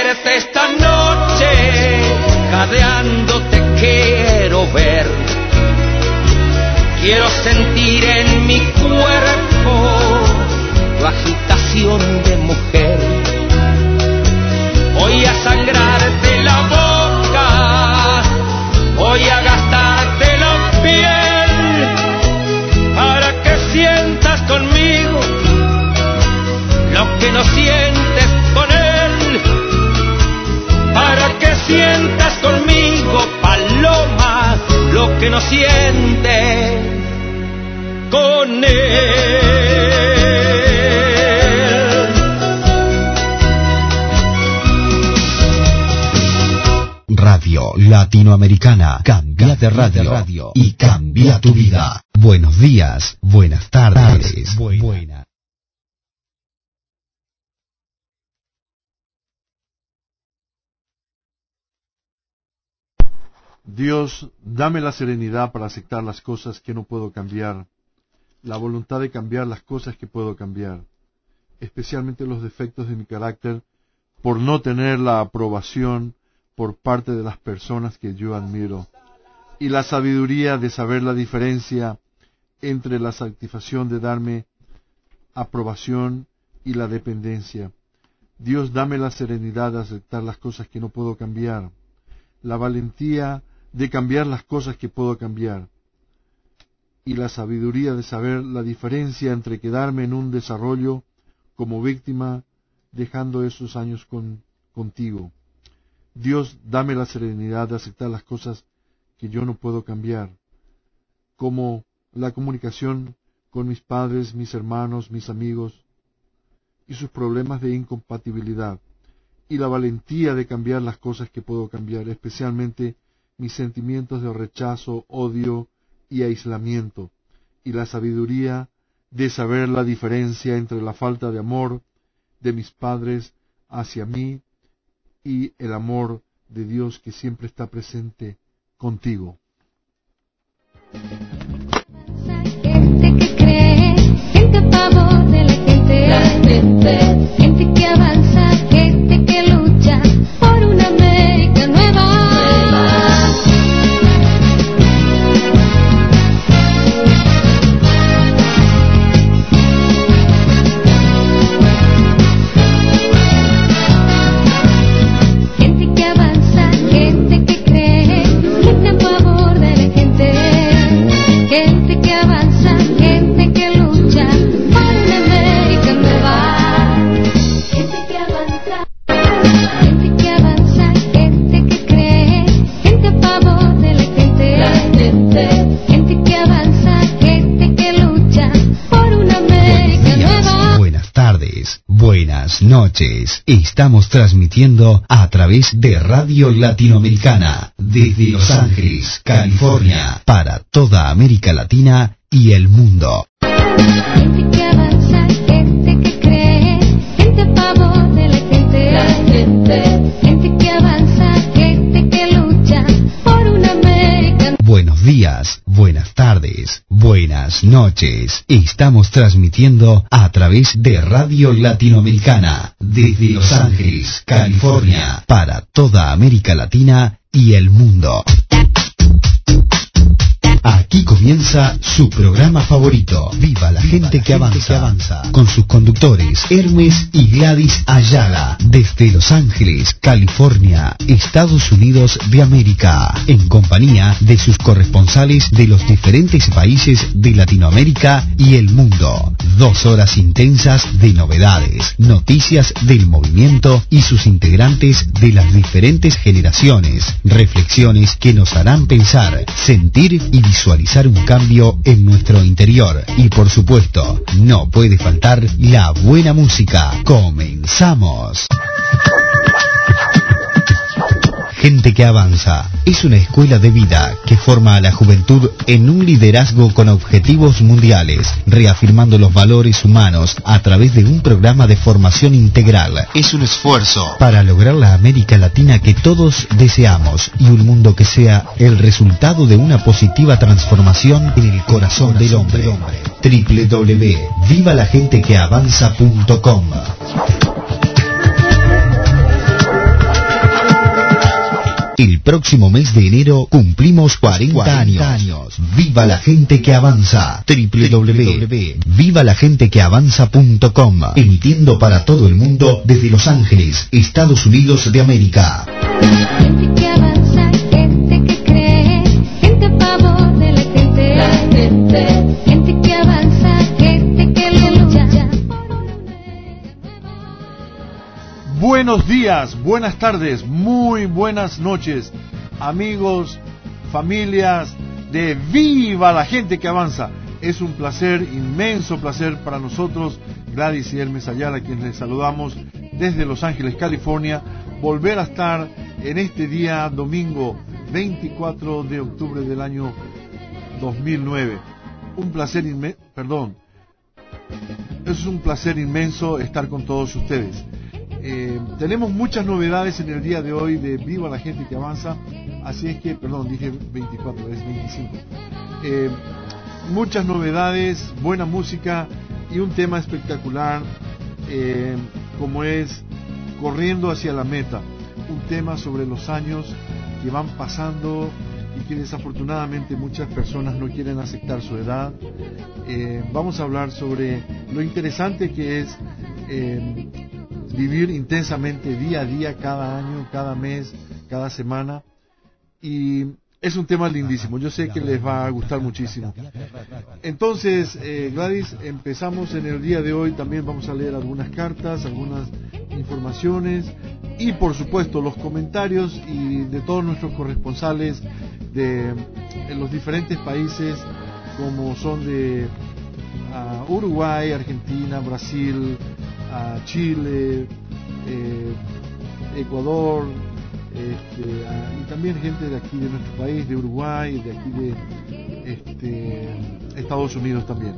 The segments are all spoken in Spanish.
verte esta noche, jadeándote quiero ver. Quiero sentir en mi cuerpo tu agitación de mujer. Voy a sangrarte la boca, voy a gastarte la piel, para que sientas conmigo lo que no sientes con él, para que sientas conmigo, paloma, lo que no sientes con él. Radio Latinoamericana, cambia de radio y cambia tu vida. Buenos días, buenas tardes, buena. Dios, dame la serenidad para aceptar las cosas que no puedo cambiar, la voluntad de cambiar las cosas que puedo cambiar, especialmente los defectos de mi carácter, por no tener la aprobación por parte de las personas que yo admiro, y la sabiduría de saber la diferencia entre la satisfacción de darme aprobación y la dependencia. Dios, dame la serenidad de aceptar las cosas que no puedo cambiar, la valentía de cambiar las cosas que puedo cambiar, y la sabiduría de saber la diferencia entre quedarme en un desarrollo como víctima, dejando esos años contigo. Dios, dame la serenidad de aceptar las cosas que yo no puedo cambiar, como la comunicación con mis padres, mis hermanos, mis amigos, y sus problemas de incompatibilidad, y la valentía de cambiar las cosas que puedo cambiar, especialmente mis sentimientos de rechazo, odio y aislamiento, y la sabiduría de saber la diferencia entre la falta de amor de mis padres hacia mí y el amor de Dios que siempre está presente contigo. Gente que cree, gente a favor de la gente, gente que avanza, gente que lucha por una América nueva. Gente que avanza, gente que cree, gente a favor de la gente, gente que avanza, gente que lucha por una América nueva. Gente que avanza, gente que avanza, gente que cree, gente a favor de la gente, gente que avanza, gente que lucha por una América nueva. Buenas tardes, buenas noches. Estamos transmitiendo a través de Radio Latinoamericana desde Los Ángeles, California, para toda América Latina y el mundo. Gente que avanza, gente que cree, gente a favor de la gente, gente que avanza, gente que lucha por una América. Buenos días, buenas tardes, buenas noches. Estamos transmitiendo a través de Radio Latinoamericana desde Los Ángeles, California, para toda América Latina y el mundo. Aquí comienza su programa favorito, Viva la gente que avanza, con sus conductores Hermes y Gladys Ayala, desde Los Ángeles, California, Estados Unidos de América, en compañía de sus corresponsales de los diferentes países de Latinoamérica y el mundo. 2 horas intensas de novedades, noticias del movimiento y sus integrantes de las diferentes generaciones, reflexiones que nos harán pensar, sentir y visualizar un cambio en nuestro interior. Y por supuesto, no puede faltar la buena música. ¡Comenzamos! Gente que avanza es una escuela de vida que forma a la juventud en un liderazgo con objetivos mundiales, reafirmando los valores humanos a través de un programa de formación integral. Es un esfuerzo para lograr la América Latina que todos deseamos y un mundo que sea el resultado de una positiva transformación en el corazón del hombre. www.vivalagentequeavanza.com próximo mes de enero cumplimos 40 años. ¡Viva la gente que avanza! www.vivalagentequeavanza.com, emitiendo para todo el mundo desde Los Ángeles, Estados Unidos de América. Gente que avanza, gente que cree, gente a favor de la gente. Gente que avanza, gente que lucha por una nueva. Buenos días, buenas tardes, muy buenas noches, amigos, familias de Viva la Gente que Avanza. Es un placer, inmenso placer para nosotros, Gladys y Hermes Ayala, a quienes les saludamos desde Los Ángeles, California, volver a estar en este día domingo 24 de octubre del año 2009. Es un placer inmenso estar con todos ustedes. Tenemos muchas novedades en el día de hoy de Viva la Gente que Avanza, así es que, dije 24, es 25. Muchas novedades, buena música y un tema espectacular, como es Corriendo hacia la meta, un tema sobre los años que van pasando y que desafortunadamente muchas personas no quieren aceptar su edad. Vamos a hablar sobre lo interesante que es vivir intensamente día a día, cada año, cada mes, cada semana, y es un tema lindísimo, yo sé que les va a gustar muchísimo. Entonces, Gladys, empezamos en el día de hoy, también vamos a leer algunas cartas, algunas informaciones y por supuesto los comentarios y de todos nuestros corresponsales en los diferentes países, como son de Uruguay, Argentina, Brasil, Chile, Ecuador, y también gente de aquí de nuestro país, de Uruguay, de aquí de Estados Unidos también.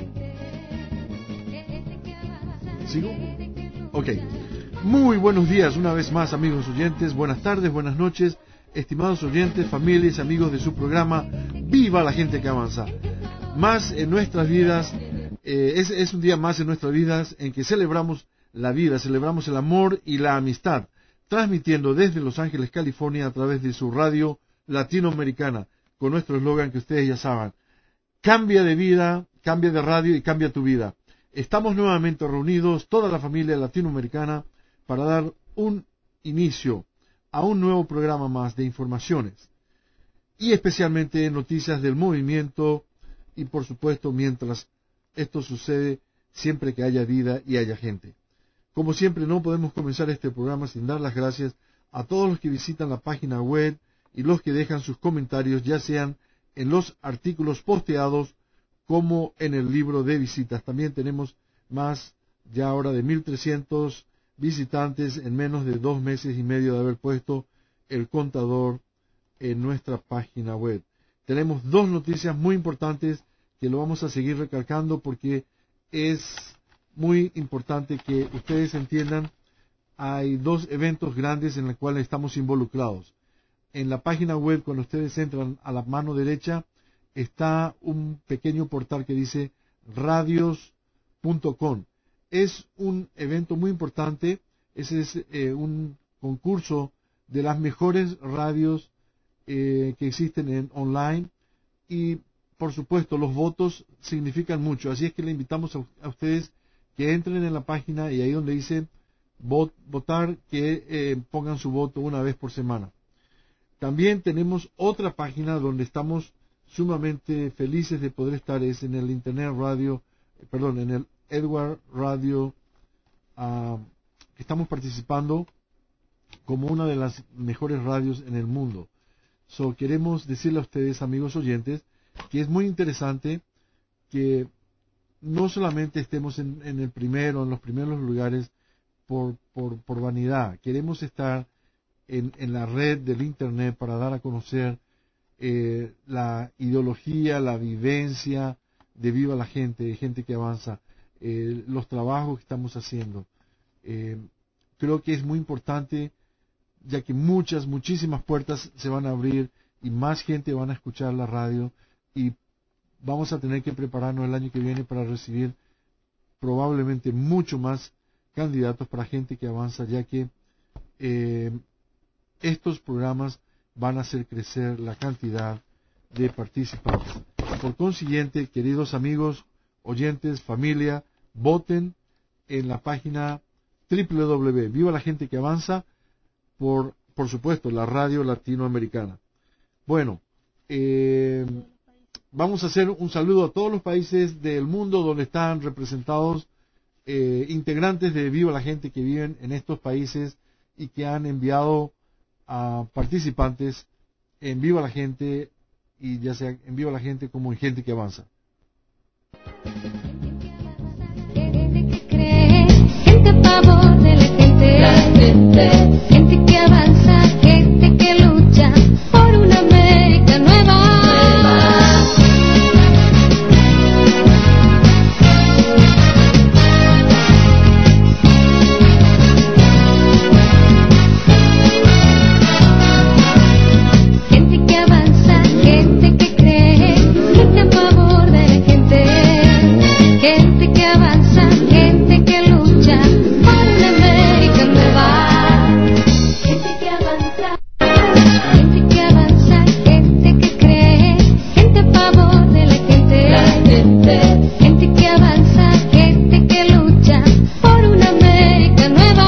¿Sigo? Ok. Muy buenos días una vez más, amigos oyentes, buenas tardes, buenas noches, estimados oyentes, familias, amigos de su programa Viva la Gente que Avanza. Más en nuestras vidas, es un día más en nuestras vidas en que celebramos la vida, celebramos el amor y la amistad, transmitiendo desde Los Ángeles, California, a través de su radio latinoamericana, con nuestro eslogan que ustedes ya saben: cambia de vida, cambia de radio y cambia tu vida. Estamos nuevamente reunidos, toda la familia latinoamericana, para dar un inicio a un nuevo programa más de informaciones y especialmente noticias del movimiento y por supuesto mientras esto sucede, siempre que haya vida y haya gente. Como siempre, no podemos comenzar este programa sin dar las gracias a todos los que visitan la página web y los que dejan sus comentarios, ya sean en los artículos posteados como en el libro de visitas. También tenemos más ya ahora de 1,300 visitantes en menos de 2 meses y medio de haber puesto el contador en nuestra página web. Tenemos 2 noticias muy importantes que lo vamos a seguir recalcando porque es muy importante que ustedes entiendan. Hay 2 eventos grandes en los cuales estamos involucrados. En la página web, cuando ustedes entran a la mano derecha, está un pequeño portal que dice radios.com. Es un evento muy importante. Ese es un concurso de las mejores radios que existen en online, y por supuesto los votos significan mucho, así es que le invitamos a ustedes que entren en la página y ahí donde dice votar, que pongan su voto una vez por semana. También tenemos otra página donde estamos sumamente felices de poder estar, es en el Internet Radio, en el Edward Radio, que estamos participando como una de las mejores radios en el mundo. Queremos decirle a ustedes, amigos oyentes, que es muy interesante que no solamente estemos en los primeros lugares por vanidad. Queremos estar en la red del Internet para dar a conocer la ideología, la vivencia de Viva la Gente, de Gente que Avanza, los trabajos que estamos haciendo. Creo que es muy importante, ya que muchísimas puertas se van a abrir y más gente van a escuchar la radio, y vamos a tener que prepararnos el año que viene para recibir probablemente mucho más candidatos para Gente que Avanza, ya que estos programas van a hacer crecer la cantidad de participantes. Por consiguiente, queridos amigos, oyentes, familia, voten en la página www.Viva la Gente que Avanza, por supuesto, la radio latinoamericana. Bueno, vamos a hacer un saludo a todos los países del mundo donde están representados integrantes de Viva la Gente que viven en estos países y que han enviado a participantes en Viva la Gente, y ya sea en Viva la Gente como en Gente que Avanza. Gente que cree, gente a favor de la gente, gente que avanza, gente que lucha por una América nueva. Gente que avanza, gente que cree, gente a favor de la gente. Gente que avanza, gente que lucha por una América nueva. Gente que avanza, gente que cree, gente a favor de la gente. Gente que avanza, gente que lucha por una América nueva.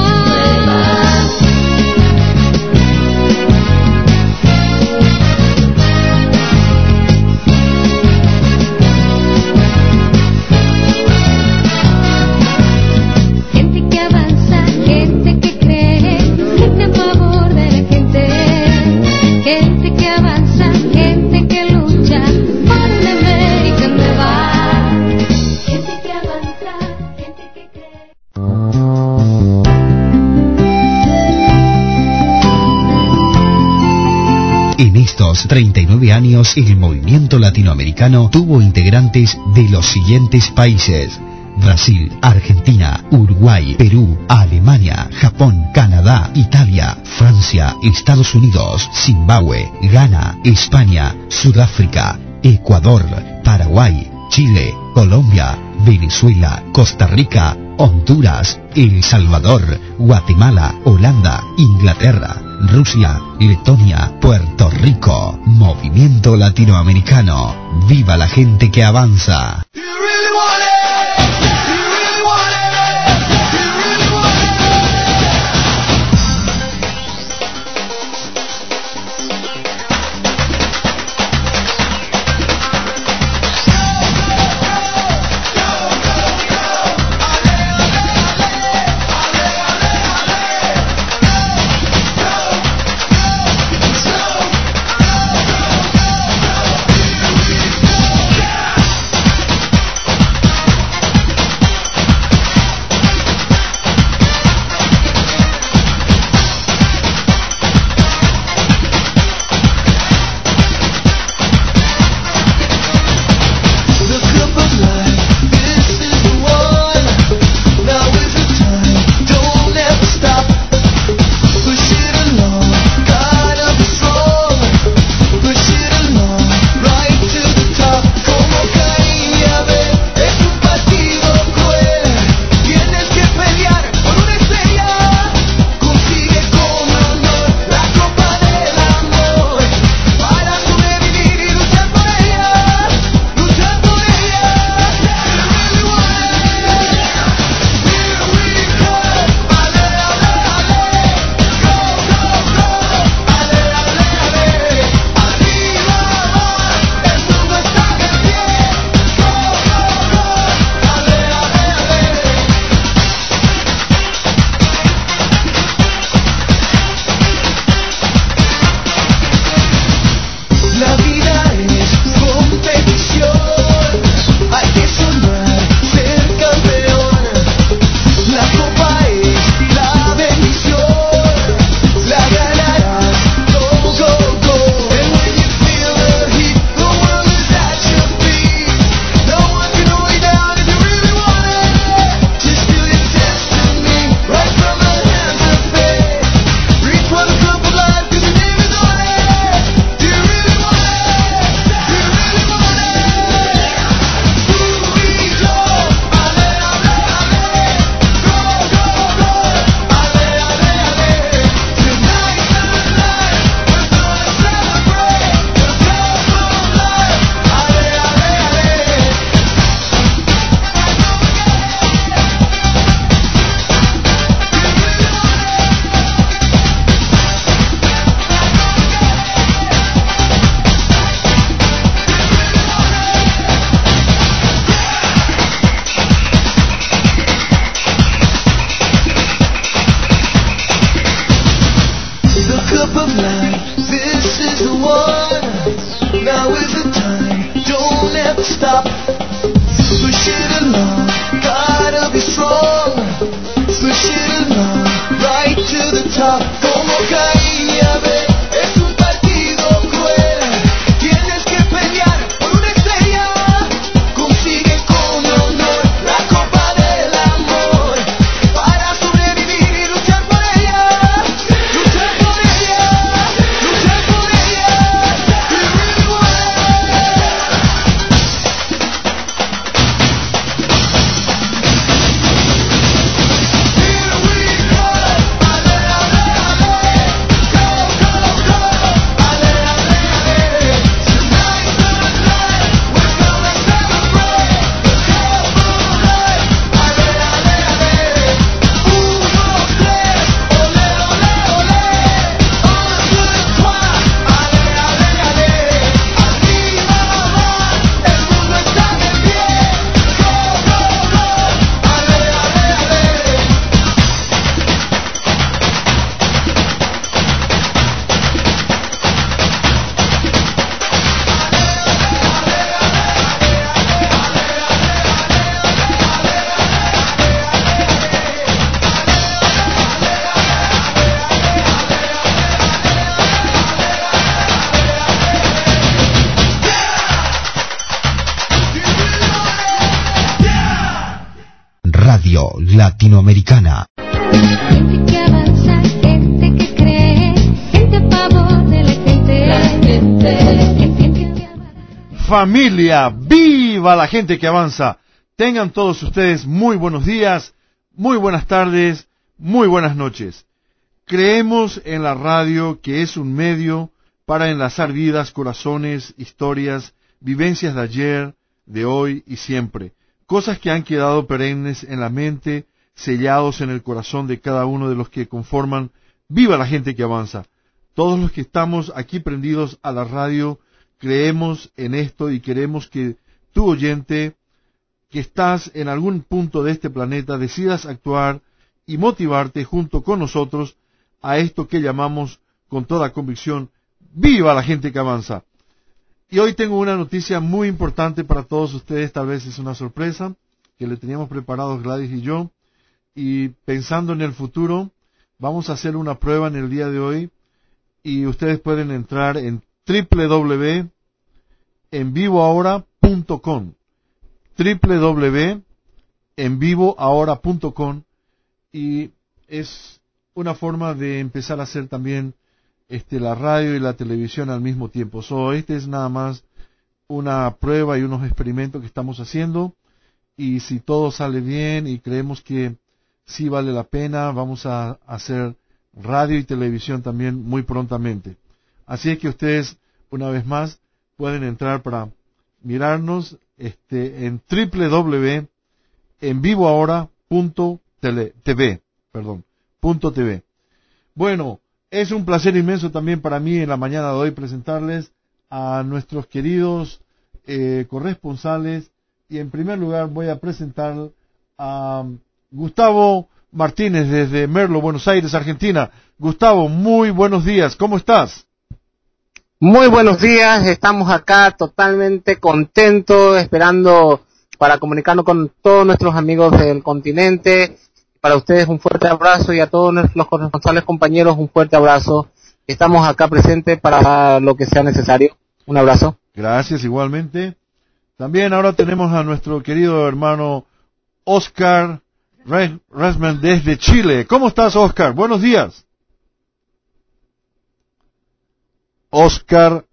Gente que avanza, gente que cree, gente a favor de la gente. Gente que avanza, gente que lucha por una América nueva. Gente que avanza, gente que cree. En estos 39 años, el movimiento latinoamericano tuvo integrantes de los siguientes países: Brasil, Argentina, Uruguay, Perú, Alemania, Japón, Canadá, Italia, Francia, Estados Unidos, Zimbabue, Ghana, España, Sudáfrica, Ecuador, Paraguay, Chile, Colombia, Venezuela, Costa Rica, Honduras, El Salvador, Guatemala, Holanda, Inglaterra, Rusia, Letonia, Puerto Rico. Movimiento Latinoamericano. ¡Viva la gente que avanza! Radio Latinoamericana. Gente que avanza, gente que cree, gente a favor de la gente. Familia, viva la gente que avanza. Tengan todos ustedes muy buenos días, muy buenas tardes, muy buenas noches. Creemos en la radio, que es un medio para enlazar vidas, corazones, historias, vivencias de ayer, de hoy y siempre. Cosas que han quedado perennes en la mente, sellados en el corazón de cada uno de los que conforman Viva la gente que avanza. Todos los que estamos aquí prendidos a la radio, creemos en esto y queremos que tu oyente, que estás en algún punto de este planeta, decidas actuar y motivarte junto con nosotros a esto que llamamos con toda convicción, ¡Viva la gente que avanza! Y hoy tengo una noticia muy importante para todos ustedes, tal vez es una sorpresa, que le teníamos preparado Gladys y yo, y pensando en el futuro, vamos a hacer una prueba en el día de hoy, y ustedes pueden entrar en www.envivoahora.com, www.envivoahora.com, y es una forma de empezar a hacer también la radio y la televisión al mismo tiempo. Este es nada más una prueba y unos experimentos que estamos haciendo, y si todo sale bien y creemos que sí vale la pena, vamos a hacer radio y televisión también muy prontamente. Así es que ustedes, una vez más, pueden entrar para mirarnos en www.envivoahora.tv. Bueno, es un placer inmenso también para mí en la mañana de hoy presentarles a nuestros queridos corresponsales, y en primer lugar voy a presentar a Gustavo Martínez desde Merlo, Buenos Aires, Argentina. Gustavo, muy buenos días, ¿cómo estás? Muy buenos días, estamos acá totalmente contentos, esperando para comunicarnos con todos nuestros amigos del continente. Para ustedes un fuerte abrazo, y a todos los corresponsales compañeros un fuerte abrazo. Estamos acá presentes para lo que sea necesario. Un abrazo. Gracias, igualmente. También ahora tenemos a nuestro querido hermano Oscar Resman desde Chile. ¿Cómo estás, Oscar? Buenos días. Oscar.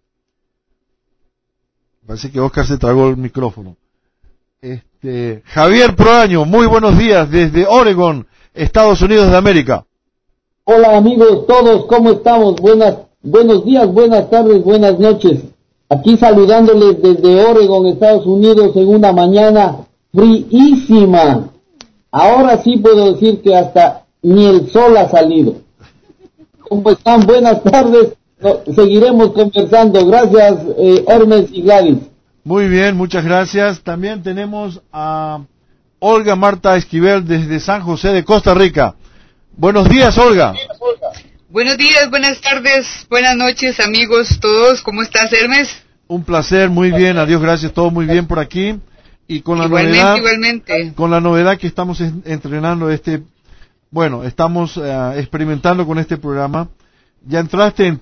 Parece que Oscar se tragó el micrófono. Javier Proaño, muy buenos días desde Oregon, Estados Unidos de América. Hola amigos todos, ¿cómo estamos? Buenos días, buenas tardes, buenas noches. Aquí saludándoles desde Oregon, Estados Unidos, en una mañana fríísima. Ahora sí puedo decir que hasta ni el sol ha salido. ¿Cómo están? Buenas tardes. Seguiremos conversando. Gracias, Hermes y Gladys. Muy bien, muchas gracias. También tenemos a Olga Marta Esquivel desde San José de Costa Rica. Buenos días, Olga. Buenos días, buenas tardes, buenas noches, amigos todos. ¿Cómo estás, Hermes? Un placer, muy bien, adiós, gracias, todo muy bien por aquí. Y con la igualmente. Con la novedad que estamos entrenando Bueno, estamos experimentando con este programa. Ya entraste en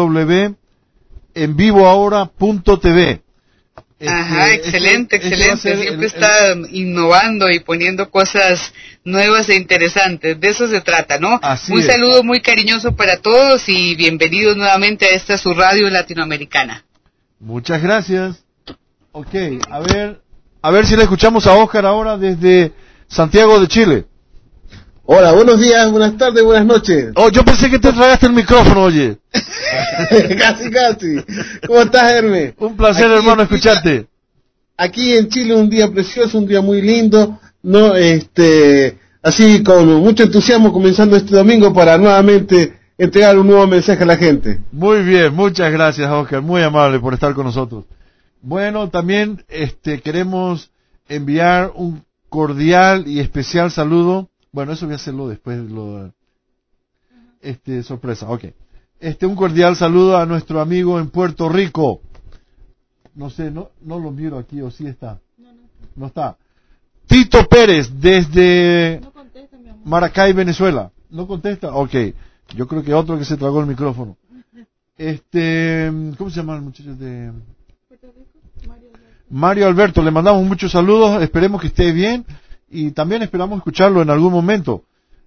www.envivoahora.tv. Ajá, excelente. Siempre está innovando y poniendo cosas nuevas e interesantes. De eso se trata, ¿no? Un saludo muy cariñoso para todos y bienvenidos nuevamente a esta su radio latinoamericana. Muchas gracias. Ok, a ver si le escuchamos a Oscar ahora desde Santiago de Chile. Hola, buenos días, buenas tardes, buenas noches. Oh, yo pensé que te tragaste el micrófono, oye. Casi. ¿Cómo estás, Hermes? Un placer, hermano, escucharte. Aquí en Chile un día precioso, un día muy lindo, no, así con mucho entusiasmo comenzando este domingo para nuevamente entregar un nuevo mensaje a la gente. Muy bien, muchas gracias, Oscar, muy amable por estar con nosotros. Bueno, también queremos enviar un cordial y especial saludo. Bueno, eso voy a hacerlo después de sorpresa, ok. Un cordial saludo a nuestro amigo en Puerto Rico. No sé, no lo miro aquí, o sí está. No está. Tito Pérez, desde Maracay, Venezuela. ¿No contesta? Ok. Yo creo que otro que se tragó el micrófono. ¿Cómo se llama el muchacho de Puerto Rico? Mario Alberto. Le mandamos muchos saludos, esperemos que esté bien. Y también esperamos escucharlo en algún momento.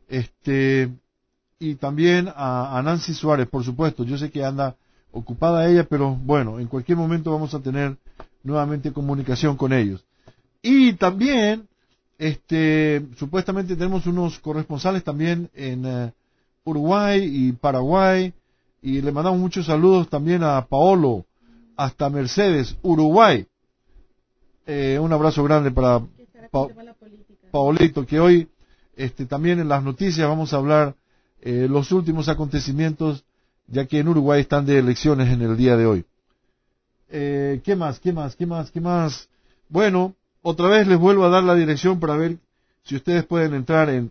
Y también a Nancy Suárez, por supuesto. Yo sé que anda ocupada ella, pero bueno, en cualquier momento vamos a tener nuevamente comunicación con ellos. Y también, supuestamente tenemos unos corresponsales también en Uruguay y Paraguay. Y le mandamos muchos saludos también a Paolo, hasta Mercedes, Uruguay. Un abrazo grande para Paolito, que hoy también en las noticias vamos a hablar los últimos acontecimientos, ya que en Uruguay están de elecciones en el día de hoy. ¿Qué más? Bueno, otra vez les vuelvo a dar la dirección para ver si ustedes pueden entrar en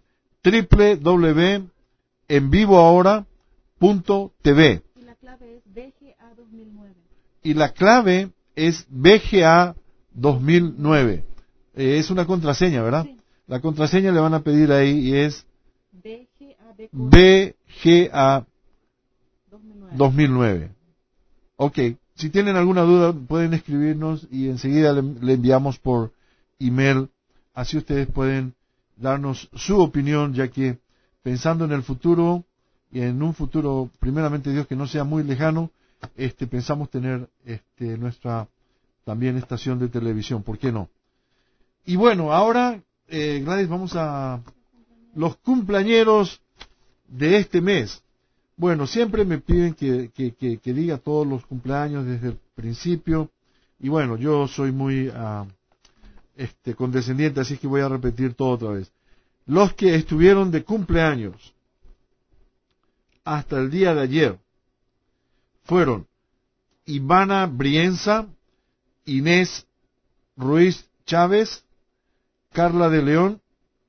www.envivoahora.tv. Y la clave es BGA 2009. Y la clave es BGA 2009. Es una contraseña, ¿verdad? Sí. La contraseña le van a pedir ahí y es BGA 2009. Ok, si tienen alguna duda pueden escribirnos y enseguida le enviamos por email, así ustedes pueden darnos su opinión, ya que pensando en el futuro y en un futuro, primeramente Dios, que no sea muy lejano, pensamos tener nuestra también estación de televisión, ¿por qué no? Y bueno, ahora, Gladys, vamos a los cumpleañeros de este mes. Bueno, siempre me piden que diga todos los cumpleaños desde el principio, y bueno, yo soy muy condescendiente, así que voy a repetir todo otra vez. Los que estuvieron de cumpleaños hasta el día de ayer fueron Ivana Brienza, Inés Ruiz Chávez, Carla de León,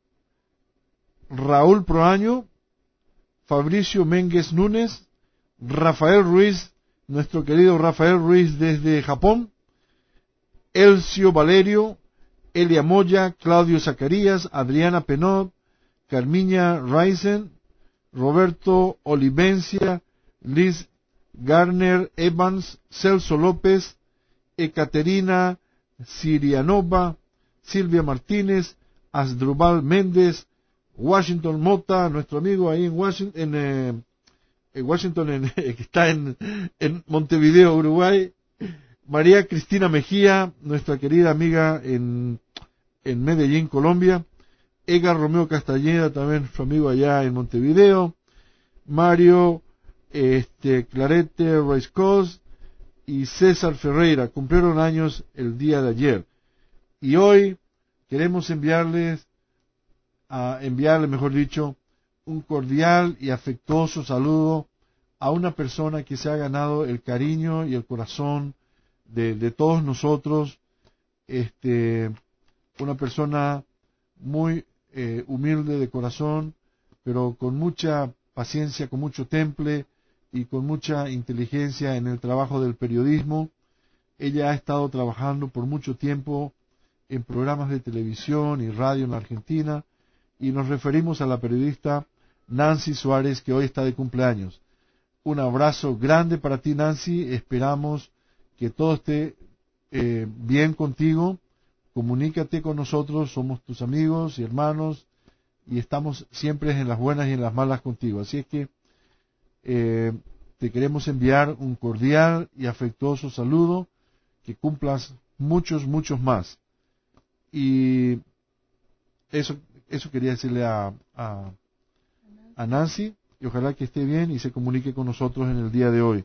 Raúl Proaño, Fabricio Méndez Núñez, Rafael Ruiz, nuestro querido Rafael Ruiz desde Japón, Elcio Valerio, Elia Moya, Claudio Zacarías, Adriana Penot, Carmiña Reisen, Roberto Olivencia, Liz Garner Evans, Celso López, Ekaterina Sirianova, Silvia Martínez, Asdrubal Méndez, Washington Mota, nuestro amigo ahí en Washington, que está en Montevideo, Uruguay, María Cristina Mejía, nuestra querida amiga en Medellín, Colombia, Edgar Romeo Castañeda, también su amigo allá en Montevideo, Mario Clarete Reiscos y César Ferreira, cumplieron años el día de ayer. Y hoy queremos enviarle, mejor dicho, un cordial y afectuoso saludo a una persona que se ha ganado el cariño y el corazón de todos nosotros, una persona muy humilde de corazón, pero con mucha paciencia, con mucho temple y con mucha inteligencia en el trabajo del periodismo. Ella ha estado trabajando por mucho tiempo en programas de televisión y radio en la Argentina, y nos referimos a la periodista Nancy Suárez, que hoy está de cumpleaños. Un abrazo grande para ti, Nancy. Esperamos que todo esté bien contigo. Comunícate con nosotros, somos tus amigos y hermanos y estamos siempre en las buenas y en las malas contigo. Así es que te queremos enviar un cordial y afectuoso saludo, que cumplas muchos, muchos más. Y eso quería decirle a Nancy, y ojalá que esté bien y se comunique con nosotros en el día de hoy.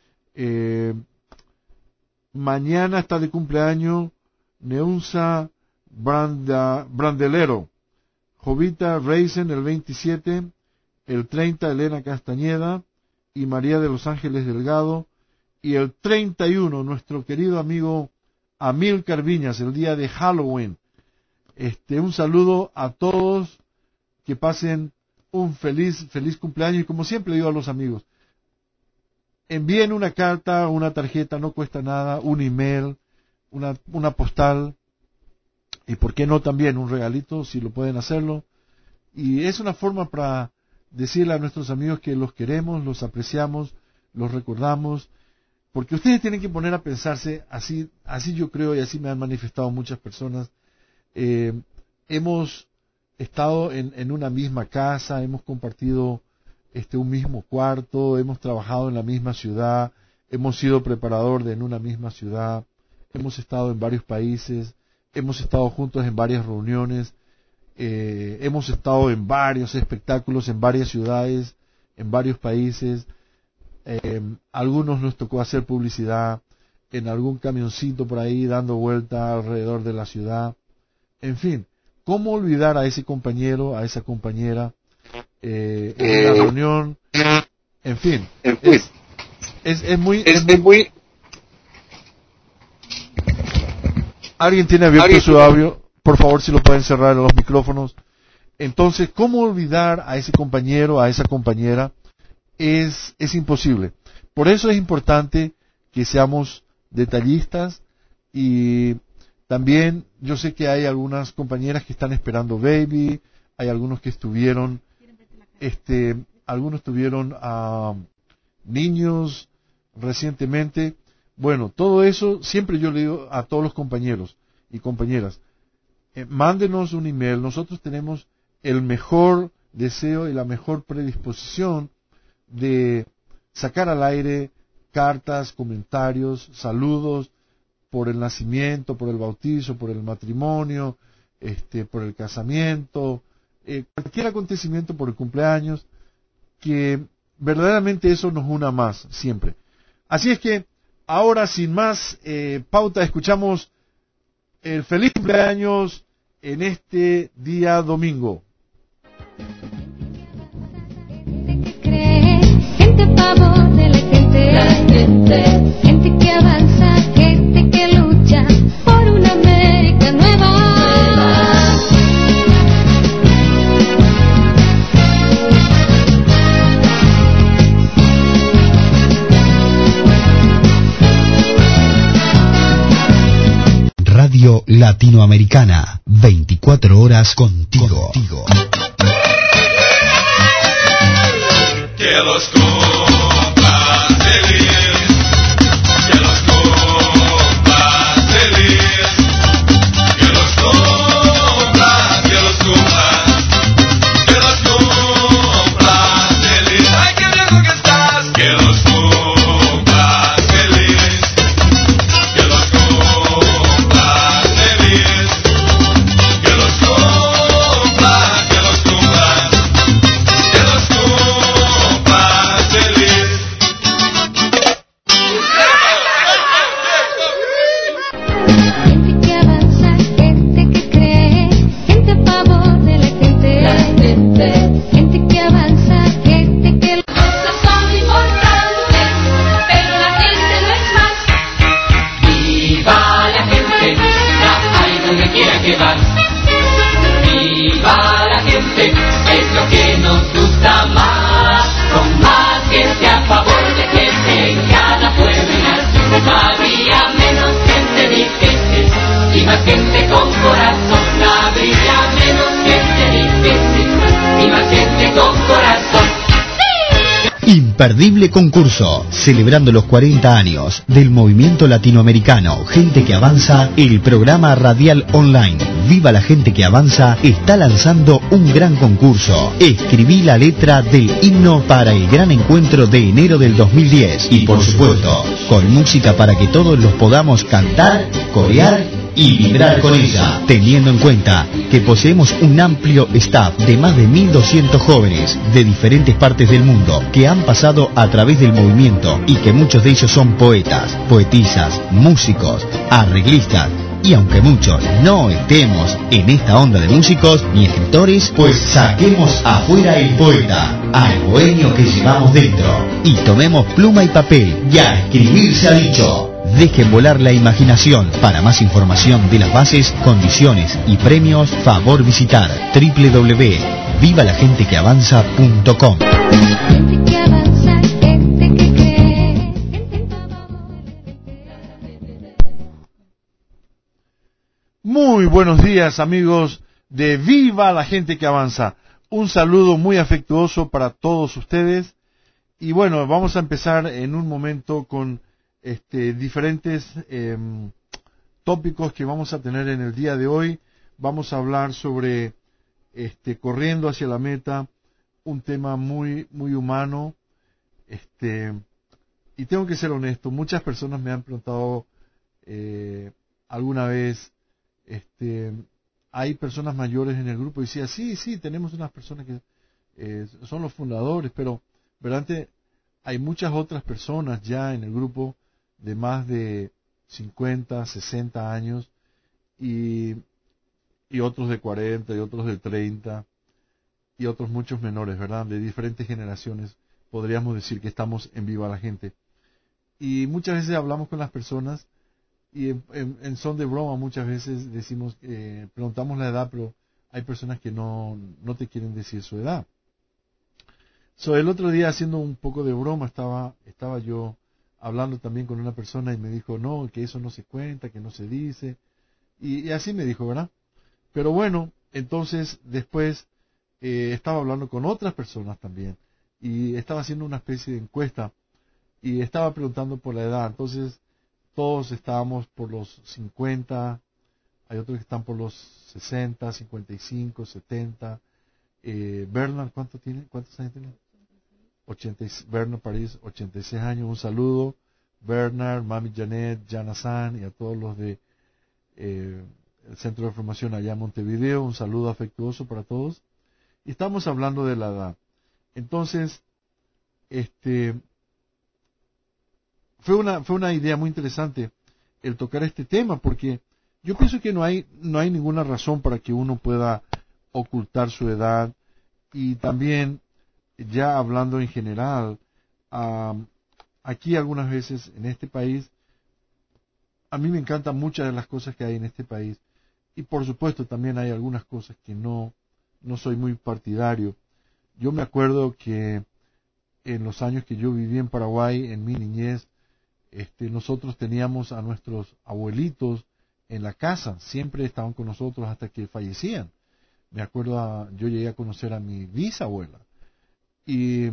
Mañana está de cumpleaños Neunza Brandelero, Jovita Reisen el 27, el 30 Elena Castañeda y María de los Ángeles Delgado, y el 31 nuestro querido amigo Amílcar Viñas, el día de Halloween. Un saludo a todos, que pasen un feliz cumpleaños, y como siempre digo a los amigos, envíen una carta, una tarjeta, no cuesta nada, un email, una postal, y por qué no también un regalito, si lo pueden hacerlo. Y es una forma para decirle a nuestros amigos que los queremos, los apreciamos, los recordamos, porque ustedes tienen que poner a pensarse, así yo creo, y así me han manifestado muchas personas. Hemos estado en una misma casa, hemos compartido un mismo cuarto, hemos trabajado en la misma ciudad, hemos sido preparador en una misma ciudad, hemos estado en varios países, hemos estado juntos en varias reuniones, hemos estado en varios espectáculos, en varias ciudades, en varios países. Algunos nos tocó hacer publicidad en algún camioncito por ahí dando vuelta alrededor de la ciudad. En fin, ¿cómo olvidar a ese compañero, a esa compañera en una reunión? En fin, es muy... ¿Alguien tiene abierto su audio? Por favor, si lo pueden cerrar en los micrófonos. Entonces, ¿cómo olvidar a ese compañero, a esa compañera? Es imposible. Por eso es importante que seamos detallistas, y también yo sé que hay algunas compañeras que están esperando baby, hay algunos que estuvieron, algunos tuvieron niños recientemente. Bueno, todo eso siempre yo le digo a todos los compañeros y compañeras, mándenos un email. Nosotros tenemos el mejor deseo y la mejor predisposición de sacar al aire cartas, comentarios, saludos por el nacimiento, por el bautizo, por el matrimonio, por el casamiento, cualquier acontecimiento, por el cumpleaños, que verdaderamente eso nos una más siempre. Así es que ahora, sin más pauta, escuchamos el feliz cumpleaños en este día domingo. Gente a favor de la gente que avanza, gente que lucha por una América nueva. Radio Latinoamericana, 24 horas contigo. Que los cumplas feliz, que los cumplas feliz, que los cumplas, que los cumplas, que los cumplas feliz. Ay, qué viejo que estás, que los cumplas feliz, que los cumplas feliz, que los cumplas, que los cumplas, que los cumplas feliz. imperdible concurso, celebrando los 40 años del movimiento latinoamericano Gente que Avanza. El programa radial online Viva la Gente que Avanza está lanzando un gran concurso. Escribí la letra del himno para el gran encuentro de enero del 2010 y por supuesto con música para que todos los podamos cantar, corear y vibrar con ella, teniendo en cuenta que poseemos un amplio staff de más de 1.200 jóvenes de diferentes partes del mundo que han pasado a través del movimiento y que muchos de ellos son poetas, poetisas, músicos, arreglistas. Y aunque muchos no estemos en esta onda de músicos ni escritores, pues saquemos afuera el poeta, al bohemio que llevamos dentro, y tomemos pluma y papel, y a escribir se ha dicho. Dejen volar la imaginación. Para más información de las bases, condiciones y premios, favor visitar www.vivalagentequeavanza.com. Muy buenos días, amigos de Viva la Gente que Avanza. Un saludo muy afectuoso para todos ustedes. Y bueno, vamos a empezar en un momento con diferentes tópicos que vamos a tener en el día de hoy. Vamos a hablar sobre corriendo hacia la meta, un tema muy muy humano. Y tengo que ser honesto, muchas personas me han preguntado alguna vez, hay personas mayores en el grupo, y decía, sí, tenemos unas personas que son los fundadores, pero verdaderamente hay muchas otras personas ya en el grupo de más de 50, 60 años, y otros de 40, y otros de 30, y otros muchos menores, ¿verdad? De diferentes generaciones, podríamos decir que estamos en Viva la Gente. Y muchas veces hablamos con las personas, y en son de broma muchas veces decimos, preguntamos la edad, pero hay personas que no te quieren decir su edad. El otro día, haciendo un poco de broma, estaba yo hablando también con una persona y me dijo, no, que eso no se cuenta, que no se dice, y así me dijo, ¿verdad? Pero bueno, entonces después estaba hablando con otras personas también, y estaba haciendo una especie de encuesta, y estaba preguntando por la edad. Entonces todos estábamos por los 50, hay otros que están por los 60, 55, 70. Bernard, ¿cuántos años tiene? 86, Bernard París, 86 años. Un saludo, Bernard, Mami Janet, Jana San, y a todos los de el Centro de Formación allá en Montevideo. Un saludo afectuoso para todos. Y estamos hablando de la edad. Entonces, fue una idea muy interesante el tocar este tema, porque yo pienso que no hay ninguna razón para que uno pueda ocultar su edad. Y también, ya hablando en general, aquí algunas veces en este país, a mí me encantan muchas de las cosas que hay en este país, y por supuesto también hay algunas cosas que no soy muy partidario. Yo me acuerdo que en los años que yo viví en Paraguay, en mi niñez, nosotros teníamos a nuestros abuelitos en la casa, siempre estaban con nosotros hasta que fallecían. Me acuerdo, yo llegué a conocer a mi bisabuela, y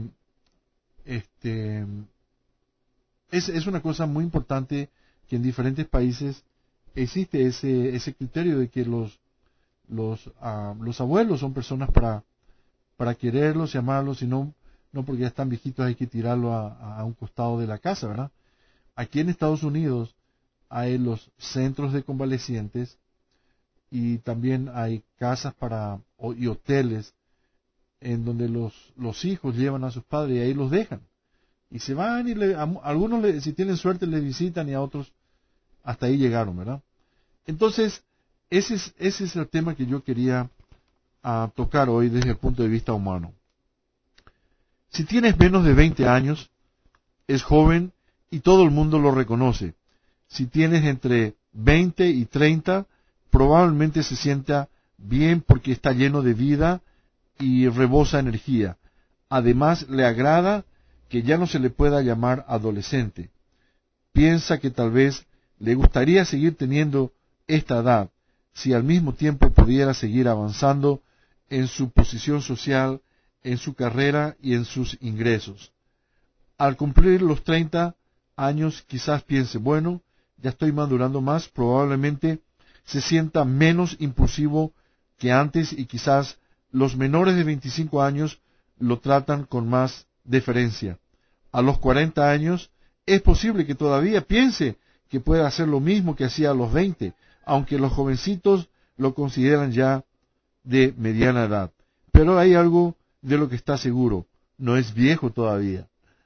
es una cosa muy importante que en diferentes países existe ese criterio de que los abuelos son personas para quererlos y amarlos, y no porque ya están viejitos hay que tirarlo a un costado de la casa, ¿verdad? Aquí en Estados Unidos hay los centros de convalecientes, y también hay casas y hoteles en donde los hijos llevan a sus padres y ahí los dejan. Y se van, y algunos, si tienen suerte, les visitan, y a otros hasta ahí llegaron, ¿verdad? Entonces, ese es el tema que yo quería tocar hoy desde el punto de vista humano. Si tienes menos de 20 años, es joven y todo el mundo lo reconoce. Si tienes entre 20 y 30, probablemente se sienta bien porque está lleno de vida y rebosa energía. Además, le agrada que ya no se le pueda llamar adolescente. Piensa que tal vez le gustaría seguir teniendo esta edad, si al mismo tiempo pudiera seguir avanzando en su posición social, en su carrera y en sus ingresos. Al cumplir los 30 años quizás piense, bueno, ya estoy madurando más, probablemente se sienta menos impulsivo que antes y quizás los menores de 25 años lo tratan con más deferencia. A los 40 años es posible que todavía piense que puede hacer lo mismo que hacía a los 20, aunque los jovencitos lo consideran ya de mediana edad. Pero hay algo de lo que está seguro, no es viejo todavía.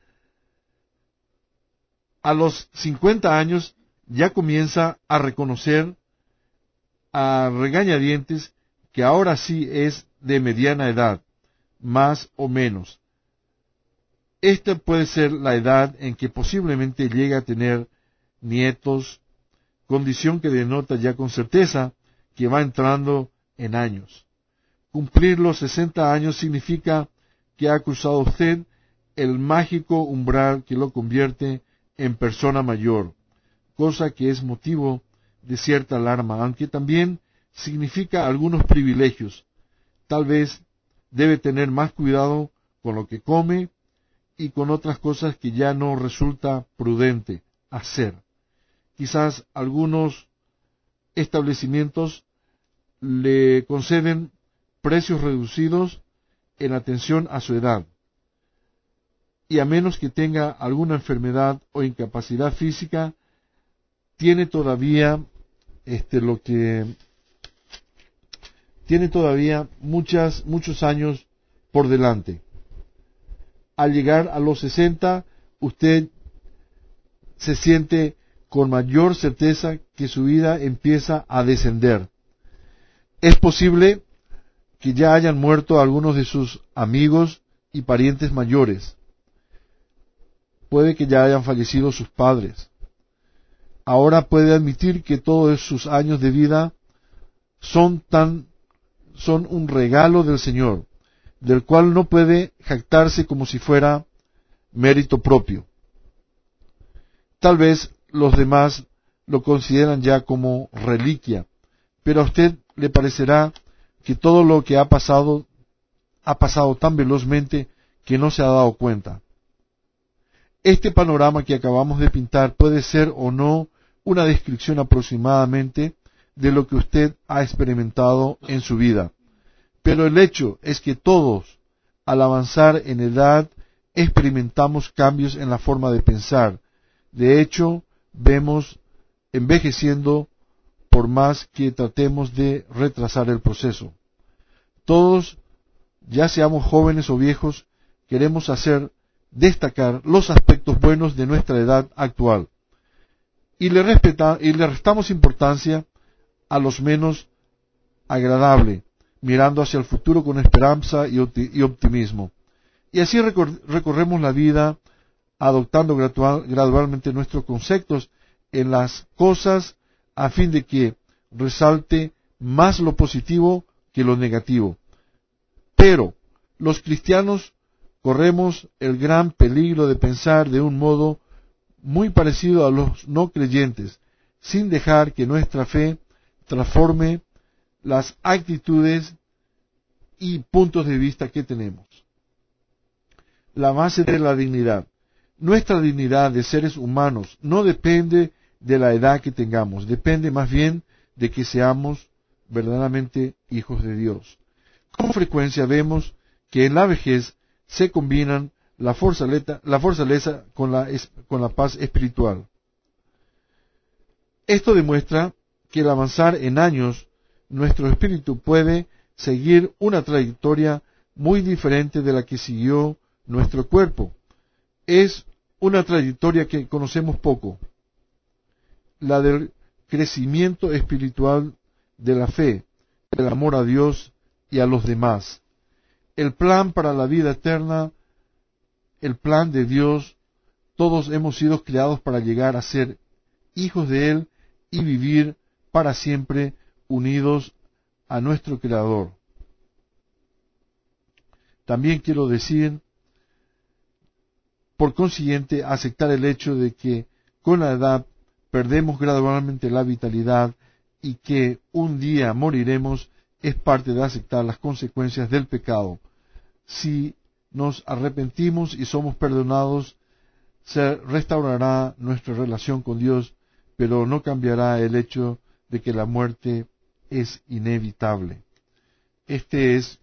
A los 50 años ya comienza a reconocer a regañadientes que ahora sí es de mediana edad, más o menos. Esta puede ser la edad en que posiblemente llegue a tener nietos, condición que denota ya con certeza que va entrando en años. Cumplir los 60 años significa que ha cruzado usted el mágico umbral que lo convierte en persona mayor, cosa que es motivo de cierta alarma, aunque también significa algunos privilegios. Tal vez debe tener más cuidado con lo que come y con otras cosas que ya no resulta prudente hacer. Quizás algunos establecimientos le conceden precios reducidos en atención a su edad, y a menos que tenga alguna enfermedad o incapacidad física, tiene todavía muchos años por delante. Al llegar a los 60, usted se siente con mayor certeza que su vida empieza a descender. Es posible que ya hayan muerto algunos de sus amigos y parientes mayores. Puede que ya hayan fallecido sus padres. Ahora puede admitir que todos sus años de vida son un regalo del Señor, del cual no puede jactarse como si fuera mérito propio. Tal vez los demás lo consideran ya como reliquia, pero a usted le parecerá que todo lo que ha pasado tan velozmente que no se ha dado cuenta. Este panorama que acabamos de pintar puede ser o no una descripción aproximadamente de lo que usted ha experimentado en su vida. Pero el hecho es que todos, al avanzar en edad, experimentamos cambios en la forma de pensar. De hecho, vemos envejeciendo por más que tratemos de retrasar el proceso. Todos, ya seamos jóvenes o viejos, queremos destacar los aspectos buenos de nuestra edad actual y le restamos importancia a los menos agradables, mirando hacia el futuro con esperanza y optimismo. Y así recorremos la vida adoptando gradualmente nuestros conceptos en las cosas a fin de que resalte más lo positivo que lo negativo. Pero los cristianos corremos el gran peligro de pensar de un modo muy parecido a los no creyentes, sin dejar que nuestra fe transforme las actitudes y puntos de vista que tenemos. La base de la dignidad. Nuestra dignidad de seres humanos no depende de la edad que tengamos, depende más bien de que seamos verdaderamente hijos de Dios. Con frecuencia vemos que en la vejez se combinan la fortaleza con la paz espiritual. Esto demuestra que al avanzar en años, nuestro espíritu puede seguir una trayectoria muy diferente de la que siguió nuestro cuerpo. Es una trayectoria que conocemos poco, la del crecimiento espiritual de la fe, del amor a Dios y a los demás. El plan para la vida eterna, el plan de Dios, todos hemos sido creados para llegar a ser hijos de Él y vivir para siempre unidos a nuestro Creador. También quiero decir, por consiguiente, aceptar el hecho de que con la edad perdemos gradualmente la vitalidad y que un día moriremos es parte de aceptar las consecuencias del pecado. Si nos arrepentimos y somos perdonados, se restaurará nuestra relación con Dios, pero no cambiará el hecho de que la muerte es inevitable. Este es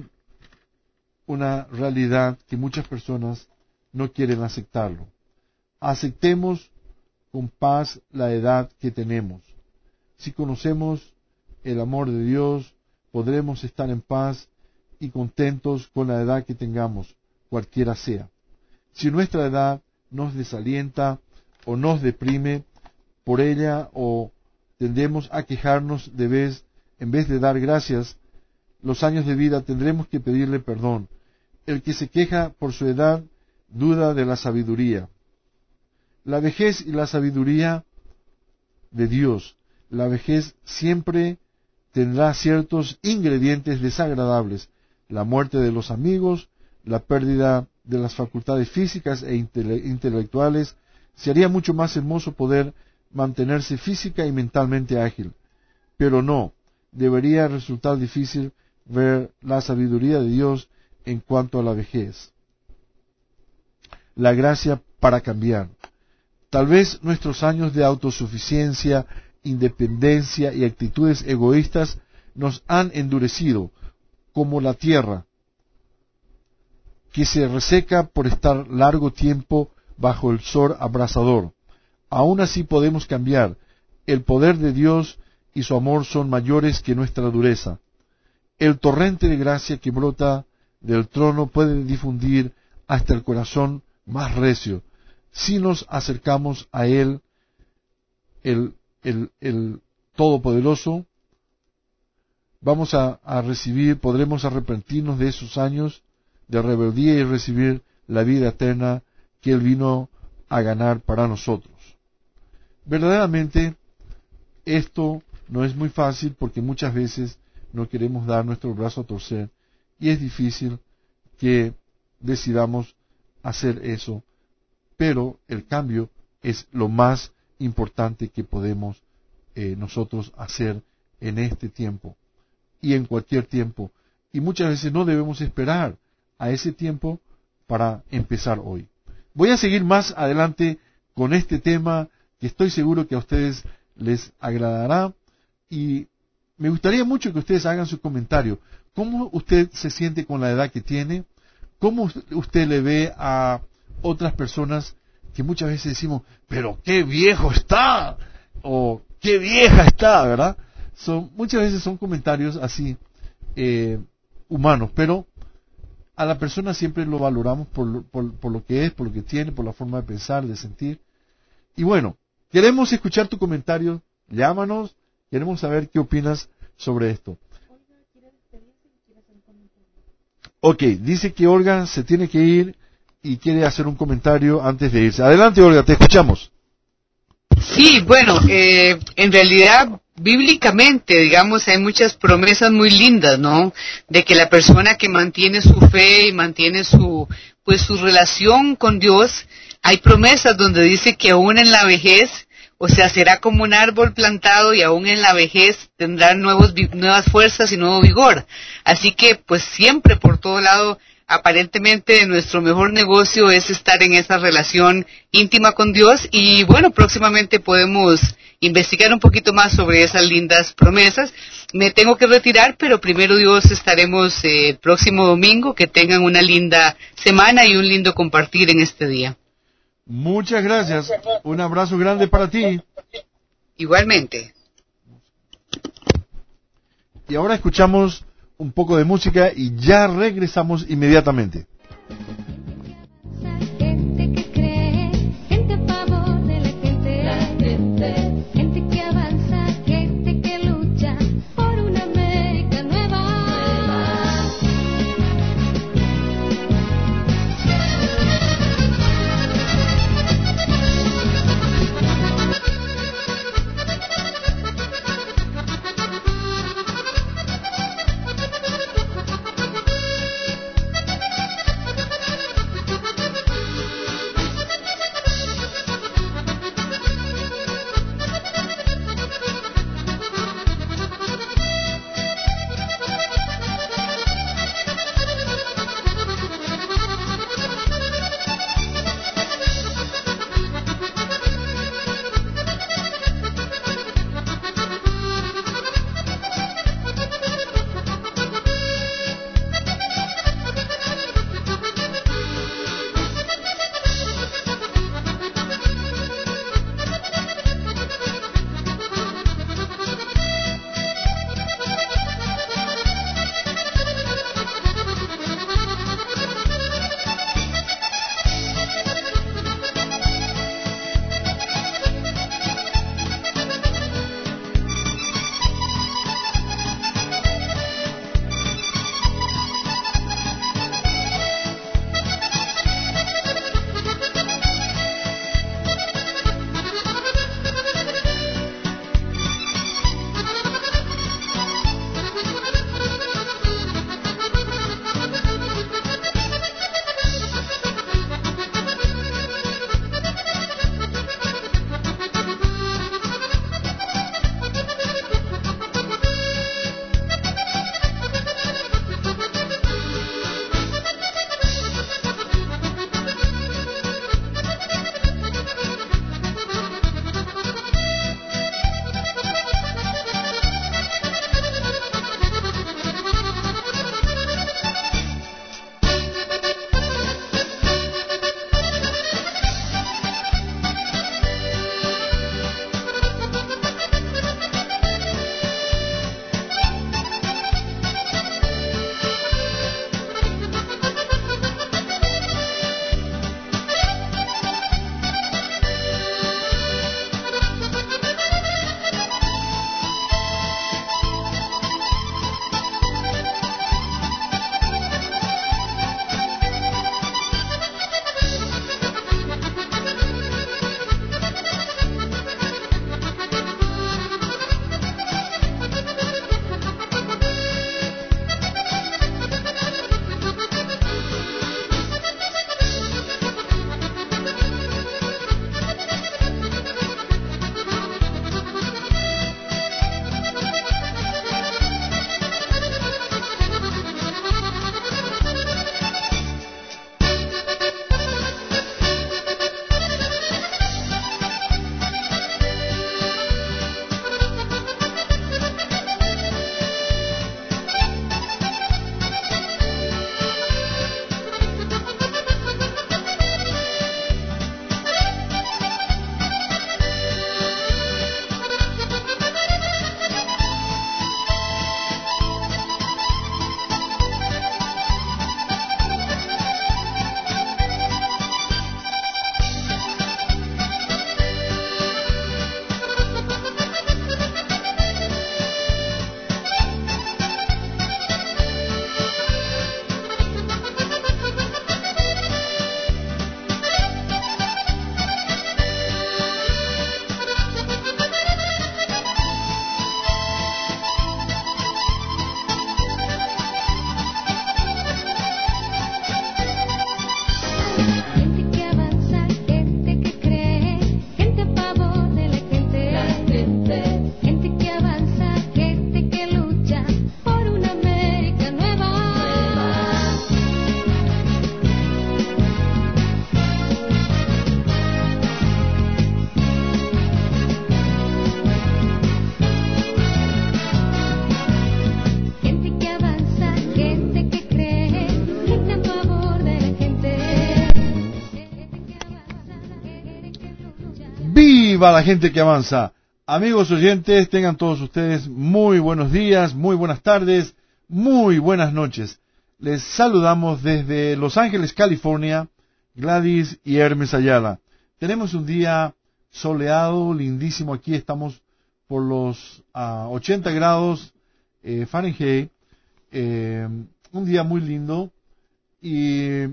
una realidad que muchas personas no quieren aceptarlo. Aceptemos con paz la edad que tenemos. Si conocemos el amor de Dios, podremos estar en paz y contentos con la edad que tengamos, cualquiera sea. Si nuestra edad nos desalienta o nos deprime por ella, o tendemos a quejarnos en vez de dar gracias, los años de vida tendremos que pedirle perdón. El que se queja por su edad duda de la sabiduría. La vejez y la sabiduría de Dios. La vejez siempre tendrá ciertos ingredientes desagradables: la muerte de los amigos, la pérdida de las facultades físicas e intelectuales. Sería mucho más hermoso poder mantenerse física y mentalmente ágil, pero no, debería resultar difícil ver la sabiduría de Dios en cuanto a la vejez. La gracia para cambiar. Tal vez nuestros años de autosuficiencia, independencia y actitudes egoístas nos han endurecido, como la tierra, que se reseca por estar largo tiempo bajo el sol abrasador. Aún así podemos cambiar. El poder de Dios y su amor son mayores que nuestra dureza. El torrente de gracia que brota del trono puede difundir hasta el corazón más recio. Si nos acercamos a Él, el Todopoderoso, vamos a recibir, podremos arrepentirnos de esos años de rebeldía y recibir la vida eterna que Él vino a ganar para nosotros. Verdaderamente, esto no es muy fácil porque muchas veces no queremos dar nuestro brazo a torcer y es difícil que decidamos hacer eso, pero el cambio es lo más importante que podemos nosotros hacer en este tiempo y en cualquier tiempo. Y muchas veces no debemos esperar a ese tiempo para empezar hoy. Voy a seguir más adelante con este tema que estoy seguro que a ustedes les agradará, y me gustaría mucho que ustedes hagan su comentario. ¿Cómo usted se siente con la edad que tiene? ¿Cómo usted le ve a otras personas que muchas veces decimos, pero qué viejo está, o qué vieja está, ¿verdad? Muchas veces son comentarios así, humanos, pero a la persona siempre lo valoramos por lo que es, por lo que tiene, por la forma de pensar, de sentir. Y bueno, queremos escuchar tu comentario, llámanos, queremos saber qué opinas sobre esto. Ok, dice que Olga se tiene que ir y quiere hacer un comentario antes de irse. Adelante, Olga, te escuchamos. Sí, bueno, en realidad, bíblicamente, digamos, hay muchas promesas muy lindas, ¿no? De que la persona que mantiene su fe y mantiene su relación con Dios, hay promesas donde dice que aún en la vejez, o sea, será como un árbol plantado y aún en la vejez tendrá nuevas fuerzas y nuevo vigor. Así que, pues siempre por todo lado, aparentemente nuestro mejor negocio es estar en esa relación íntima con Dios, y bueno, próximamente podemos investigar un poquito más sobre esas lindas promesas. Me tengo que retirar, pero primero Dios estaremos el próximo domingo. Que tengan una linda semana y un lindo compartir en este día. Muchas gracias. Un abrazo grande para ti. Igualmente. Y ahora escuchamos un poco de música y ya regresamos inmediatamente. Gente que cree, gente a favor de la gente, gente que avanza, gente que lucha por una América nueva. ¡Viva la gente que avanza! Amigos oyentes, tengan todos ustedes muy buenos días, muy buenas tardes, muy buenas noches. Les saludamos desde Los Ángeles, California, Gladys y Hermes Ayala. Tenemos un día soleado, lindísimo aquí, estamos por los 80 grados Fahrenheit, un día muy lindo y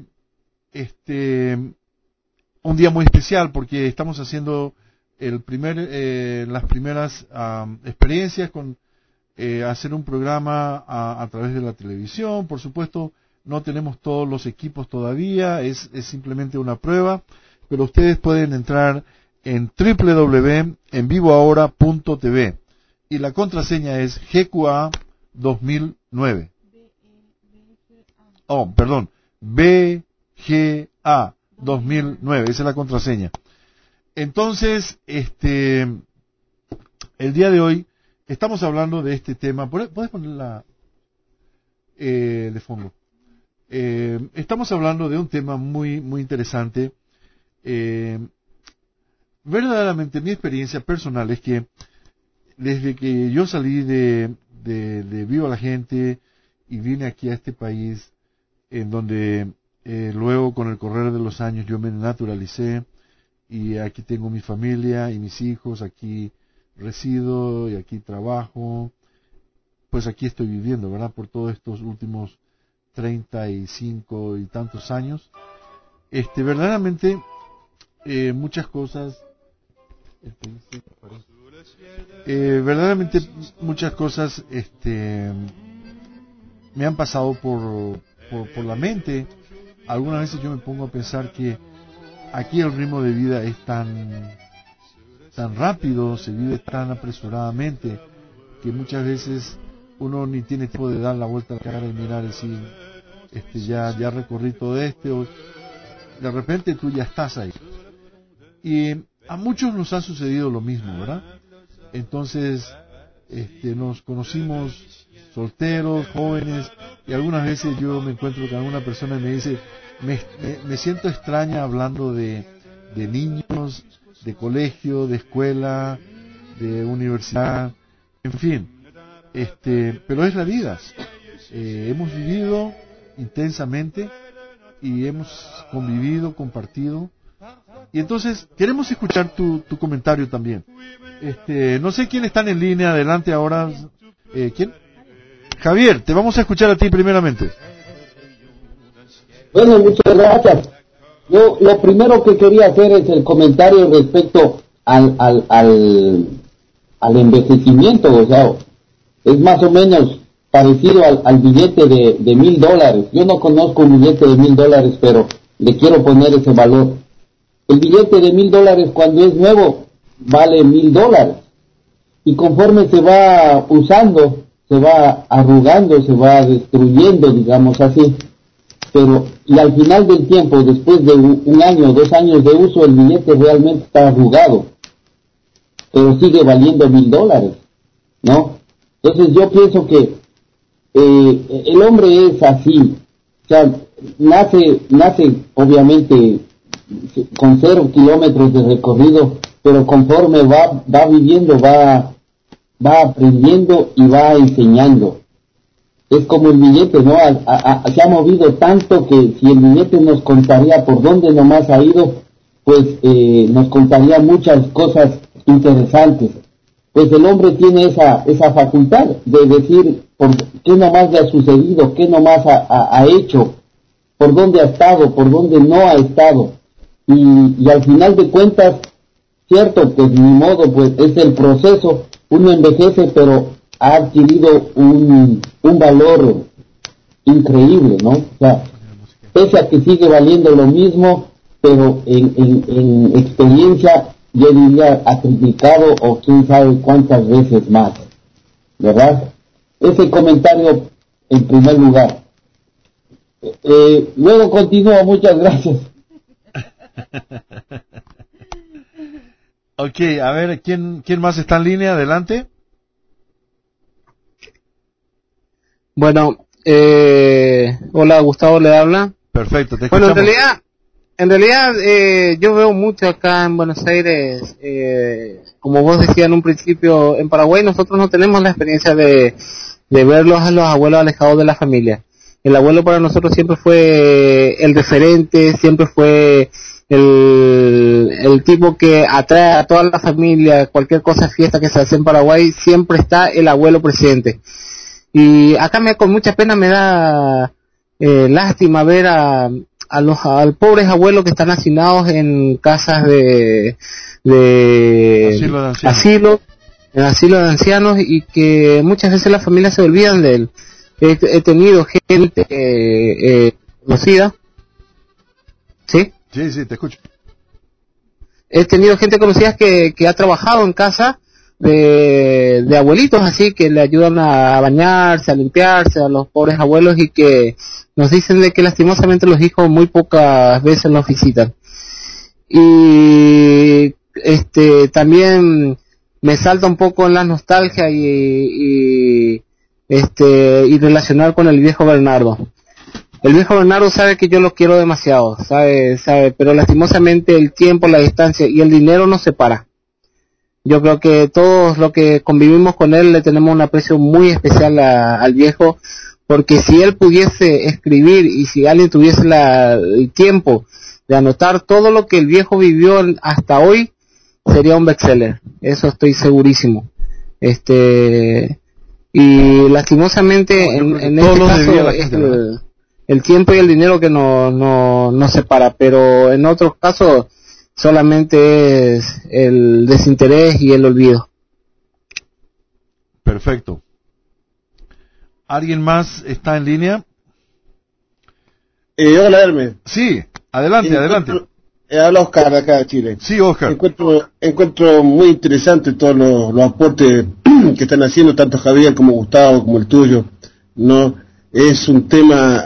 un día muy especial porque estamos haciendo las primeras experiencias con hacer un programa a través de la televisión. Por supuesto, no tenemos todos los equipos todavía, es simplemente una prueba, pero ustedes pueden entrar en www.envivoahora.tv y la contraseña es GQA 2009. Oh, perdón, BGA 2009, esa es la contraseña. Entonces, el día de hoy estamos hablando de este tema. ¿Puedes ponerla de fondo? Estamos hablando de un tema muy muy interesante. Verdaderamente mi experiencia personal es que desde que yo salí de Viva la Gente y vine aquí a este país, en donde luego con el correr de los años yo me naturalicé y aquí tengo mi familia y mis hijos, aquí resido y aquí trabajo, pues aquí estoy viviendo, ¿verdad? Por todos estos últimos 35 y tantos años. Verdaderamente muchas cosas me han pasado por la mente. Algunas veces yo me pongo a pensar que aquí el ritmo de vida es tan rápido, se vive tan apresuradamente, que muchas veces uno ni tiene tiempo de dar la vuelta a la cara y mirar y decir, ya recorrí todo o de repente tú ya estás ahí. Y a muchos nos ha sucedido lo mismo, ¿verdad? Entonces, nos conocimos solteros, jóvenes, y algunas veces yo me encuentro con alguna persona y me dice, me siento extraña hablando de niños, de colegio, de escuela, de universidad, en fin, pero es la vida. Hemos vivido intensamente y hemos convivido, compartido, y entonces queremos escuchar tu comentario también. No sé quién está en línea, adelante ahora. ¿Quién? Javier, te vamos a escuchar a ti primeramente. Bueno, muchas gracias. Yo lo primero que quería hacer es el comentario respecto al envejecimiento, o sea, es más o menos parecido al billete de $1,000. Yo no conozco un billete de $1,000, pero le quiero poner ese valor. El billete de $1,000 cuando es nuevo vale $1,000 y conforme se va usando, se va arrugando, se va destruyendo, digamos así. Pero, y al final del tiempo, después de un año o 2 años de uso, el billete realmente está arrugado, pero sigue valiendo $1,000, ¿no? Entonces yo pienso que el hombre es así, o sea, nace obviamente con 0 kilómetros de recorrido, pero conforme va viviendo, va aprendiendo y va enseñando. Es como el billete, ¿no? Se ha movido tanto que si el billete nos contaría por dónde nomás ha ido, pues nos contaría muchas cosas interesantes. Pues el hombre tiene esa facultad de decir por qué nomás le ha sucedido, qué nomás ha hecho, por dónde ha estado, por dónde no ha estado. Y al final de cuentas, cierto, pues ni modo, pues es el proceso. Uno envejece, pero ha adquirido un valor increíble, ¿no? O sea, pese a que sigue valiendo lo mismo, pero en experiencia yo diría ha triplicado o quién sabe cuántas veces más, ¿verdad? Ese comentario en primer lugar. Luego continúo, muchas gracias. Ok, a ver, ¿quién más está en línea? Adelante. Bueno, hola, Gustavo le habla. Perfecto, te Bueno, escuchamos. en En realidad, yo veo mucho acá en Buenos Aires, como vos decías en un principio, en Paraguay nosotros no tenemos la experiencia de verlos a los abuelos alejados de la familia. El abuelo para nosotros siempre fue el referente, siempre fue el tipo que atrae a toda la familia, cualquier cosa, fiesta que se hace en Paraguay, siempre está el abuelo presente. Y acá con mucha pena me da lástima ver al pobres abuelos que están hacinados en casas de asilo de ancianos, y que muchas veces las familias se olvidan de él. He tenido gente conocida, ¿sí? Sí, te escucho. He tenido gente conocida que ha trabajado en casa de abuelitos, así que le ayudan a bañarse, a limpiarse a los pobres abuelos, y que nos dicen de que lastimosamente los hijos muy pocas veces los visitan. Y también me salta un poco en la nostalgia y relacionar con el viejo Bernardo. El viejo Bernardo sabe que yo lo quiero demasiado, sabe, pero lastimosamente el tiempo, la distancia y el dinero nos separa. Yo creo que todos los que convivimos con él le tenemos un aprecio muy especial al viejo, porque si él pudiese escribir y si alguien tuviese el tiempo de anotar todo lo que el viejo vivió hasta hoy, sería un bestseller. Eso estoy segurísimo. Y lastimosamente en este caso el tiempo y el dinero que nos separa, pero en otros casos solamente es el desinterés y el olvido. Perfecto. ¿Alguien más está en línea? Hola, Hermes. Sí, adelante. Habla Oscar, acá de Chile. Sí, Oscar. Encuentro muy interesante todos los aportes que están haciendo, tanto Javier como Gustavo, como el tuyo, ¿no? Es un tema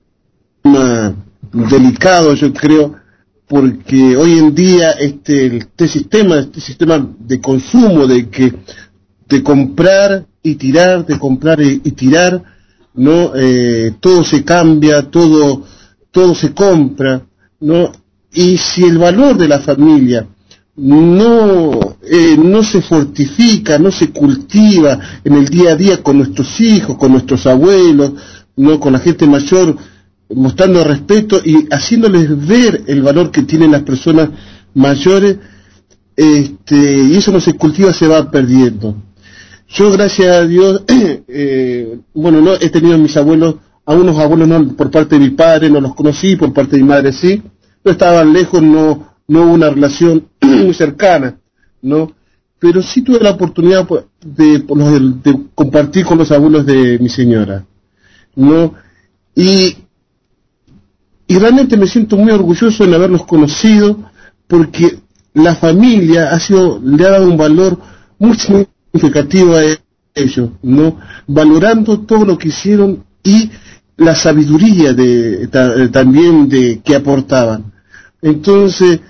delicado, yo creo, porque hoy en día este sistema de consumo, de comprar y tirar, de comprar y tirar, ¿no? Todo se cambia, todo se compra, ¿no? Y si el valor de la familia no se fortifica, no se cultiva en el día a día con nuestros hijos, con nuestros abuelos, no, con la gente mayor, mostrando respeto y haciéndoles ver el valor que tienen las personas mayores, y eso no se cultiva, se va perdiendo. Yo, gracias a Dios, no he tenido mis abuelos, a unos abuelos no, por parte de mi padre no los conocí, por parte de mi madre sí, no estaban lejos, no hubo una relación muy cercana, ¿no? Pero sí tuve la oportunidad de compartir con los abuelos de mi señora, ¿no? Y realmente me siento muy orgulloso en haberlos conocido, porque la familia le ha dado un valor muy significativo a ellos, ¿no? Valorando todo lo que hicieron y la sabiduría también que aportaban. Entonces,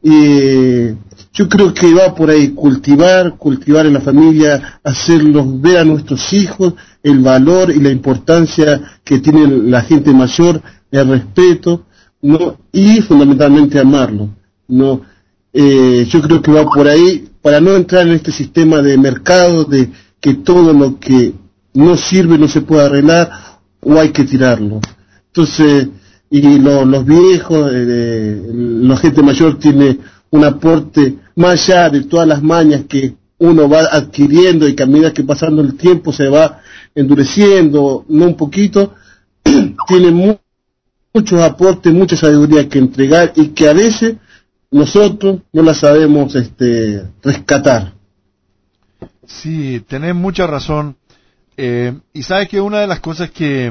yo creo que va por ahí cultivar en la familia, hacerlos ver a nuestros hijos el valor y la importancia que tiene la gente mayor, el respeto, ¿no? Y fundamentalmente amarlo, ¿no? Yo creo que va por ahí, para no entrar en este sistema de mercado de que todo lo que no sirve no se puede arreglar o hay que tirarlo. Entonces, y los viejos, la gente mayor tiene un aporte más allá de todas las mañas que uno va adquiriendo y que a medida que pasando el tiempo se va endureciendo, no un poquito, tiene muchos aportes, mucha sabiduría que entregar y que a veces nosotros no la sabemos rescatar. Sí, tenés mucha razón. Y sabes que una de las cosas que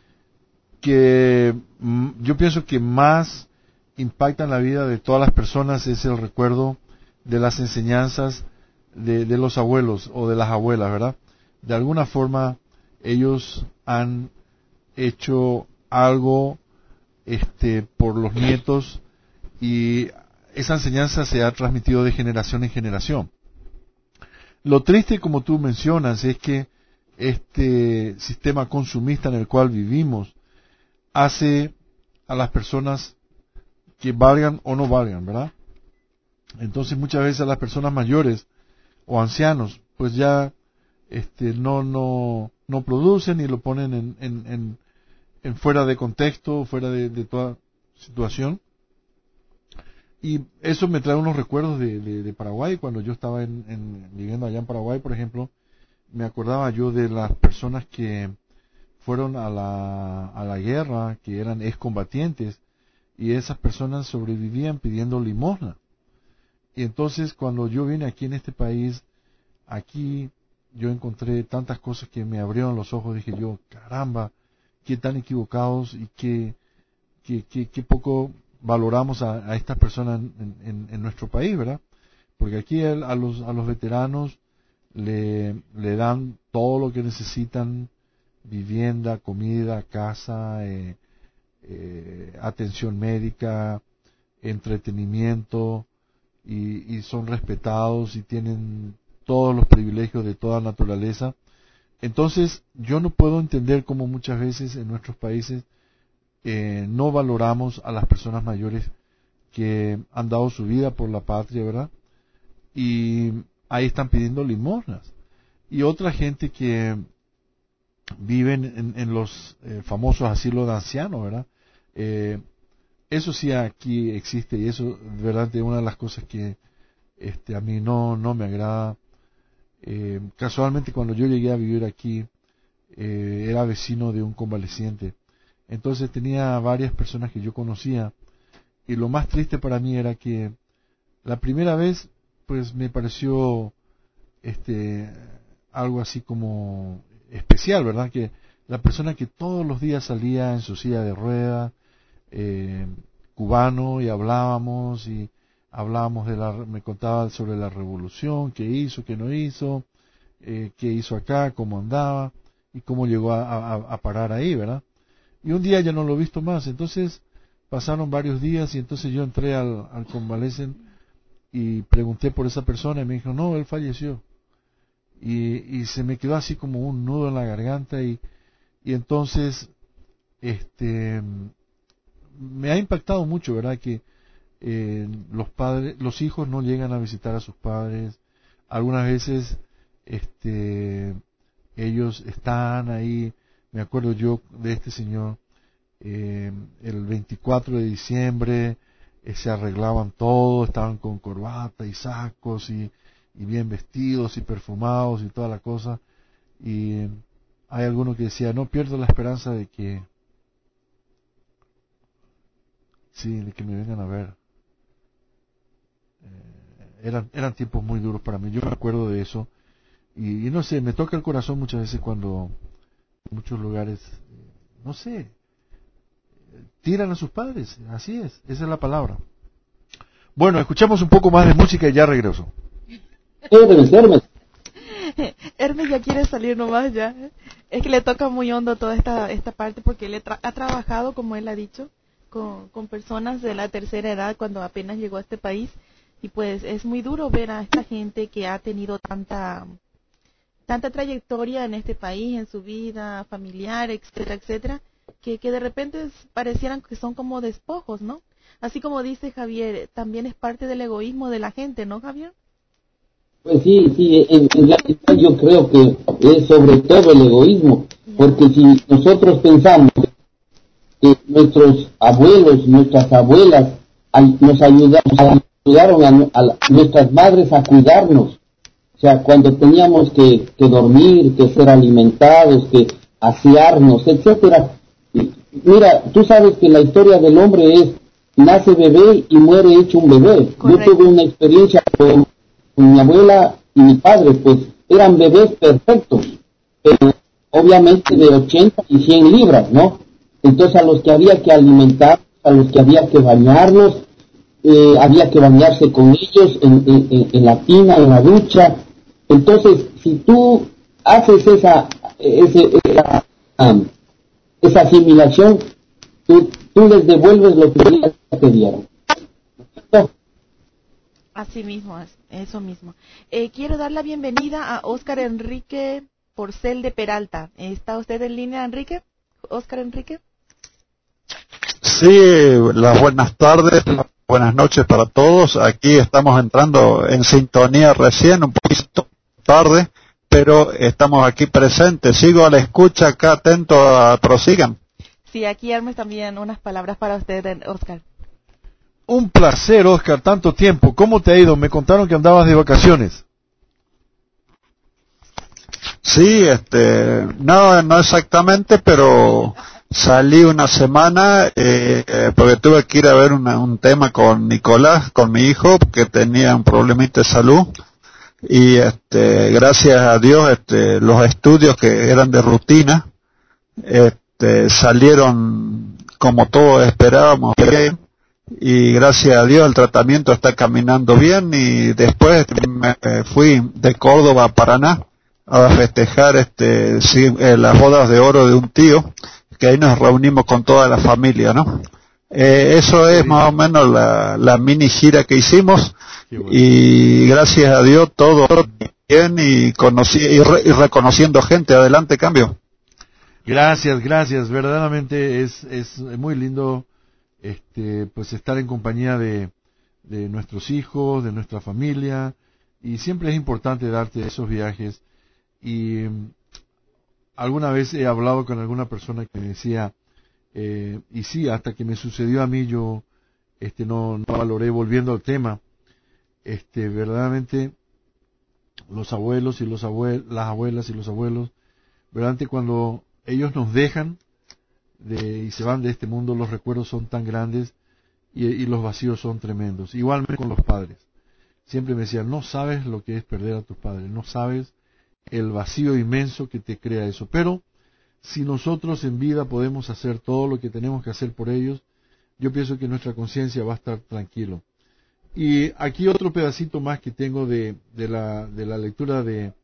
yo pienso que más impacta en la vida de todas las personas es el recuerdo de las enseñanzas de los abuelos o de las abuelas, ¿verdad? De alguna forma ellos han hecho algo por los nietos y esa enseñanza se ha transmitido de generación en generación. Lo triste, como tú mencionas, es que este sistema consumista en el cual vivimos hace a las personas que valgan o no valgan, ¿verdad? Entonces muchas veces las personas mayores o ancianos pues ya no producen y lo ponen en fuera de contexto, fuera de toda situación. Y eso me trae unos recuerdos de Paraguay. Cuando yo estaba viviendo allá en Paraguay, por ejemplo, me acordaba yo de las personas que fueron a la guerra, que eran excombatientes, y esas personas sobrevivían pidiendo limosna. Y entonces cuando yo vine aquí en este país, aquí yo encontré tantas cosas que me abrieron los ojos. Dije yo, caramba, qué tan equivocados y qué poco valoramos a estas personas en nuestro país, ¿verdad? Porque aquí a los veteranos le dan todo lo que necesitan: vivienda, comida, casa, atención médica, entretenimiento, y son respetados y tienen todos los privilegios de toda naturaleza. Entonces yo no puedo entender cómo muchas veces en nuestros países no valoramos a las personas mayores que han dado su vida por la patria, ¿verdad? Y ahí están pidiendo limosnas. Y otra gente que viven en los famosos asilos de ancianos, ¿verdad? Eso sí aquí existe, y eso de verdad es una de las cosas que a mí no me agrada. Casualmente cuando yo llegué a vivir aquí, era vecino de un convaleciente. Entonces tenía varias personas que yo conocía, y lo más triste para mí era que la primera vez pues me pareció algo así como especial, ¿verdad? Que la persona que todos los días salía en su silla de ruedas, cubano, y hablábamos me contaba sobre la revolución, qué hizo, qué no hizo, qué hizo acá, cómo andaba y cómo llegó a parar ahí, ¿verdad? Y un día ya no lo he visto más. Entonces pasaron varios días, y entonces yo entré al convalescent y pregunté por esa persona, y me dijo, no, él falleció. Y se me quedó así como un nudo en la garganta, y entonces me ha impactado mucho, ¿verdad? Que los hijos no llegan a visitar a sus padres. Algunas veces ellos están ahí. Me acuerdo yo de este señor, el 24 de diciembre se arreglaban todos, estaban con corbata y sacos y bien vestidos y perfumados y toda la cosa. Y hay alguno que decía, no pierdo la esperanza de que me vengan a ver. Eran tiempos muy duros para mí. Yo me acuerdo de eso, y no sé, me toca el corazón muchas veces cuando en muchos lugares, no sé, tiran a sus padres. Así es, esa es la palabra. Bueno, escuchamos un poco más de música y ya regreso. Hermes ya quiere salir nomás ya. Es que le toca muy hondo toda esta parte, porque él ha trabajado, como él ha dicho, con personas de la tercera edad cuando apenas llegó a este país, y pues es muy duro ver a esta gente que ha tenido tanta trayectoria en este país, en su vida familiar, etcétera, etcétera, que de repente parecieran que son como despojos, ¿no? Así como dice Javier, también es parte del egoísmo de la gente, ¿no, Javier? Pues sí, en realidad yo creo que es sobre todo el egoísmo, porque si nosotros pensamos que nuestros abuelos, nuestras abuelas nos ayudaron a nuestras madres a cuidarnos, o sea, cuando teníamos que dormir, que ser alimentados, que asearnos, etcétera. Mira, tú sabes que la historia del hombre es: nace bebé y muere hecho un bebé. Correcto. Yo tuve una experiencia con mi abuela y mi padre, pues eran bebés perfectos, pero obviamente de 80 y 100 libras, ¿no? Entonces a los que había que alimentar, a los que había que bañarlos, había que bañarse con ellos en la tina, en la ducha. Entonces, si tú haces esa asimilación, tú les devuelves lo que ellos te dieron. Así mismo, eso mismo. Quiero dar la bienvenida a Óscar Enrique Porcel de Peralta. ¿Está usted en línea, Enrique? Óscar Enrique. Sí, las buenas tardes, las buenas noches para todos. Aquí estamos entrando en sintonía recién, un poquito tarde, pero estamos aquí presentes. Sigo a la escucha acá, atento a prosigan. Sí, aquí Hermes también unas palabras para usted, Oscar. Un placer, Oscar, tanto tiempo. ¿Cómo te ha ido? Me contaron que andabas de vacaciones. Sí, no exactamente, pero salí una semana porque tuve que ir a ver un tema con Nicolás, con mi hijo, que tenía un problemita de salud. Y gracias a Dios, los estudios que eran de rutina, salieron como todos esperábamos bien. Y gracias a Dios el tratamiento está caminando bien. Y después me fui de Córdoba a Paraná a festejar las bodas de oro de un tío, que ahí nos reunimos con toda la familia, ¿no? Eso es más o menos la mini gira que hicimos, y gracias a Dios todo bien, y reconociendo gente. Adelante, Cambio. Gracias, verdaderamente es muy lindo pues estar en compañía de nuestros hijos, de nuestra familia, y siempre es importante darte esos viajes. Y alguna vez he hablado con alguna persona que me decía, y sí, hasta que me sucedió a mí yo no valoré, volviendo al tema, verdaderamente los abuelos y las abuelas y los abuelos, verdaderamente cuando ellos nos dejan y se van de este mundo, los recuerdos son tan grandes y los vacíos son tremendos. Igualmente con los padres. Siempre me decían, no sabes lo que es perder a tus padres, no sabes el vacío inmenso que te crea eso. Pero si nosotros en vida podemos hacer todo lo que tenemos que hacer por ellos, yo pienso que nuestra conciencia va a estar tranquilo. Y aquí otro pedacito más que tengo de la lectura de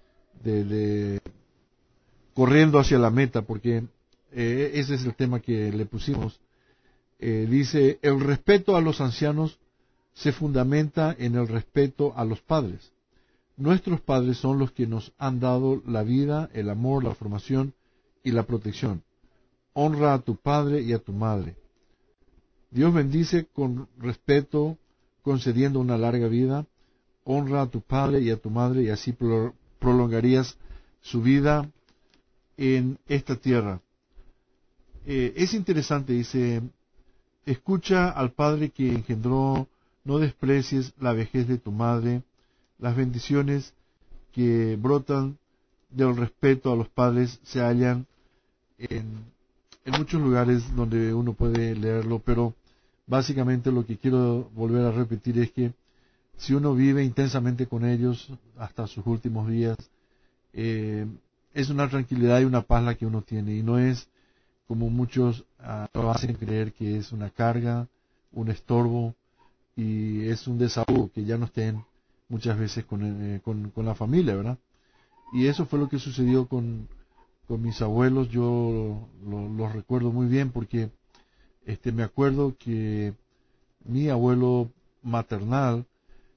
Corriendo hacia la meta, porque ese es el tema que le pusimos. Dice, el respeto a los ancianos se fundamenta en el respeto a los padres. Nuestros padres son los que nos han dado la vida, el amor, la formación y la protección. Honra a tu padre y a tu madre. Dios bendice con respeto, concediendo una larga vida. Honra a tu padre y a tu madre, y así prolongarías su vida en esta tierra. Es interesante, dice, escucha al padre que engendró, no desprecies la vejez de tu madre. Las bendiciones que brotan del respeto a los padres se hallan en muchos lugares donde uno puede leerlo, pero básicamente lo que quiero volver a repetir es que si uno vive intensamente con ellos hasta sus últimos días, es una tranquilidad y una paz la que uno tiene, y no es como muchos lo hacen creer, que es una carga, un estorbo, y es un desahogo que ya no estén muchas veces con la familia, ¿verdad? Y eso fue lo que sucedió con mis abuelos. Yo los recuerdo muy bien porque me acuerdo que mi abuelo maternal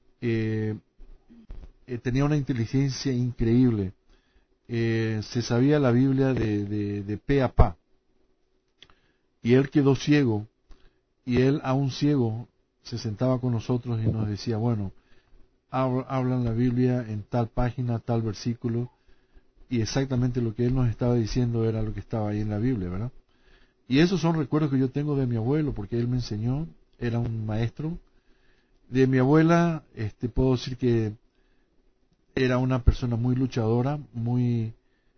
tenía una inteligencia increíble. Se sabía la Biblia de pe a pa, y él quedó ciego, y él aún ciego se sentaba con nosotros y nos decía, bueno, hablan la Biblia en tal página, tal versículo, y exactamente lo que él nos estaba diciendo era lo que estaba ahí en la Biblia, ¿verdad? Y esos son recuerdos que yo tengo de mi abuelo, porque él me enseñó, era un maestro. De mi abuela, puedo decir que era una persona muy luchadora, muy,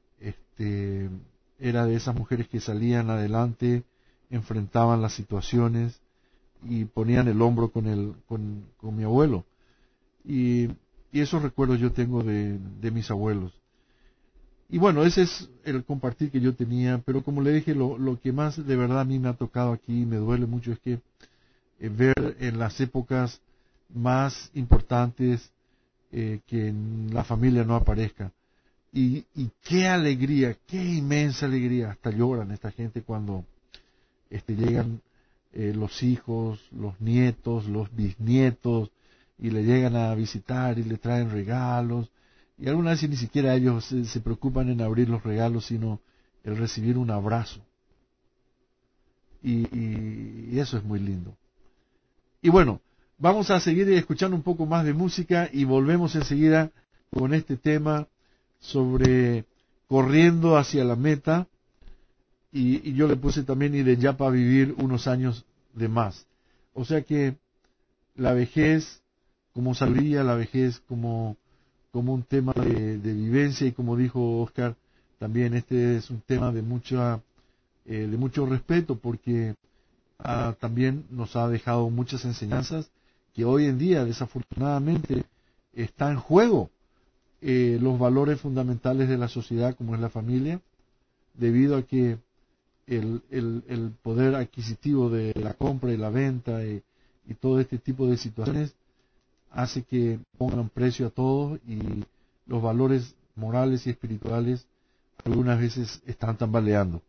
era de esas mujeres que salían adelante, enfrentaban las situaciones y ponían el hombro con mi abuelo. Y esos recuerdos yo tengo de mis abuelos. Y bueno, ese es el compartir que yo tenía, pero como le dije, lo que más de verdad a mí me ha tocado aquí, me duele mucho, es que ver en las épocas más importantes que en la familia no aparezca. Y qué alegría, qué inmensa alegría, hasta lloran esta gente cuando llegan los hijos, los nietos, los bisnietos, y le llegan a visitar y le traen regalos, y algunas veces ni siquiera ellos se preocupan en abrir los regalos, sino el recibir un abrazo. y eso es muy lindo. Y bueno, vamos a seguir escuchando un poco más de música y volvemos enseguida con este tema sobre corriendo hacia la meta, y yo le puse también y de ya para vivir unos años de más. O sea que la vejez como sabiduría, la vejez como un tema de vivencia, y como dijo Oscar, también este es un tema de mucho respeto, porque también nos ha dejado muchas enseñanzas que hoy en día desafortunadamente está en juego, los valores fundamentales de la sociedad como es la familia, debido a que el poder adquisitivo de la compra y la venta y todo este tipo de situaciones hace que pongan precio a todo, y los valores morales y espirituales algunas veces están tambaleando.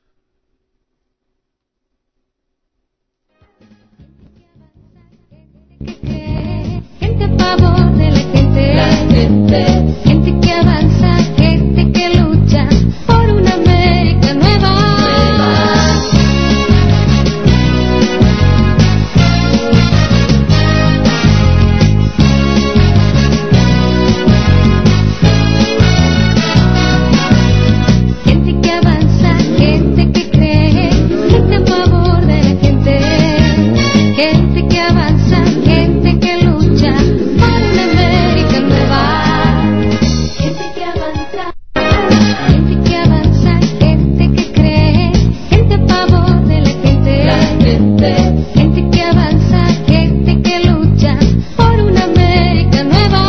Gente a favor de la gente, gente que avanza, gente que lucha por una América nueva. Gente que avanza, gente que cree, gente a favor de la gente, gente que avanza, gente que lucha por una América nueva. Gente que avanza, gente que cree, gente a favor de la gente, gente que avanza, gente que lucha por una América nueva.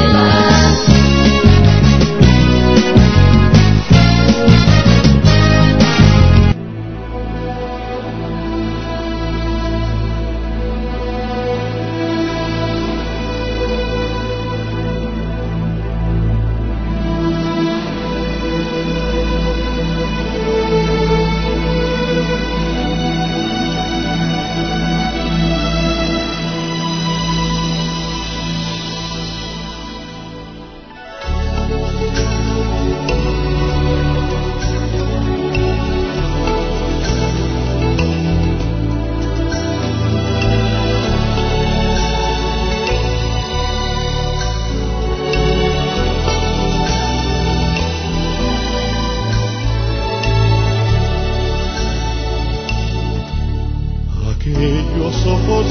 Aquellos ojos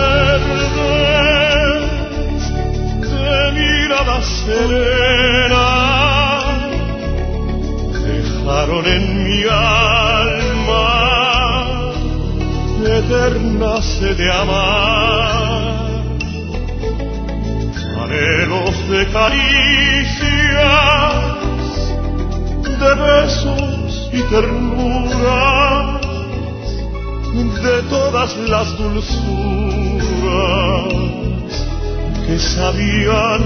verdes de mirada serena dejaron en mi alma eterna sed de amar, anhelos de caricias, de besos y ternuras, de todas las dulzuras que sabían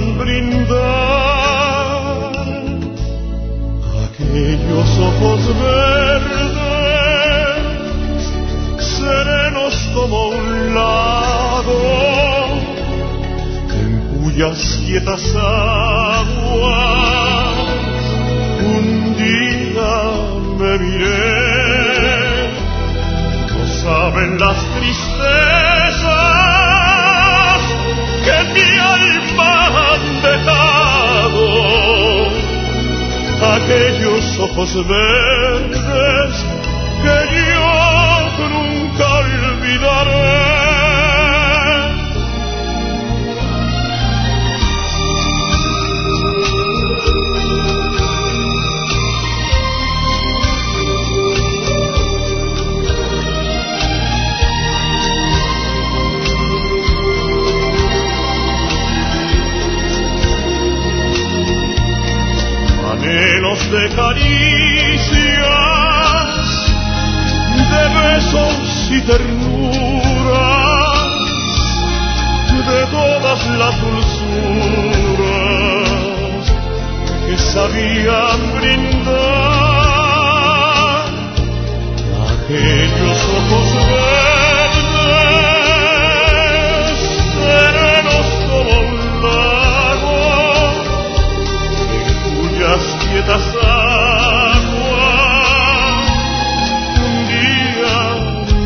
brindar. Aquellos ojos verdes, serenos como un lago, en cuyas quietas aguas un día me miré. Saben las tristezas que mi alma han dejado, aquellos ojos verdes que yo nunca olvidaré. Anhelos de caricias, de besos y ternuras, de todas las dulzuras que sabían brindar. Aquellos ojos verdes, serenos como un lago, cuyas quietas aguas un día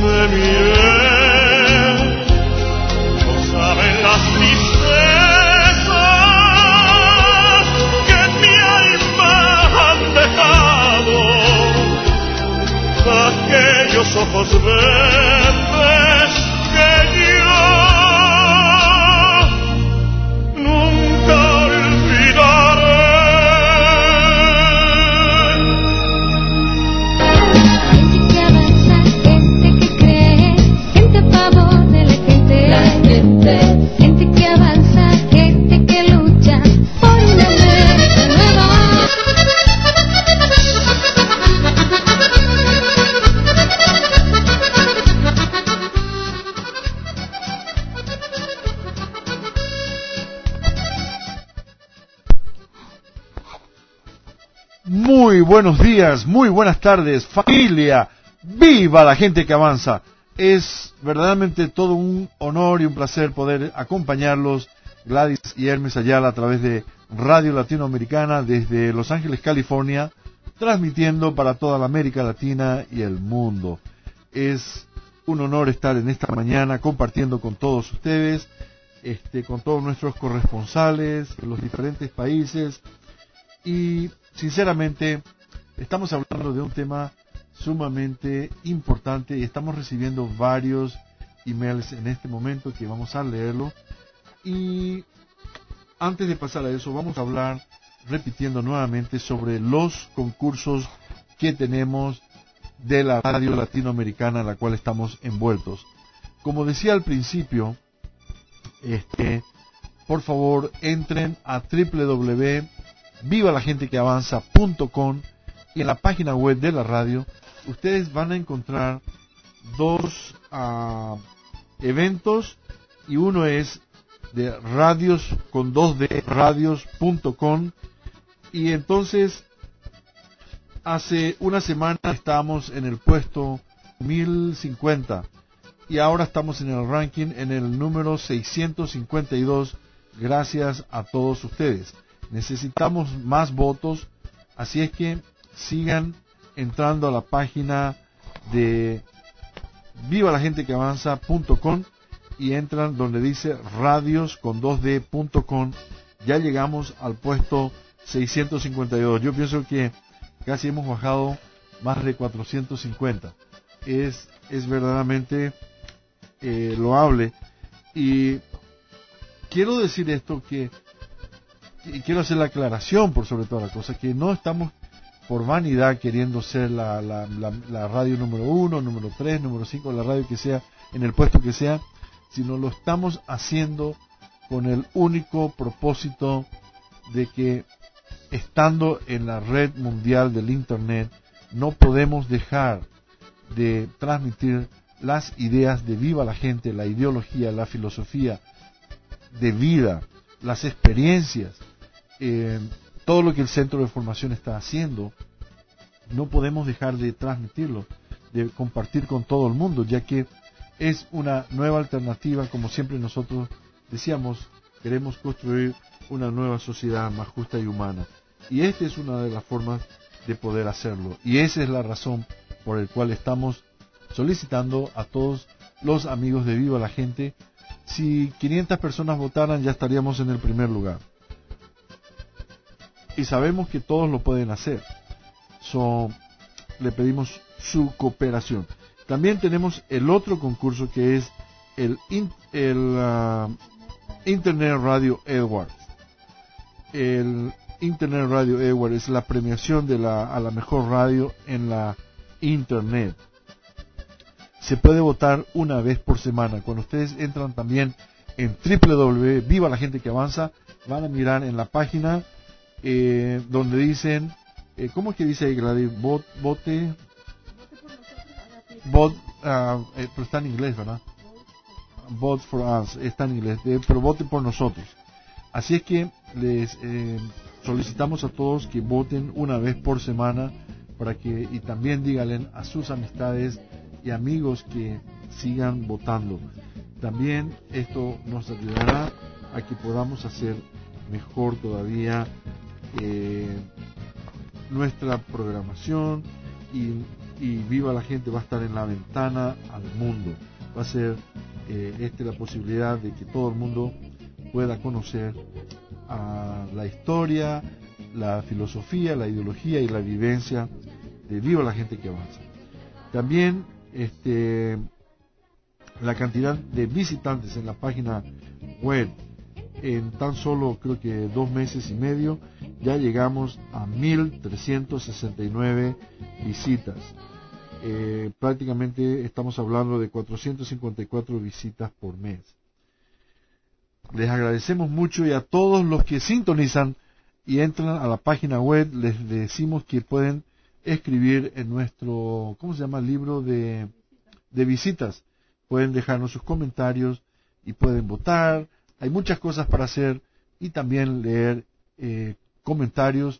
Muy buenos días, muy buenas tardes, familia. ¡Viva la gente que avanza! Es verdaderamente todo un honor y un placer poder acompañarlos, Gladys y Hermes Ayala, a través de Radio Latinoamericana desde Los Ángeles, California, transmitiendo para toda la América Latina y el mundo. Es un honor estar en esta mañana compartiendo con todos ustedes, con todos nuestros corresponsales en los diferentes países, y sinceramente estamos hablando de un tema sumamente importante y estamos recibiendo varios emails en este momento que vamos a leerlo. Y antes de pasar a eso, vamos a hablar, repitiendo nuevamente, sobre los concursos que tenemos de la radio latinoamericana en la cual estamos envueltos. Como decía al principio, por favor entren a www.vivalagentequeavanza.com, y en la página web de la radio ustedes van a encontrar dos eventos, y uno es de radios con 2D, radios.com, y entonces hace una semana estábamos en el puesto 1050 y ahora estamos en el ranking en el número 652, gracias a todos ustedes. Necesitamos más votos, así es que sigan entrando a la página de vivalagentequeavanza.com y entran donde dice radios con 2D.com. Ya llegamos al puesto 652. Yo pienso que casi hemos bajado más de 450. Es verdaderamente loable. Y quiero decir esto, y quiero hacer la aclaración por sobre toda la cosa, que no estamos por vanidad queriendo ser la radio número 1, número 3, número 5, la radio que sea, en el puesto que sea, sino lo estamos haciendo con el único propósito de que, estando en la red mundial del Internet, no podemos dejar de transmitir las ideas de Viva la Gente, la ideología, la filosofía de vida, las experiencias, todo lo que el Centro de Formación está haciendo. No podemos dejar de transmitirlo, de compartir con todo el mundo, ya que es una nueva alternativa. Como siempre nosotros decíamos, queremos construir una nueva sociedad más justa y humana, y esta es una de las formas de poder hacerlo, y esa es la razón por la cual estamos solicitando a todos los amigos de Viva la Gente. Si 500 personas votaran, ya estaríamos en el primer lugar, y sabemos que todos lo pueden hacer. Le pedimos su cooperación. También tenemos el otro concurso, que es el Internet Radio Awards. El Internet Radio Awards es la premiación a la mejor radio en la Internet. Se puede votar una vez por semana. Cuando ustedes entran también en www.viva la gente que avanza, van a mirar en la página donde dicen, ¿cómo es que dice ahí, Gladys? Vote pero está en inglés, ¿verdad? Vote for us, está en inglés, pero vote por nosotros. Así es que les solicitamos a todos que voten una vez por semana, y también díganle a sus amistades y amigos que sigan votando. También esto nos ayudará a que podamos hacer mejor todavía nuestra programación, y Viva la Gente va a estar en la ventana al mundo. Va a ser la posibilidad de que todo el mundo pueda conocer la historia, la filosofía, la ideología y la vivencia de Viva la Gente que avanza. También la cantidad de visitantes en la página web, en tan solo creo que 2 meses y medio ya llegamos a 1,369 visitas. Prácticamente estamos hablando de 454 visitas por mes. Les agradecemos mucho, y a todos los que sintonizan y entran a la página web les decimos que pueden escribir en nuestro, ¿cómo se llama?, libro de visitas. Pueden dejarnos sus comentarios y pueden votar. Hay muchas cosas para hacer, y también leer comentarios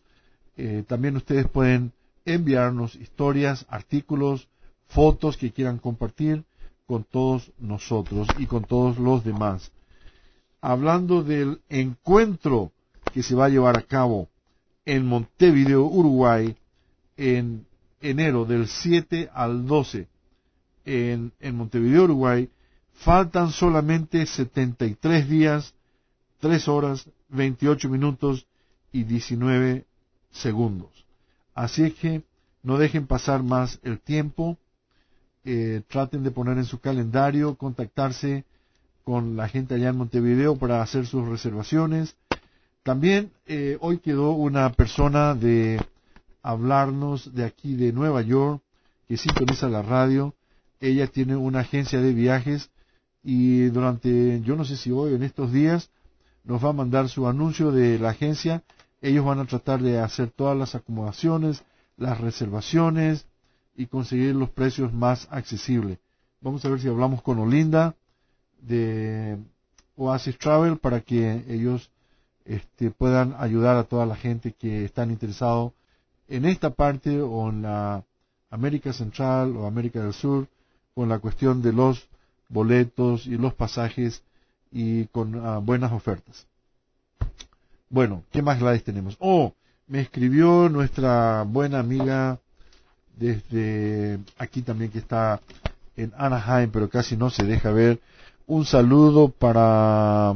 También ustedes pueden enviarnos historias, artículos, fotos que quieran compartir con todos nosotros y con todos los demás. Hablando del encuentro que se va a llevar a cabo en Montevideo, Uruguay, en enero del 7 al 12, en Montevideo, Uruguay, faltan solamente 73 días, 3 horas, 28 minutos y 19 segundos. Así es que no dejen pasar más el tiempo, traten de poner en su calendario, contactarse con la gente allá en Montevideo para hacer sus reservaciones. También hoy quedó una persona de hablarnos de aquí de Nueva York que sintoniza la radio. Ella tiene una agencia de viajes y durante, yo no sé si hoy o en estos días, nos va a mandar su anuncio de la agencia. Ellos van a tratar de hacer todas las acomodaciones, las reservaciones y conseguir los precios más accesibles. Vamos a ver si hablamos con Olinda de Oasis Travel para que ellos puedan ayudar a toda la gente que están interesados en esta parte o en la América Central o América del Sur con la cuestión de los boletos y los pasajes y con buenas ofertas. Bueno, ¿qué más, Gladys, tenemos? Me escribió nuestra buena amiga desde aquí también, que está en Anaheim, pero casi no se deja ver. Un saludo para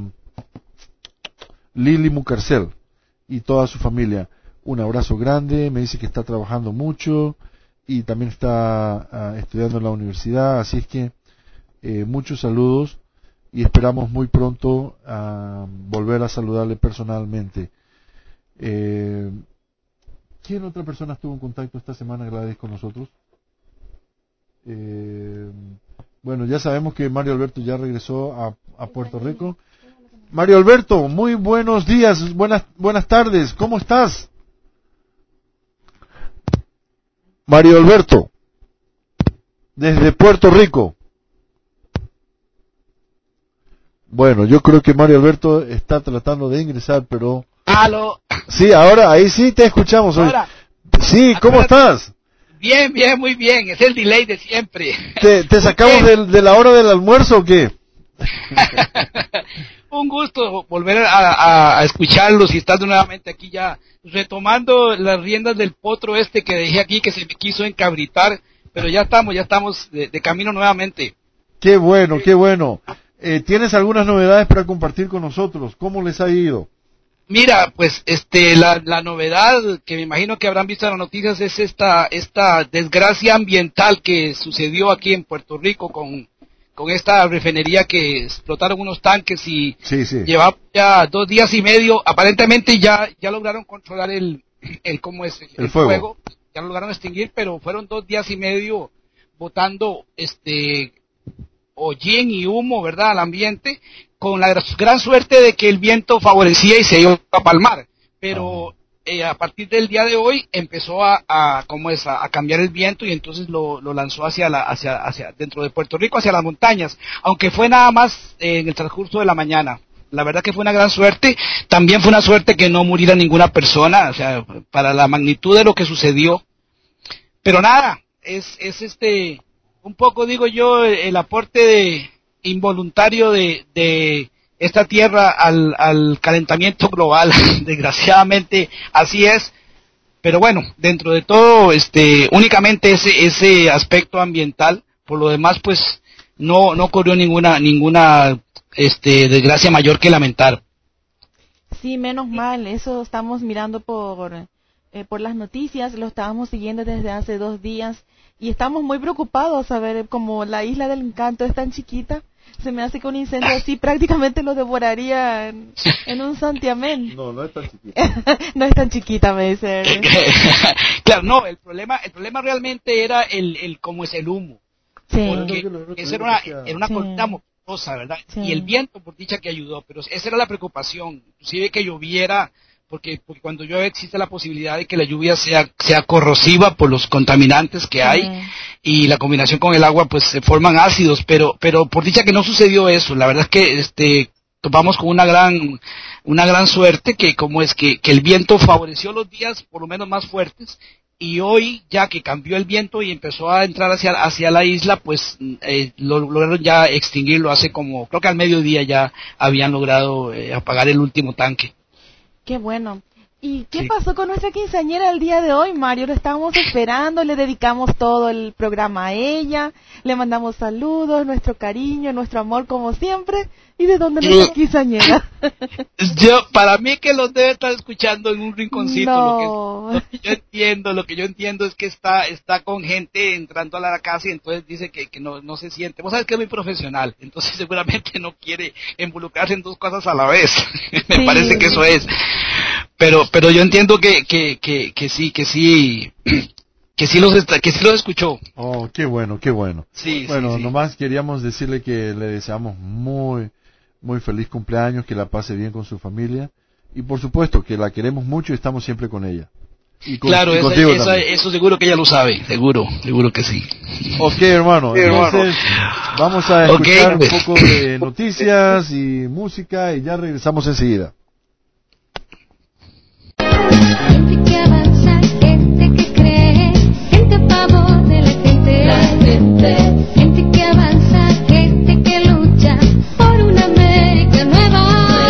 Lili Mucarcel y toda su familia. Un abrazo grande, me dice que está trabajando mucho y también está estudiando en la universidad, así es que muchos saludos y esperamos muy pronto volver a saludarle personalmente. ¿Quién otra persona estuvo en contacto esta semana, Gladys, con nosotros? Bueno, ya sabemos que Mario Alberto ya regresó a Puerto Rico. Mario Alberto, muy buenos días, buenas tardes, ¿cómo estás? Mario Alberto, desde Puerto Rico. Bueno, yo creo que Mario Alberto está tratando de ingresar, pero... ¡Aló! Sí, ahora, ahí sí te escuchamos hoy. Ahora, sí, ¿cómo estás? Bien, muy bien, es el delay de siempre. ¿Te sacamos de la hora del almuerzo o qué? Un gusto volver a escucharlos y estando nuevamente aquí ya retomando las riendas del potro que dejé aquí, que se me quiso encabritar, pero ya estamos de camino nuevamente. Qué bueno, qué bueno. ¿Tienes algunas novedades para compartir con nosotros? ¿Cómo les ha ido? Mira, pues la novedad que me imagino que habrán visto en las noticias es esta desgracia ambiental que sucedió aquí en Puerto Rico con esta refinería que explotaron unos tanques y llevaba ya 2 días y medio. Aparentemente ya lograron controlar el fuego, ya lo lograron extinguir, pero fueron 2 días y medio botando hollín y humo, ¿verdad?, al ambiente, con la gran suerte de que el viento favorecía y se iba a palmar, pero a partir del día de hoy empezó a cambiar el viento y entonces lo lanzó hacia dentro de Puerto Rico, hacia las montañas, aunque fue nada más en el transcurso de la mañana. La verdad que fue una gran suerte. También fue una suerte que no muriera ninguna persona, o sea, para la magnitud de lo que sucedió. Pero nada, es un poco, digo yo, el aporte involuntario de esta tierra al calentamiento global. Desgraciadamente así es, pero bueno, dentro de todo únicamente ese aspecto ambiental. Por lo demás, pues no ocurrió ninguna desgracia mayor que lamentar. Sí, menos mal, eso estamos mirando por las noticias, lo estábamos siguiendo desde hace 2 días y estamos muy preocupados a ver, como la Isla del Encanto es tan chiquita, se me hace que un incendio así prácticamente lo devoraría en un santiamén. No es tan chiquita. No es tan chiquita, me dice. Claro, no, el problema realmente era cómo es el humo. Sí. Porque eso era una colina monstruosa, ¿verdad? Sí. Y el viento, por dicha, que ayudó, pero esa era la preocupación, inclusive que lloviera, porque cuando llueve existe la posibilidad de que la lluvia sea corrosiva por los contaminantes que hay, y la combinación con el agua pues se forman ácidos, pero por dicha que no sucedió eso. La verdad es que topamos con una gran suerte, que como es que el viento favoreció los días por lo menos más fuertes, y hoy ya que cambió el viento y empezó a entrar hacia la isla, pues lograron ya extinguirlo hace como, creo que al mediodía ya habían logrado apagar el último tanque. Qué bueno. ¿Y qué pasó con nuestra quinceañera el día de hoy, Mario? Lo estábamos esperando, le dedicamos todo el programa a ella, le mandamos saludos, nuestro cariño, nuestro amor como siempre. ¿Y de dónde nuestra quinceañera? Para mí que los debe estar escuchando en un rinconcito. No. Lo que yo entiendo es que está con gente entrando a la casa y entonces dice que no se siente. Vos sabes que es muy profesional, entonces seguramente no quiere involucrarse en dos cosas a la vez. Me parece que eso es. Pero yo entiendo que sí los escuchó. Oh, qué bueno, qué bueno. Sí, bueno, sí. Nomás queríamos decirle que le deseamos muy feliz cumpleaños, que la pase bien con su familia y por supuesto que la queremos mucho y estamos siempre con ella. Claro, eso seguro que ella lo sabe, seguro que sí. Ok, hermano, entonces vamos a escuchar un poco de noticias y música y ya regresamos enseguida. Gente que avanza, gente que cree, gente a favor de la gente. Gente que avanza, gente que lucha por una América nueva.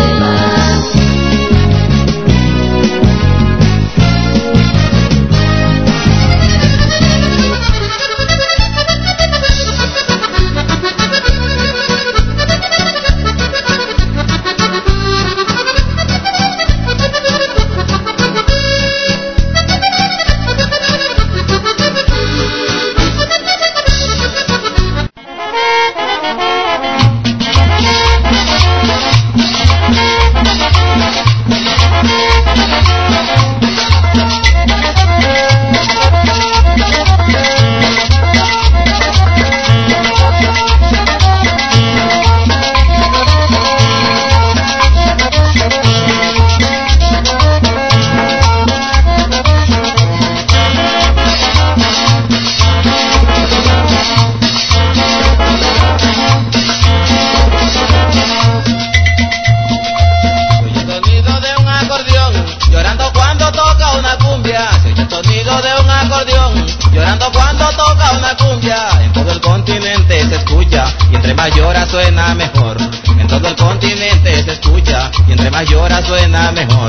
Suena mejor, en todo el continente se escucha y entre más llora suena mejor.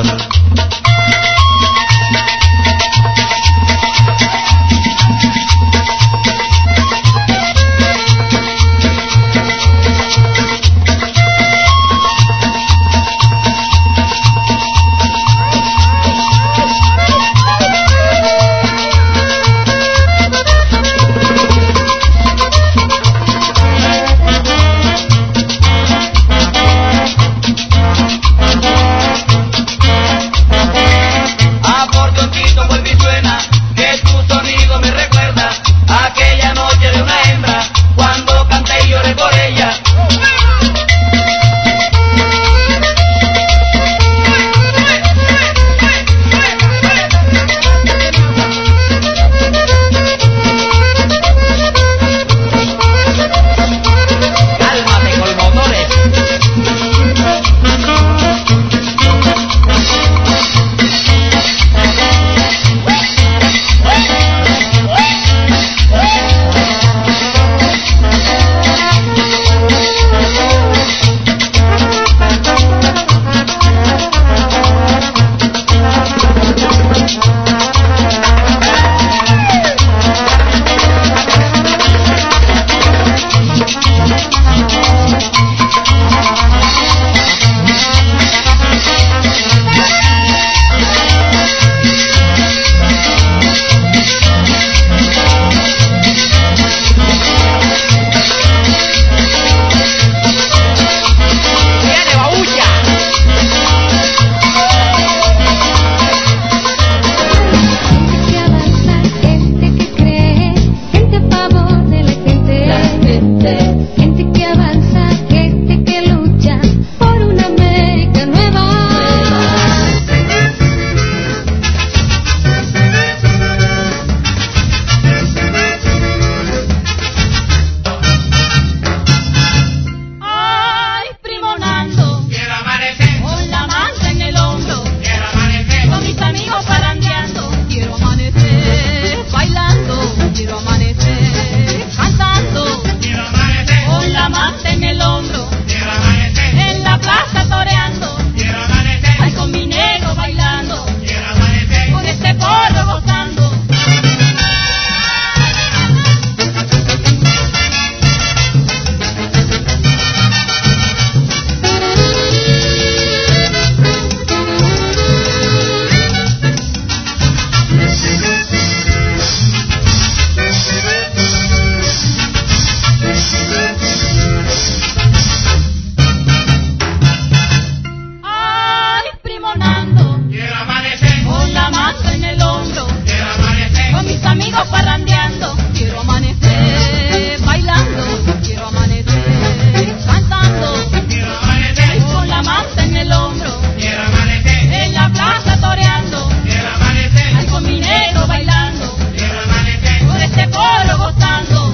amigos parrandeando, quiero amanecer bailando, quiero amanecer cantando, quiero amanecer con la manta en el hombro, quiero amanecer en la plaza toreando, quiero amanecer con mi negro bailando, quiero amanecer por este pueblo gozando.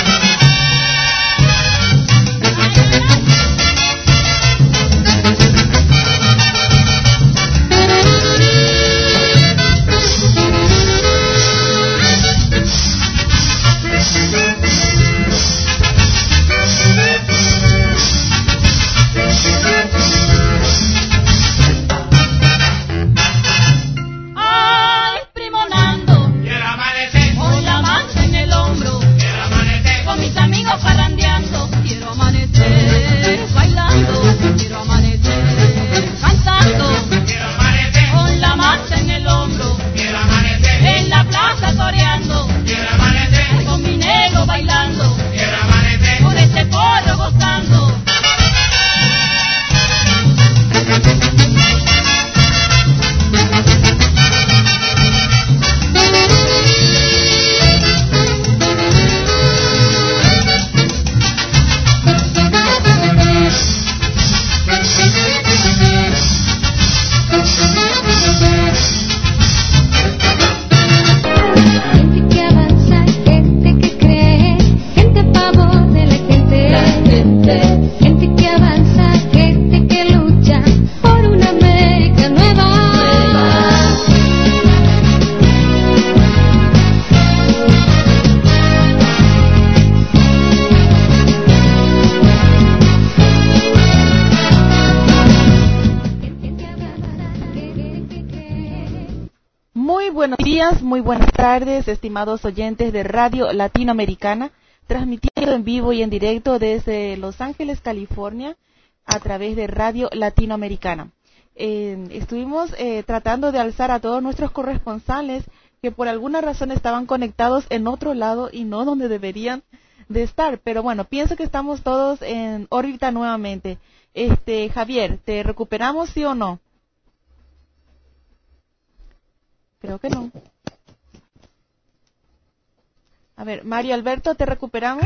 Parrandeando, quiero amanecer bailando, quiero amanecer cantando, quiero amanecer con la manta en el hombro, quiero amanecer en la plaza toreando, quiero amanecer con mi negro bailando, quiero amanecer con este porro gozando. Buenos días, muy buenas tardes, estimados oyentes de Radio Latinoamericana, transmitiendo en vivo y en directo desde Los Ángeles, California, a través de Radio Latinoamericana. Estuvimos tratando de alzar a todos nuestros corresponsales que por alguna razón estaban conectados en otro lado y no donde deberían de estar, pero bueno, pienso que estamos todos en órbita nuevamente. Javier, ¿te recuperamos sí o no? Creo que no. A ver, Mario Alberto, ¿te recuperamos?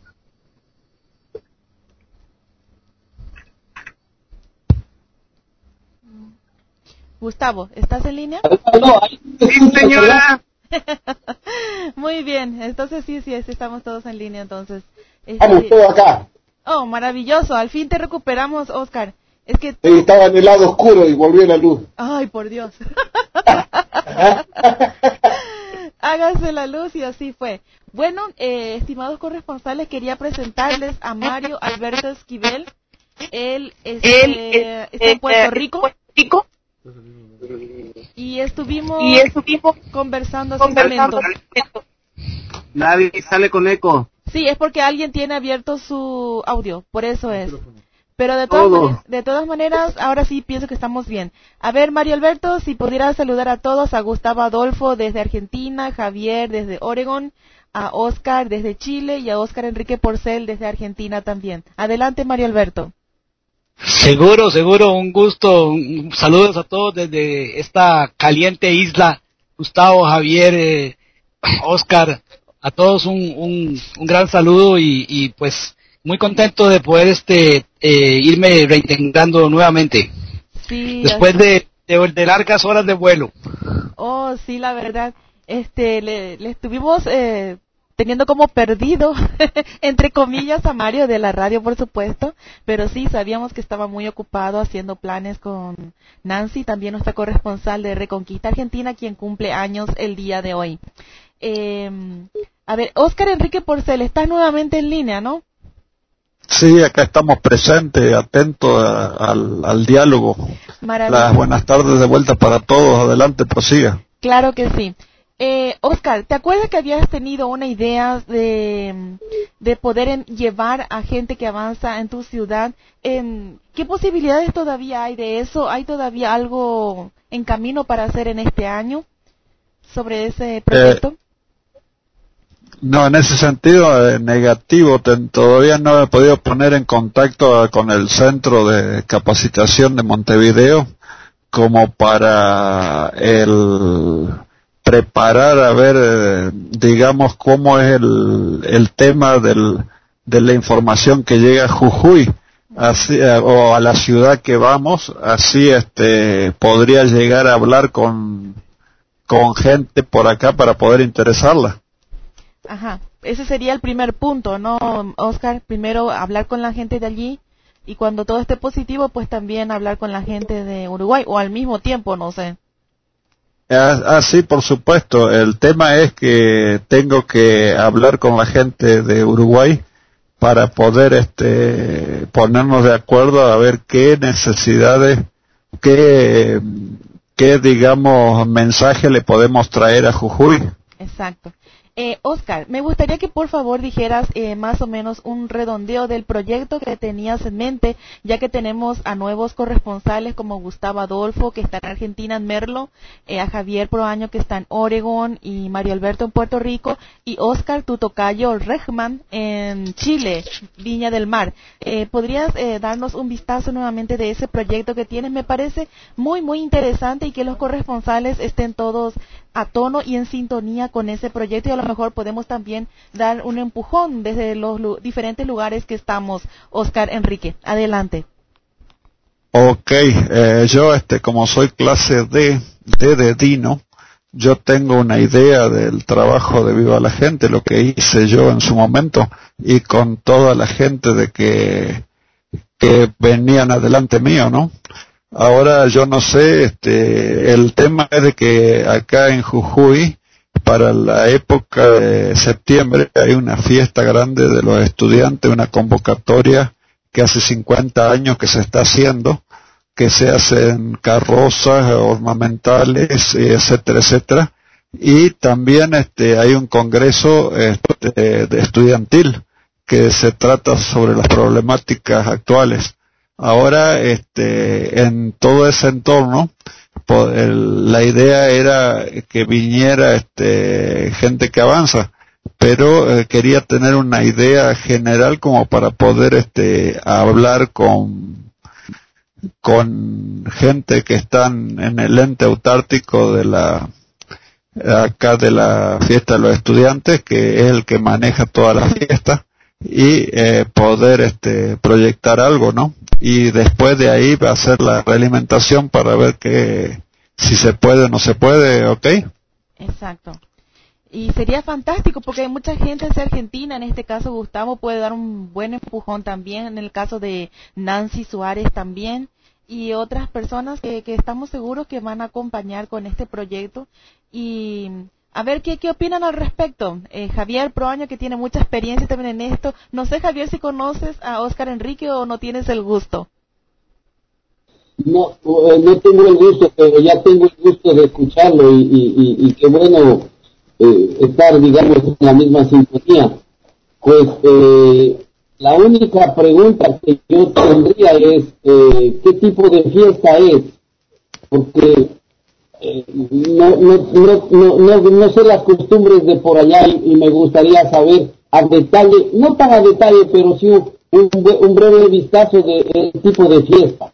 Gustavo, ¿estás en línea? Sí, señora. Muy bien, entonces sí, estamos todos en línea, entonces. Estamos todos acá. Oh, maravilloso, al fin te recuperamos, Oscar. Es que sí, estaba en el lado oscuro y volvió la luz. Ay, por Dios. Hágase la luz y así fue. Bueno, estimados corresponsales, quería presentarles a Mario Alberto Esquivel. Él está en Puerto Rico. Y estuvimos conversando hace un momento. Nadie sale con eco. Sí, es porque alguien tiene abierto su audio, por eso es. Pero de todas maneras, ahora sí pienso que estamos bien. A ver, Mario Alberto, si pudieras saludar a todos, a Gustavo Adolfo desde Argentina, Javier desde Oregon, a Oscar desde Chile y a Oscar Enrique Porcel desde Argentina también. Adelante, Mario Alberto. Seguro, un gusto. Saludos a todos desde esta caliente isla. Gustavo, Javier, Oscar, a todos un gran saludo y pues muy contento de poder irme reintegrando nuevamente. Sí. Después de largas horas de vuelo. Oh, sí, la verdad. Le estuvimos teniendo como perdido, entre comillas, a Mario de la radio, por supuesto, pero sí, sabíamos que estaba muy ocupado haciendo planes con Nancy, también nuestra corresponsal de Reconquista Argentina, quien cumple años el día de hoy. A ver, Oscar Enrique Porcel, estás nuevamente en línea, ¿no? Sí, acá estamos presentes, atentos al diálogo. Las buenas tardes de vuelta para todos. Adelante, prosiga. Claro que sí. Oscar, ¿te acuerdas que habías tenido una idea de poder llevar a gente que avanza en tu ciudad? ¿Qué posibilidades todavía hay de eso? ¿Hay todavía algo en camino para hacer en este año sobre ese proyecto? No, en ese sentido negativo. Todavía no he podido poner en contacto con el Centro de Capacitación de Montevideo como para preparar a ver, digamos, cómo es el tema de la información que llega a Jujuy, así, o a la ciudad que vamos, así podría llegar a hablar con gente por acá para poder interesarla. Ajá, ese sería el primer punto, ¿no, Oscar? Primero hablar con la gente de allí, y cuando todo esté positivo, pues también hablar con la gente de Uruguay, o al mismo tiempo, no sé. Sí, por supuesto. El tema es que tengo que hablar con la gente de Uruguay para poder ponernos de acuerdo a ver qué necesidades, qué digamos mensaje le podemos traer a Jujuy. Exacto. Oscar, me gustaría que por favor dijeras más o menos un redondeo del proyecto que tenías en mente, ya que tenemos a nuevos corresponsales como Gustavo Adolfo, que está en Argentina, en Merlo, a Javier Proaño, que está en Oregón, y Mario Alberto en Puerto Rico, y Oscar, tu tocayo Regman, en Chile, Viña del Mar. ¿Podrías darnos un vistazo nuevamente de ese proyecto que tienes? Me parece muy, muy interesante, y que los corresponsales estén todos a tono y en sintonía con ese proyecto, y a lo mejor podemos también dar un empujón desde los diferentes lugares que estamos. Oscar Enrique, adelante. Ok, yo como soy clase D de Dino, yo tengo una idea del trabajo de Viva la Gente, lo que hice yo en su momento, y con toda la gente de que venían adelante mío, ¿no? Ahora yo no sé, el tema es de que acá en Jujuy, para la época de septiembre, hay una fiesta grande de los estudiantes, una convocatoria que hace 50 años que se está haciendo, que se hacen carrozas ornamentales, etcétera, etcétera, y también hay un congreso de estudiantil que se trata sobre las problemáticas actuales. Ahora, en todo ese entorno, la idea era que viniera gente que avanza, pero quería tener una idea general como para poder hablar con gente que están en el ente autártico de acá de la fiesta de los estudiantes, que es el que maneja toda la fiesta, y poder proyectar algo, ¿no? Y después de ahí va a hacer la realimentación para ver si se puede o no se puede, ¿ok? Exacto. Y sería fantástico porque hay mucha gente hacia Argentina, en este caso Gustavo puede dar un buen empujón también, en el caso de Nancy Suárez también, y otras personas que estamos seguros que van a acompañar con este proyecto. Y a ver qué opinan al respecto. Javier Proaño, que tiene mucha experiencia también en esto. No sé, Javier, si conoces a Oscar Enrique o no tienes el gusto. No, no tengo el gusto, pero ya tengo el gusto de escucharlo, y qué bueno estar, digamos, en la misma sintonía. Pues la única pregunta que yo tendría es ¿qué tipo de fiesta es? Porque no sé las costumbres de por allá, y me gustaría saber a detalle, no tan a detalle, pero sí un breve vistazo del tipo de fiesta.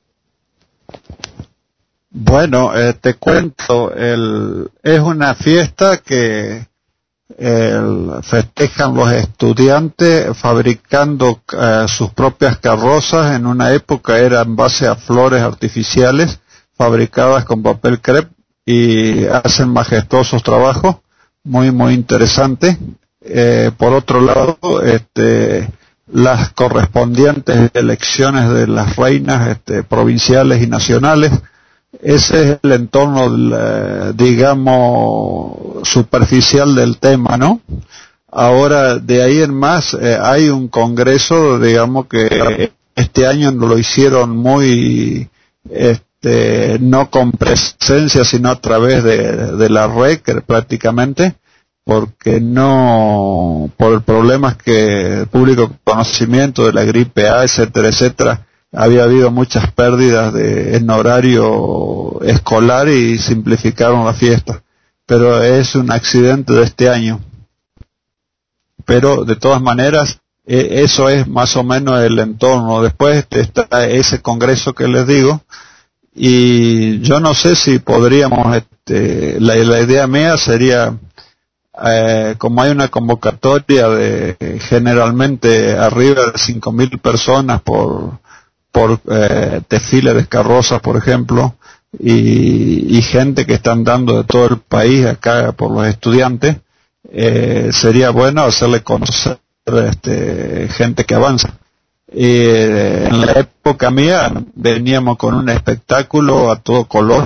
Bueno, te cuento, es una fiesta que festejan los estudiantes fabricando sus propias carrozas. En una época era en base a flores artificiales fabricadas con papel crepe, y hacen majestuosos trabajos muy muy interesantes. Por otro lado, las correspondientes elecciones de las reinas provinciales y nacionales. Ese es el entorno, digamos, superficial del tema, ¿no? Ahora, de ahí en más, hay un congreso, digamos, que este año lo hicieron muy, no con presencia, sino a través de la red, que prácticamente, porque por el problema que el público conocimiento de la gripe A, etcétera, etcétera, había habido muchas pérdidas en horario escolar y simplificaron la fiesta. Pero es un accidente de este año. Pero de todas maneras, eso es más o menos el entorno. Después está ese congreso que les digo, y yo no sé si podríamos, la idea mía sería, como hay una convocatoria de generalmente arriba de 5.000 personas por desfile de carrozas, por ejemplo, y gente que están dando de todo el país acá por los estudiantes, sería bueno hacerle conocer gente que avanza. En la época mía veníamos con un espectáculo a todo color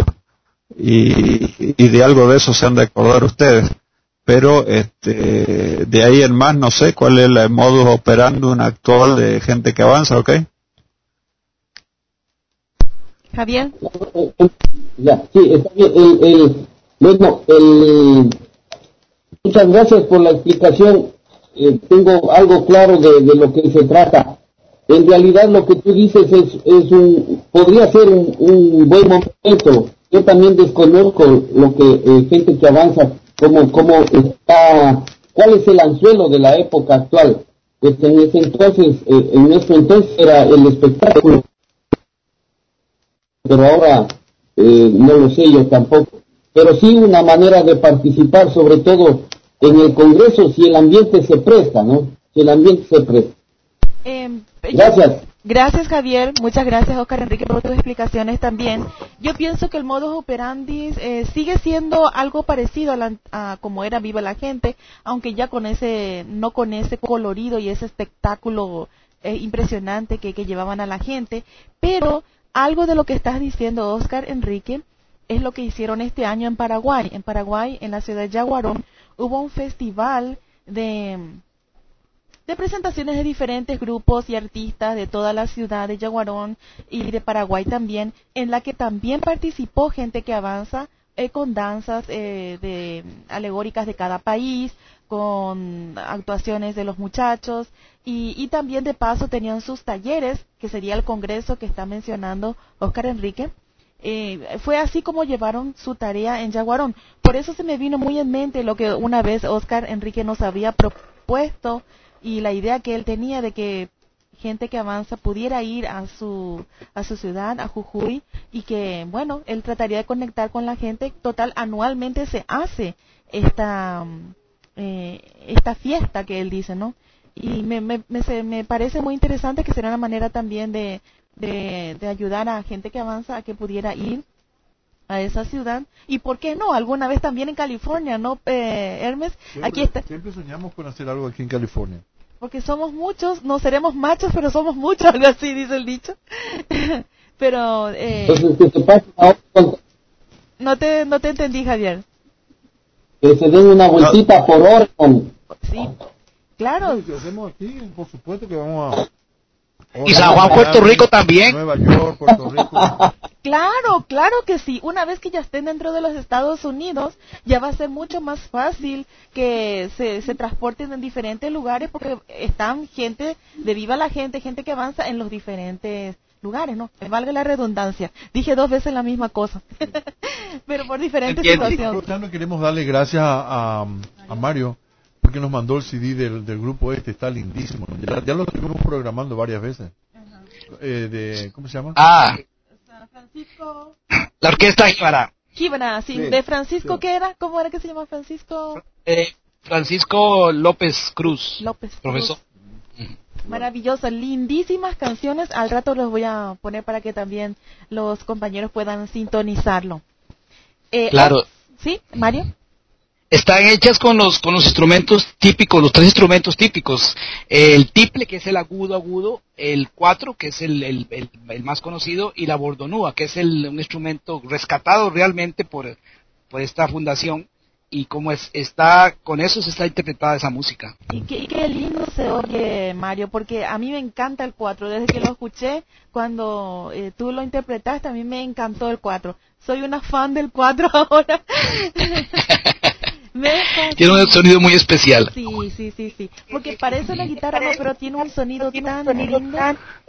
y de algo de eso se han de acordar ustedes, pero de ahí en más no sé cuál es el modus operandi actual de gente que avanza, ¿ok? Javier. Ya, sí, está bien. Muchas gracias por la explicación. Tengo algo claro de lo que se trata. En realidad lo que tú dices podría ser un buen momento. Yo también desconozco lo que gente que avanza, cómo está, cuál es el anzuelo de la época actual. Pues en ese entonces, en nuestro entonces era el espectáculo, pero ahora no lo sé yo tampoco. Pero sí una manera de participar, sobre todo en el Congreso, si el ambiente se presta, ¿no? Si el ambiente se presta. Gracias. Gracias, Javier. Muchas gracias, Oscar Enrique, por tus explicaciones también. Yo pienso que el modus operandi sigue siendo algo parecido a como era Viva la Gente, aunque ya no con ese colorido y ese espectáculo impresionante que llevaban a la gente, pero algo de lo que estás diciendo, Oscar Enrique, es lo que hicieron este año en Paraguay. En Paraguay, en la ciudad de Yaguarón, hubo un festival de presentaciones de diferentes grupos y artistas de toda la ciudad de Yaguarón y de Paraguay también, en la que también participó gente que avanza con danzas alegóricas de cada país, con actuaciones de los muchachos y también de paso tenían sus talleres, que sería el congreso que está mencionando Oscar Enrique. Fue así como llevaron su tarea en Yaguarón. Por eso se me vino muy en mente lo que una vez Oscar Enrique nos había propuesto y la idea que él tenía de que gente que avanza pudiera ir a su ciudad, a Jujuy, y que, bueno, él trataría de conectar con la gente. Total, anualmente se hace esta fiesta que él dice, ¿no? Y me parece muy interesante que será una manera también de ayudar a gente que avanza a que pudiera ir a esa ciudad. Y por qué no, alguna vez también en California, ¿no, Hermes? Siempre soñamos con hacer algo aquí en California. Porque somos muchos, no seremos machos, pero somos muchos, algo así dice el dicho. Pero no te entendí, Javier. Que se den una vueltita por Oregon. Sí, claro. Sí, lo hacemos aquí, por supuesto que vamos a... Y San Juan, Puerto Rico también. Nueva York, Puerto Rico. Claro que sí. Una vez que ya estén dentro de los Estados Unidos, ya va a ser mucho más fácil que se transporten en diferentes lugares, porque están gente de Viva la Gente, gente que avanza en los diferentes lugares, ¿no? Me valga la redundancia. Dije 2 veces la misma cosa. Pero por diferentes situaciones. Queremos darle gracias a Mario, porque nos mandó el CD del grupo está lindísimo. Ya lo estuvimos programando varias veces. ¿Cómo se llama? San Francisco. La orquesta Jíbara. Jíbara, sí. ¿De Francisco sí. ¿Qué era? ¿Cómo era que se llama Francisco? Francisco López Cruz. Profesor. Maravilloso, lindísimas canciones. Al rato los voy a poner para que también los compañeros puedan sintonizarlo. Claro. ¿Sí, Mario? Están hechas con los instrumentos típicos, los 3 instrumentos típicos. El tiple, que es el agudo, el 4, que es el más conocido, y la bordonúa, que es un instrumento rescatado realmente por esta fundación, y como con eso se está interpretada esa música. Y qué lindo se oye, Mario, porque a mí me encanta el 4. Desde que lo escuché, cuando tú lo interpretaste, a mí me encantó el 4. Soy una fan del 4 ahora. Tiene un sonido muy especial. Sí. Porque parece una guitarra, no, pero tiene un sonido tan lindo.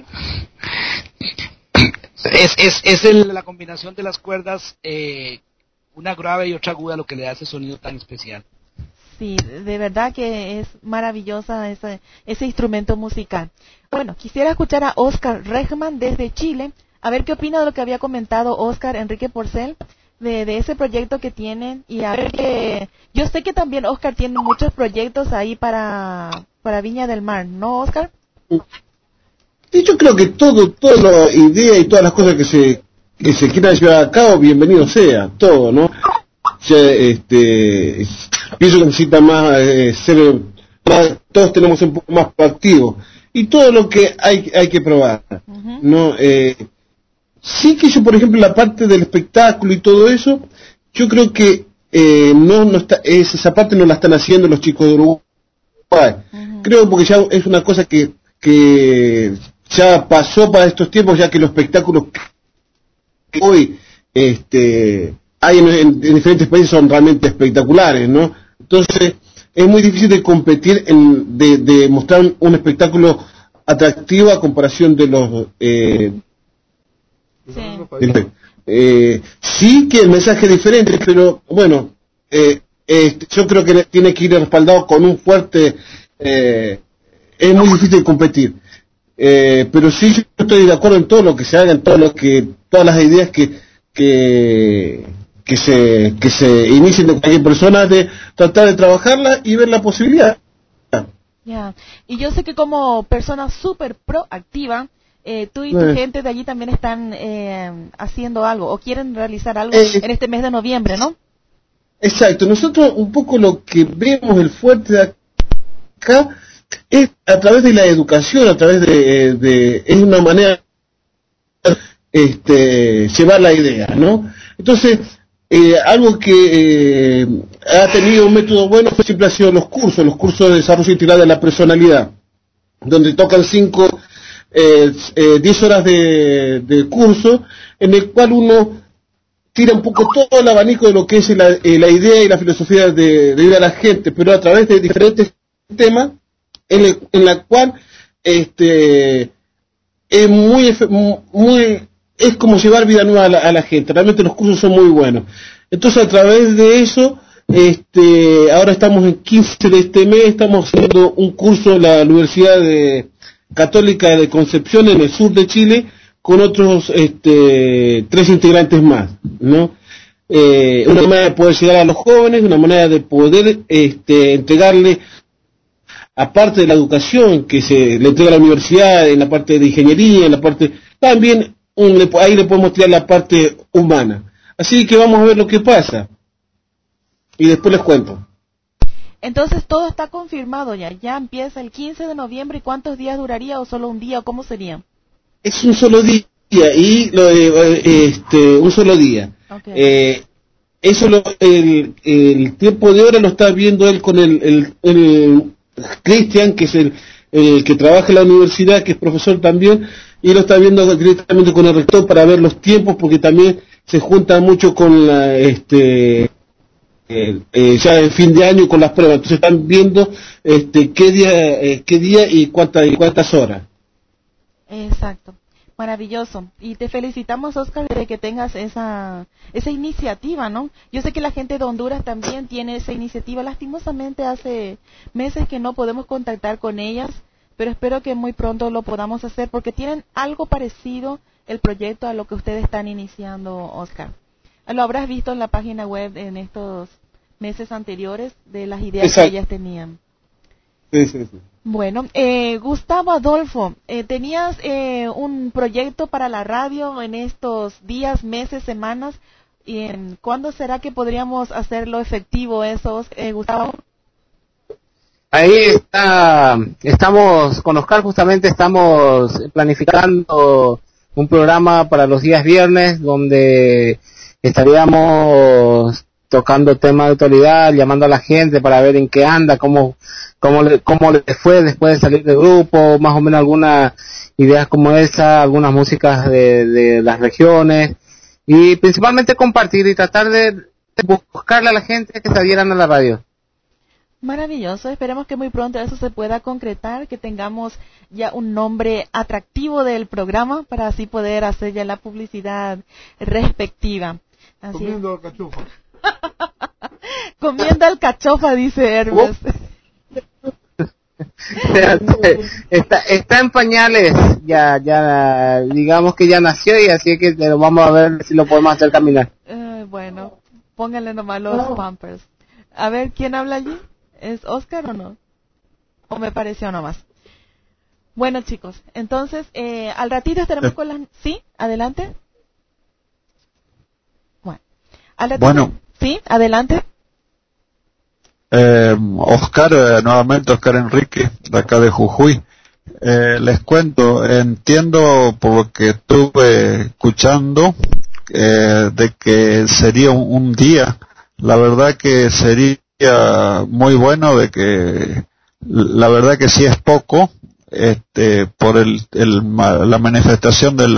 Es la combinación de las cuerdas, una grave y otra aguda, lo que le da ese sonido tan especial. Sí, de verdad que es maravillosa ese instrumento musical. Bueno, quisiera escuchar a Oscar Regman desde Chile, a ver qué opina de lo que había comentado Oscar Enrique Porcel, de ese proyecto que tienen, y a ver que, yo sé que también Oscar tiene muchos proyectos ahí para Viña del Mar, ¿no, Oscar? Y yo creo que toda la idea y todas las cosas que se quieran llevar a cabo, bienvenido sea, todo, ¿no? O sea, pienso que necesita más todos tenemos un poco más proactivos, y todo lo que hay que probar, ¿no? Sí que yo, por ejemplo, la parte del espectáculo y todo eso, yo creo que no está, esa parte no la están haciendo los chicos de Uruguay. Creo porque ya es una cosa que ya pasó para estos tiempos, ya que los espectáculos que hoy hay en diferentes países son realmente espectaculares, ¿no? Entonces es muy difícil de competir, de mostrar un espectáculo atractivo a comparación de los sí que el mensaje es diferente, pero bueno, yo creo que tiene que ir respaldado con un fuerte, es muy difícil competir, pero sí yo estoy de acuerdo en todo lo que se haga, en todas las ideas que se inicien de cualquier persona, de tratar de trabajarla y ver la posibilidad. Ya, y yo sé que como persona súper proactiva, tú y tu gente de allí también están haciendo algo, o quieren realizar algo en este mes de noviembre, ¿no? Exacto, nosotros un poco lo que vemos el fuerte de acá es a través de la educación, a través es una manera llevar la idea, ¿no? Entonces, algo que ha tenido un método bueno siempre ha sido los cursos de desarrollo integral de la personalidad, donde tocan 10 horas de curso, en el cual uno tira un poco todo el abanico de lo que es la idea y la filosofía de vida a la gente, pero a través de diferentes temas, en la cual es es como llevar vida nueva a la gente. Realmente los cursos son muy buenos. Entonces, a través de eso, ahora estamos en 15 de este mes, estamos haciendo un curso en la Universidad Católica de Concepción, en el sur de Chile, con otros 3 integrantes más, ¿no? Una manera de poder llegar a los jóvenes, una manera de poder entregarle, aparte de la educación que se le entrega a la universidad, en la parte de ingeniería, en la parte también ahí le podemos tirar la parte humana. Así que vamos a ver lo que pasa y después les cuento. Entonces todo está confirmado ya empieza el 15 de noviembre. ¿Y cuántos días duraría, o solo un día, o cómo sería? Es un solo día y un solo día. Okay. El tiempo de hora lo está viendo él con el Cristian, que es el que trabaja en la universidad, que es profesor también, y lo está viendo directamente con el rector para ver los tiempos, porque también se junta mucho con ya el fin de año con las pruebas. Entonces están viendo qué día y cuántas horas. Exacto. Maravilloso. Y te felicitamos, Oscar, de que tengas esa iniciativa, ¿no? Yo sé que la gente de Honduras también tiene esa iniciativa. Lastimosamente hace meses que no podemos contactar con ellas, pero espero que muy pronto lo podamos hacer, porque tienen algo parecido el proyecto a lo que ustedes están iniciando, Oscar. Lo habrás visto en la página web en estos meses anteriores de las ideas Exacto. que ellas tenían. Sí. Bueno, Gustavo Adolfo, tenías un proyecto para la radio en estos días, meses, semanas. ¿Y cuándo será que podríamos hacerlo efectivo eso, Gustavo? Ahí estamos con Oscar, justamente estamos planificando un programa para los días viernes donde estaríamos tocando temas de actualidad, llamando a la gente para ver en qué anda, cómo le fue después de salir del grupo, más o menos algunas ideas como esa, algunas músicas de las regiones, y principalmente compartir y tratar de buscarle a la gente que se adhieran a la radio. Maravilloso, esperemos que muy pronto eso se pueda concretar, que tengamos ya un nombre atractivo del programa para así poder hacer ya la publicidad respectiva. Así Comiendo alcachofa. Comiendo alcachofa, dice Hermes. está en pañales, ya digamos que ya nació y así que vamos a ver si lo podemos hacer caminar. Bueno, pónganle nomás los pampers. A ver, ¿quién habla allí? ¿Es Oscar o no? ¿O me pareció nomás? Bueno, chicos, entonces, al ratito estaremos con las... ¿Sí? ¿Adelante? Bueno, al ratito... Bueno. ¿Sí? ¿Adelante? Oscar, nuevamente Oscar Enrique, de acá de Jujuy. Les cuento, entiendo por lo que estuve escuchando, de que sería un día, la verdad que sería muy bueno, de que la verdad que sí es poco, por la manifestación de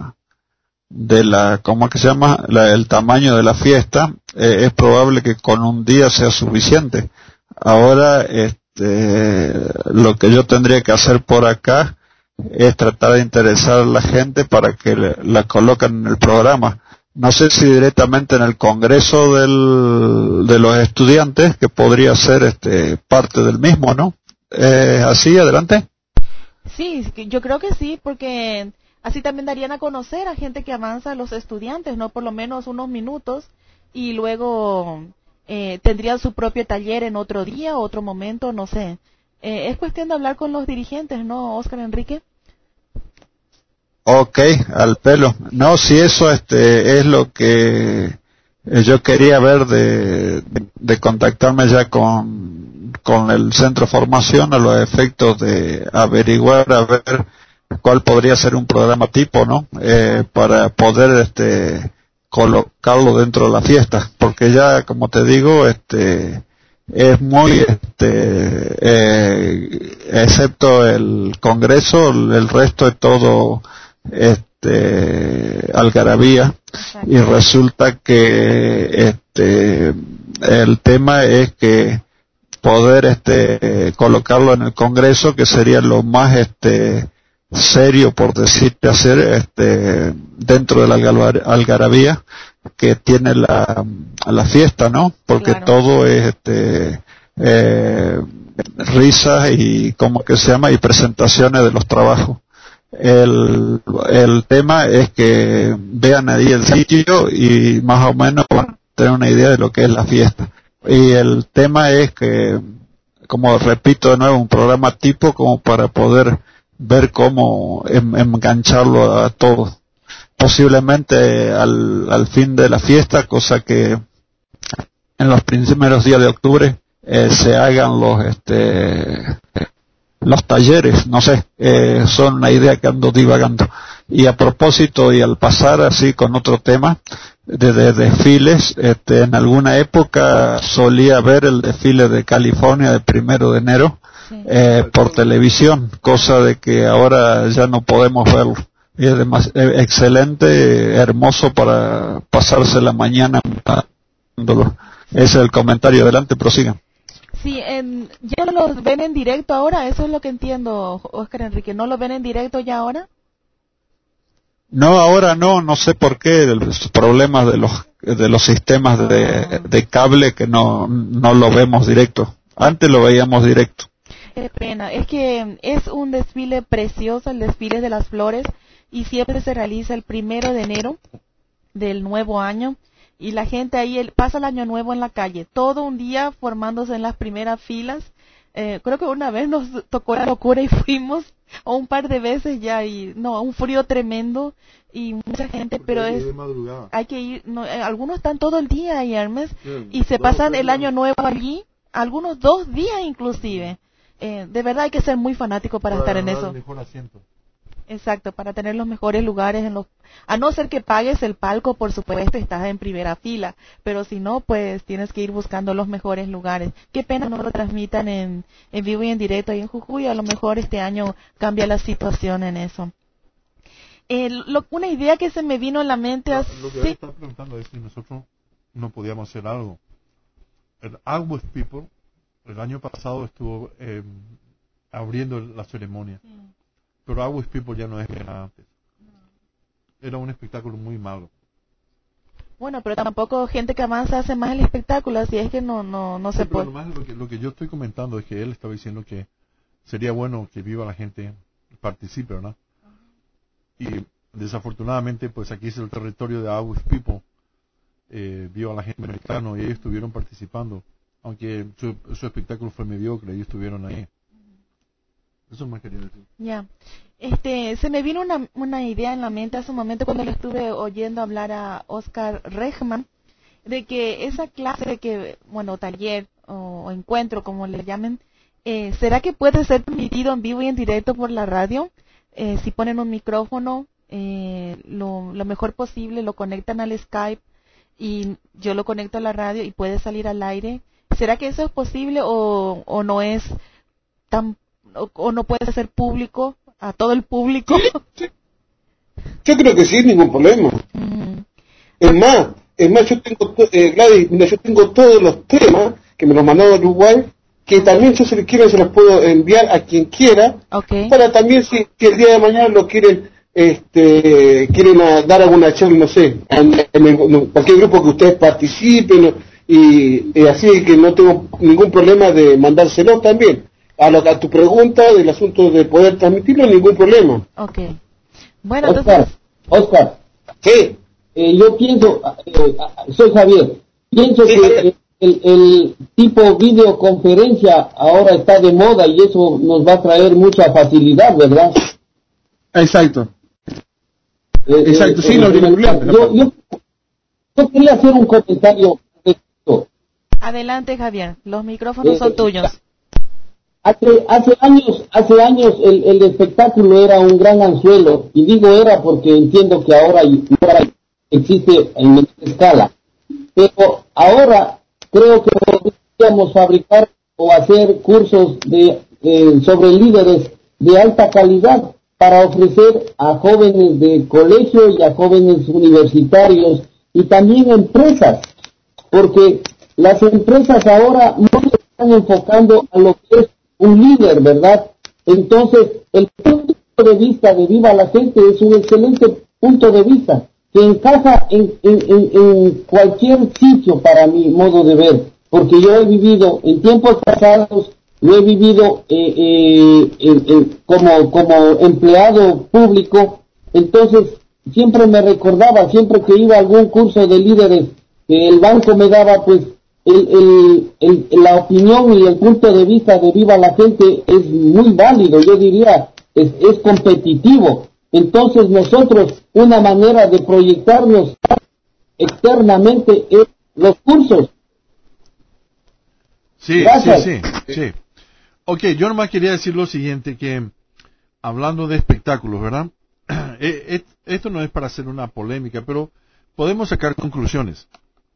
la ¿cómo es que se llama? El tamaño de la fiesta, es probable que con un día sea suficiente. Ahora, lo que yo tendría que hacer por acá es tratar de interesar a la gente para que la coloquen en el programa. No sé si directamente en el Congreso de los estudiantes, que podría ser parte del mismo, ¿no? ¿Así? ¿Adelante? Sí, yo creo que sí, porque así también darían a conocer a gente que avanza, a los estudiantes, ¿no? Por lo menos unos minutos, y luego tendrían su propio taller en otro día, otro momento, no sé. Es cuestión de hablar con los dirigentes, ¿no, Oscar Enrique? Ok, al pelo. No, si eso es lo que yo quería ver de contactarme ya con el centro de formación a los efectos de averiguar a ver cuál podría ser un programa tipo, ¿no? Para poder colocarlo dentro de la fiesta, porque ya como te digo, es muy excepto el Congreso, el resto es todo algarabía. Exacto. Y resulta que el tema es que poder colocarlo en el Congreso, que sería lo más serio, por decirte hacer, dentro de la algarabía que tiene la fiesta, ¿no? Porque claro, todo es risas y ¿cómo que se llama? Y presentaciones de los trabajos. El tema es que vean ahí el sitio y más o menos van a tener una idea de lo que es la fiesta. Y el tema es que, como repito de nuevo, un programa tipo como para poder ver cómo engancharlo a todos. Posiblemente al fin de la fiesta, cosa que en los primeros días de octubre se hagan los talleres, no sé, son una idea que ando divagando. Y a propósito, y al pasar así con otro tema de desfiles, en alguna época solía ver el desfile de California del 1 de enero por televisión, cosa de que ahora ya no podemos verlo. Y es excelente, hermoso para pasarse la mañana mirándolo. Ese es el comentario. Adelante, prosigan. Sí, ¿ya no los ven en directo ahora? Eso es lo que entiendo, Oscar Enrique. ¿No lo ven en directo ya ahora? No, ahora no sé por qué, los problemas de los sistemas de cable que no lo vemos directo. Antes lo veíamos directo. Qué pena, es que es un desfile precioso, el desfile de las flores, y siempre se realiza el 1 de enero del nuevo año. Y la gente ahí pasa el año nuevo en la calle, todo un día formándose en las primeras filas. Creo que una vez nos tocó la locura y fuimos, o un par de veces ya, y no, un frío tremendo y mucha gente, pero hay que ir, no, algunos están todo el día ahí, Hermes, y se pasan el año nuevo allí, algunos 2 días inclusive. De verdad hay que ser muy fanático para estar en eso. Mejor asiento. Exacto, para tener los mejores lugares a no ser que pagues el palco, por supuesto, estás en primera fila, pero si no, pues tienes que ir buscando los mejores lugares. Qué pena no lo transmitan en vivo y en directo ahí en Jujuy, a lo mejor este año cambia la situación en eso. Una idea que se me vino a la mente Lo que está preguntando es si nosotros no podíamos hacer algo. El Aguas People el año pasado estuvo abriendo la ceremonia. Sí. Pero Aguas People ya no es que era antes. Era un espectáculo muy malo. Bueno, pero tampoco gente que avanza hace más el espectáculo, así es que no se puede. Lo que yo estoy comentando es que él estaba diciendo que sería bueno que viva la gente participe, ¿verdad? Y desafortunadamente, pues aquí es el territorio de Irish People, viva la gente americana, y ellos estuvieron participando, aunque su espectáculo fue mediocre, ellos estuvieron ahí. Eso me quería decir. Ya. Se me vino una idea en la mente hace un momento cuando le estuve oyendo hablar a Oscar Rechman, de que esa clase taller o encuentro, como le llamen, ¿será que puede ser permitido en vivo y en directo por la radio? Si ponen un micrófono, lo mejor posible, lo conectan al Skype y yo lo conecto a la radio y puede salir al aire. ¿Será que eso es posible o no es tan, o no puede ser público, a todo el público? Yo creo que sí, ningún problema. Es más, yo tengo, Gladys, mira, yo tengo todos los temas que me los mandaron a Uruguay, que también yo, si les quiero, se los puedo enviar a quien quiera, para también, si el día de mañana lo quieren dar alguna charla, no sé, en cualquier grupo que ustedes participen, y así que no tengo ningún problema de mandárselo también. A tu pregunta del asunto de poder transmitirlo, ningún problema. Bueno, Oscar, ¿qué? Yo pienso, soy Javier, pienso que el tipo videoconferencia ahora está de moda y eso nos va a traer mucha facilidad, ¿verdad? Exacto. Exacto, sí, no tiene problema. Yo quería hacer un comentario. Adelante, Javier, los micrófonos son tuyos. Hace años el espectáculo era un gran anzuelo, y digo era porque entiendo que ahora existe en menor escala, pero ahora creo que podríamos fabricar o hacer cursos sobre líderes de alta calidad para ofrecer a jóvenes de colegio y a jóvenes universitarios y también empresas, porque las empresas ahora no se están enfocando a lo que es un líder, ¿verdad? Entonces, el punto de vista de Viva la Gente es un excelente punto de vista que encaja en cualquier sitio para mi modo de ver, porque yo he vivido en tiempos pasados, lo he vivido como empleado público, entonces siempre me recordaba, siempre que iba a algún curso de líderes que el banco me daba, pues la opinión y el punto de vista de Viva la Gente es muy válido, yo diría, es competitivo. Entonces nosotros, una manera de proyectarnos externamente es los cursos. Sí. Ok, yo nomás quería decir lo siguiente, que hablando de espectáculos, ¿verdad? Esto no es para hacer una polémica, pero podemos sacar conclusiones.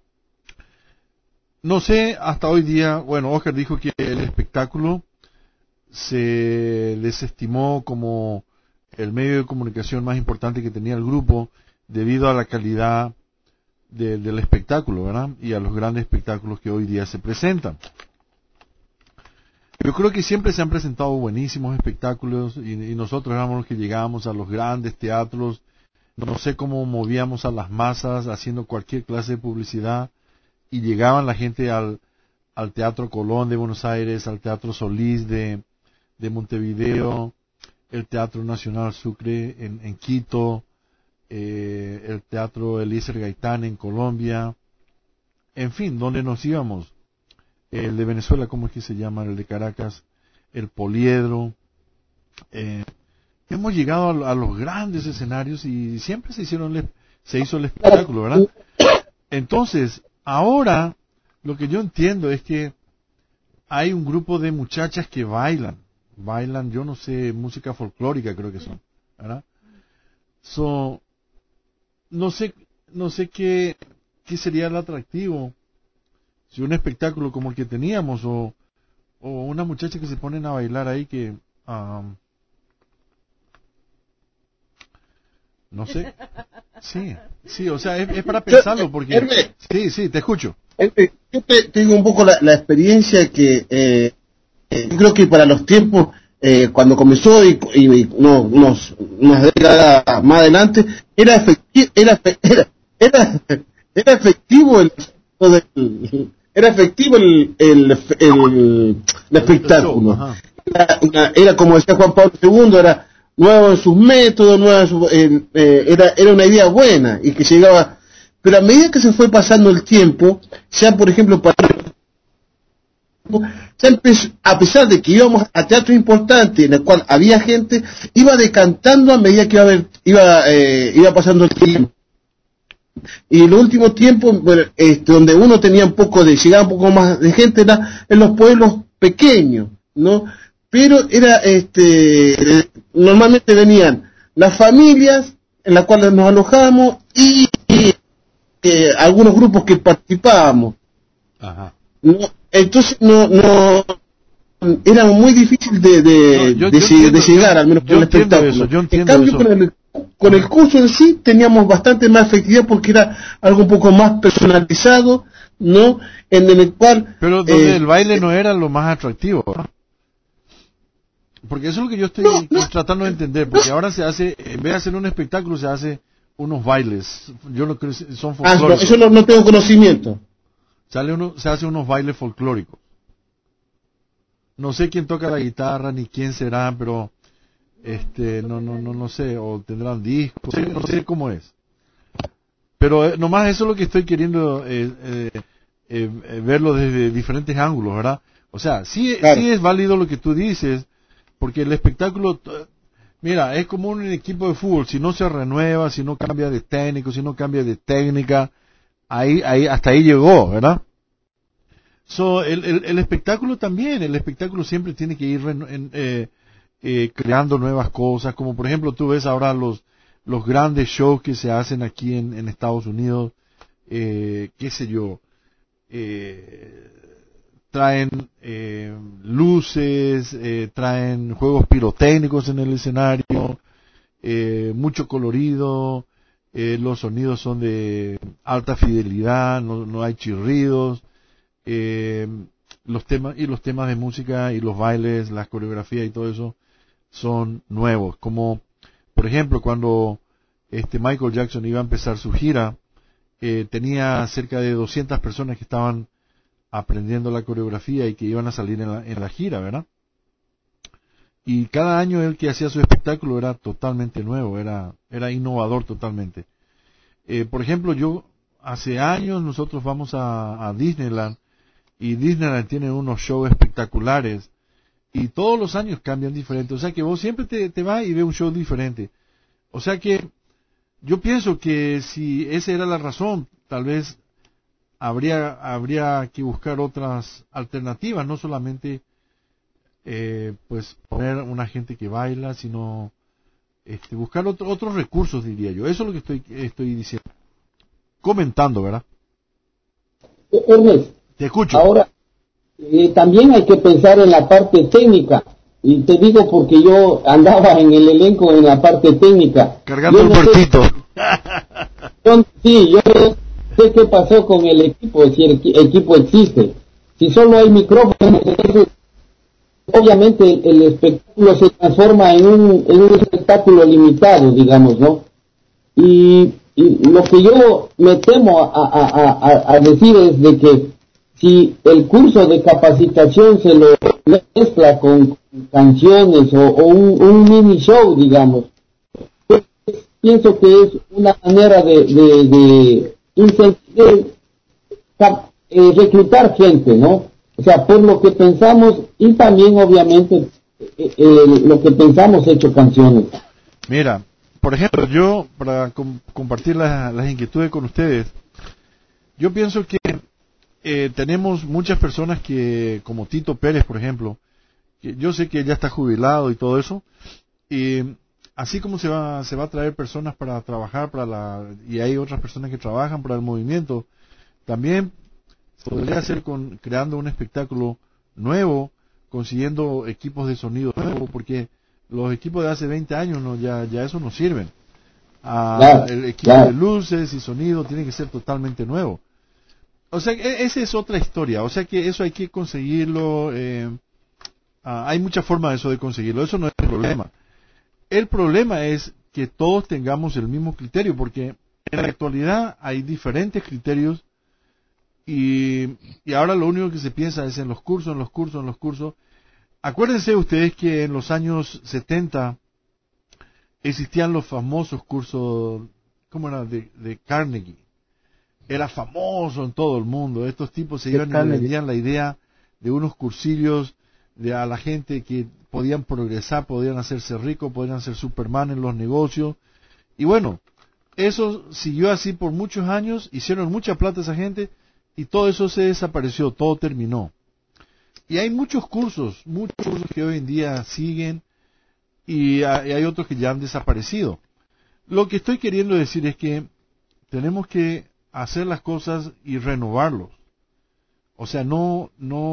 No sé, hasta hoy día, bueno, Oscar dijo que el espectáculo se desestimó como el medio de comunicación más importante que tenía el grupo debido a la calidad del espectáculo, ¿verdad? Y a los grandes espectáculos que hoy día se presentan. Yo creo que siempre se han presentado buenísimos espectáculos y nosotros éramos los que llegábamos a los grandes teatros. No sé cómo movíamos a las masas haciendo cualquier clase de publicidad. Y llegaban la gente al Teatro Colón de Buenos Aires, al Teatro Solís de Montevideo, el Teatro Nacional Sucre en Quito, el Teatro Eliezer Gaitán en Colombia, en fin, donde nos íbamos. El de Venezuela, ¿cómo es que se llama? El de Caracas, el Poliedro. Hemos llegado a los grandes escenarios y siempre se hizo el espectáculo, ¿verdad? Entonces, ahora, lo que yo entiendo es que hay un grupo de muchachas que bailan, yo no sé, música folclórica creo que son, ¿verdad? No sé qué sería el atractivo, si un espectáculo como el que teníamos, o una muchacha que se ponen a bailar ahí que, no sé. Sí, o sea, es para pensarlo, porque... Hervé, sí, te escucho. Yo te digo un poco la experiencia que yo creo que para los tiempos, cuando comenzó y unas décadas más adelante, era efectivo el espectáculo. era como decía Juan Pablo II, era nuevo en sus métodos, era una idea buena y que llegaba, pero a medida que se fue pasando el tiempo, ya por ejemplo ya empezó, a pesar de que íbamos a teatros importantes en el cual había gente, iba decantando a medida que iba pasando el tiempo. Y en los últimos tiempos, donde uno tenía llegaba un poco más de gente, era en los pueblos pequeños, ¿no? Pero normalmente venían las familias en las cuales nos alojamos y algunos grupos que participábamos. Ajá. ¿No? Entonces no era muy difícil de llegar, al menos con el espectáculo. En cambio, con el curso en sí teníamos bastante más efectividad porque era algo un poco más personalizado, ¿no? En el cual... Pero donde el baile no era lo más atractivo, ¿no? Porque eso es lo que yo estoy tratando de entender, porque ahora se hace, en vez de hacer un espectáculo, se hace unos bailes. Yo no creo que son folclóricos. Eso no tengo conocimiento. Se hace unos bailes folclóricos. No sé quién toca la guitarra ni quién será, pero no sé, o tendrán discos, no sé cómo es. Pero nomás eso es lo que estoy queriendo verlo desde diferentes ángulos, ¿verdad? O sea, sí es válido lo que tú dices, porque el espectáculo, mira, es como un equipo de fútbol, si no se renueva, si no cambia de técnico, si no cambia de técnica, hasta ahí llegó, ¿verdad? El espectáculo también, el espectáculo siempre tiene que ir creando nuevas cosas, como por ejemplo tú ves ahora los grandes shows que se hacen aquí en Estados Unidos, qué sé yo, traen luces, traen juegos pirotécnicos en el escenario, mucho colorido, los sonidos son de alta fidelidad, no hay chirridos, los temas de música y los bailes, las coreografías y todo eso son nuevos, como por ejemplo cuando Michael Jackson iba a empezar su gira, tenía cerca de 200 personas que estaban aprendiendo la coreografía y que iban a salir en la gira, ¿verdad? Y cada año el que hacía su espectáculo era totalmente nuevo, era innovador totalmente. Por ejemplo, hace años nosotros vamos a Disneyland, y Disneyland tiene unos shows espectaculares, y todos los años cambian diferente, o sea que vos siempre te vas y ves un show diferente. O sea que yo pienso que si esa era la razón, tal vez habría que buscar otras alternativas, no solamente pues poner una gente que baila, sino buscar otros recursos, diría yo. Eso es lo que estoy diciendo, comentando, ¿verdad? Ernest, te escucho. Ahora, también hay que pensar en la parte técnica, y te digo porque yo andaba en el elenco en la parte técnica. Cargando el puertito. Yo sé qué pasó con el equipo, si el equipo existe. Si solo hay micrófonos, entonces obviamente el espectáculo se transforma en un espectáculo limitado, digamos, ¿no? Y lo que yo me temo a decir es de que si el curso de capacitación se lo mezcla con canciones o un mini show, digamos, pues pienso que es una manera de reclutar gente, ¿no? O sea, por lo que pensamos y también obviamente lo que pensamos hecho canciones. Mira, por ejemplo, yo para compartir las inquietudes con ustedes, yo pienso que tenemos muchas personas que, como Tito Pérez, por ejemplo, que yo sé que ya está jubilado y todo eso, y así como se va a traer personas para trabajar y hay otras personas que trabajan para el movimiento, también podría ser creando un espectáculo nuevo, consiguiendo equipos de sonido nuevos, porque los equipos de hace 20 años ya eso no sirven. El equipo de luces y sonido tiene que ser totalmente nuevo. O sea, esa es otra historia. O sea que eso hay que conseguirlo. Hay muchas formas de eso de conseguirlo. Eso no es el problema. El problema es que todos tengamos el mismo criterio, porque en la actualidad hay diferentes criterios y ahora lo único que se piensa es en los cursos. acuérdense ustedes que en los años 70 existían los famosos cursos, ¿cómo era? De Carnegie. Era famoso en todo el mundo. Estos tipos se iban y vendían la idea de unos cursillos a la gente que podían progresar, podían hacerse ricos, podían ser Superman en los negocios. Y bueno, eso siguió así por muchos años, hicieron mucha plata esa gente y todo eso se desapareció, todo terminó. Y hay muchos cursos que hoy en día siguen y hay otros que ya han desaparecido. Lo que estoy queriendo decir es que tenemos que hacer las cosas y renovarlos. O sea, no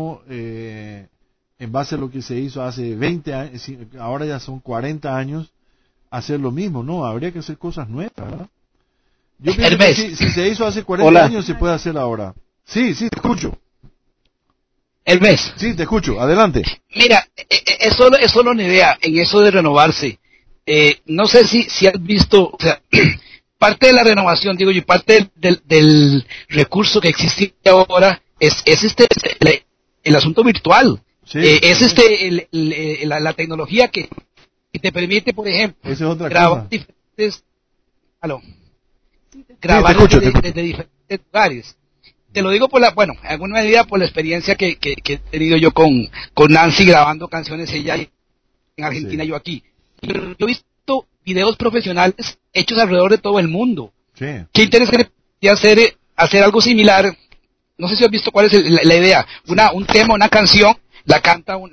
en base a lo que se hizo hace 20 años, ahora ya son 40 años, hacer lo mismo, no, habría que hacer cosas nuevas, ¿verdad? Yo pienso que si se hizo hace 40 años, se puede hacer ahora. Sí, te escucho. Hermes. Sí, te escucho, adelante. Mira, es solo una idea en eso de renovarse. No sé si has visto, o sea, parte de la renovación, digo yo, parte del recurso que existe ahora es el asunto virtual. Sí, la tecnología que te permite, por ejemplo, grabar diferentes, grabar desde diferentes lugares. Te lo digo en alguna medida por la experiencia que he tenido yo con Nancy grabando canciones, ella en Argentina, yo aquí. Yo he visto videos profesionales hechos alrededor de todo el mundo. Sí. Qué interesante hacer algo similar. No sé si has visto cuál es la idea. Un tema, una canción, la canta un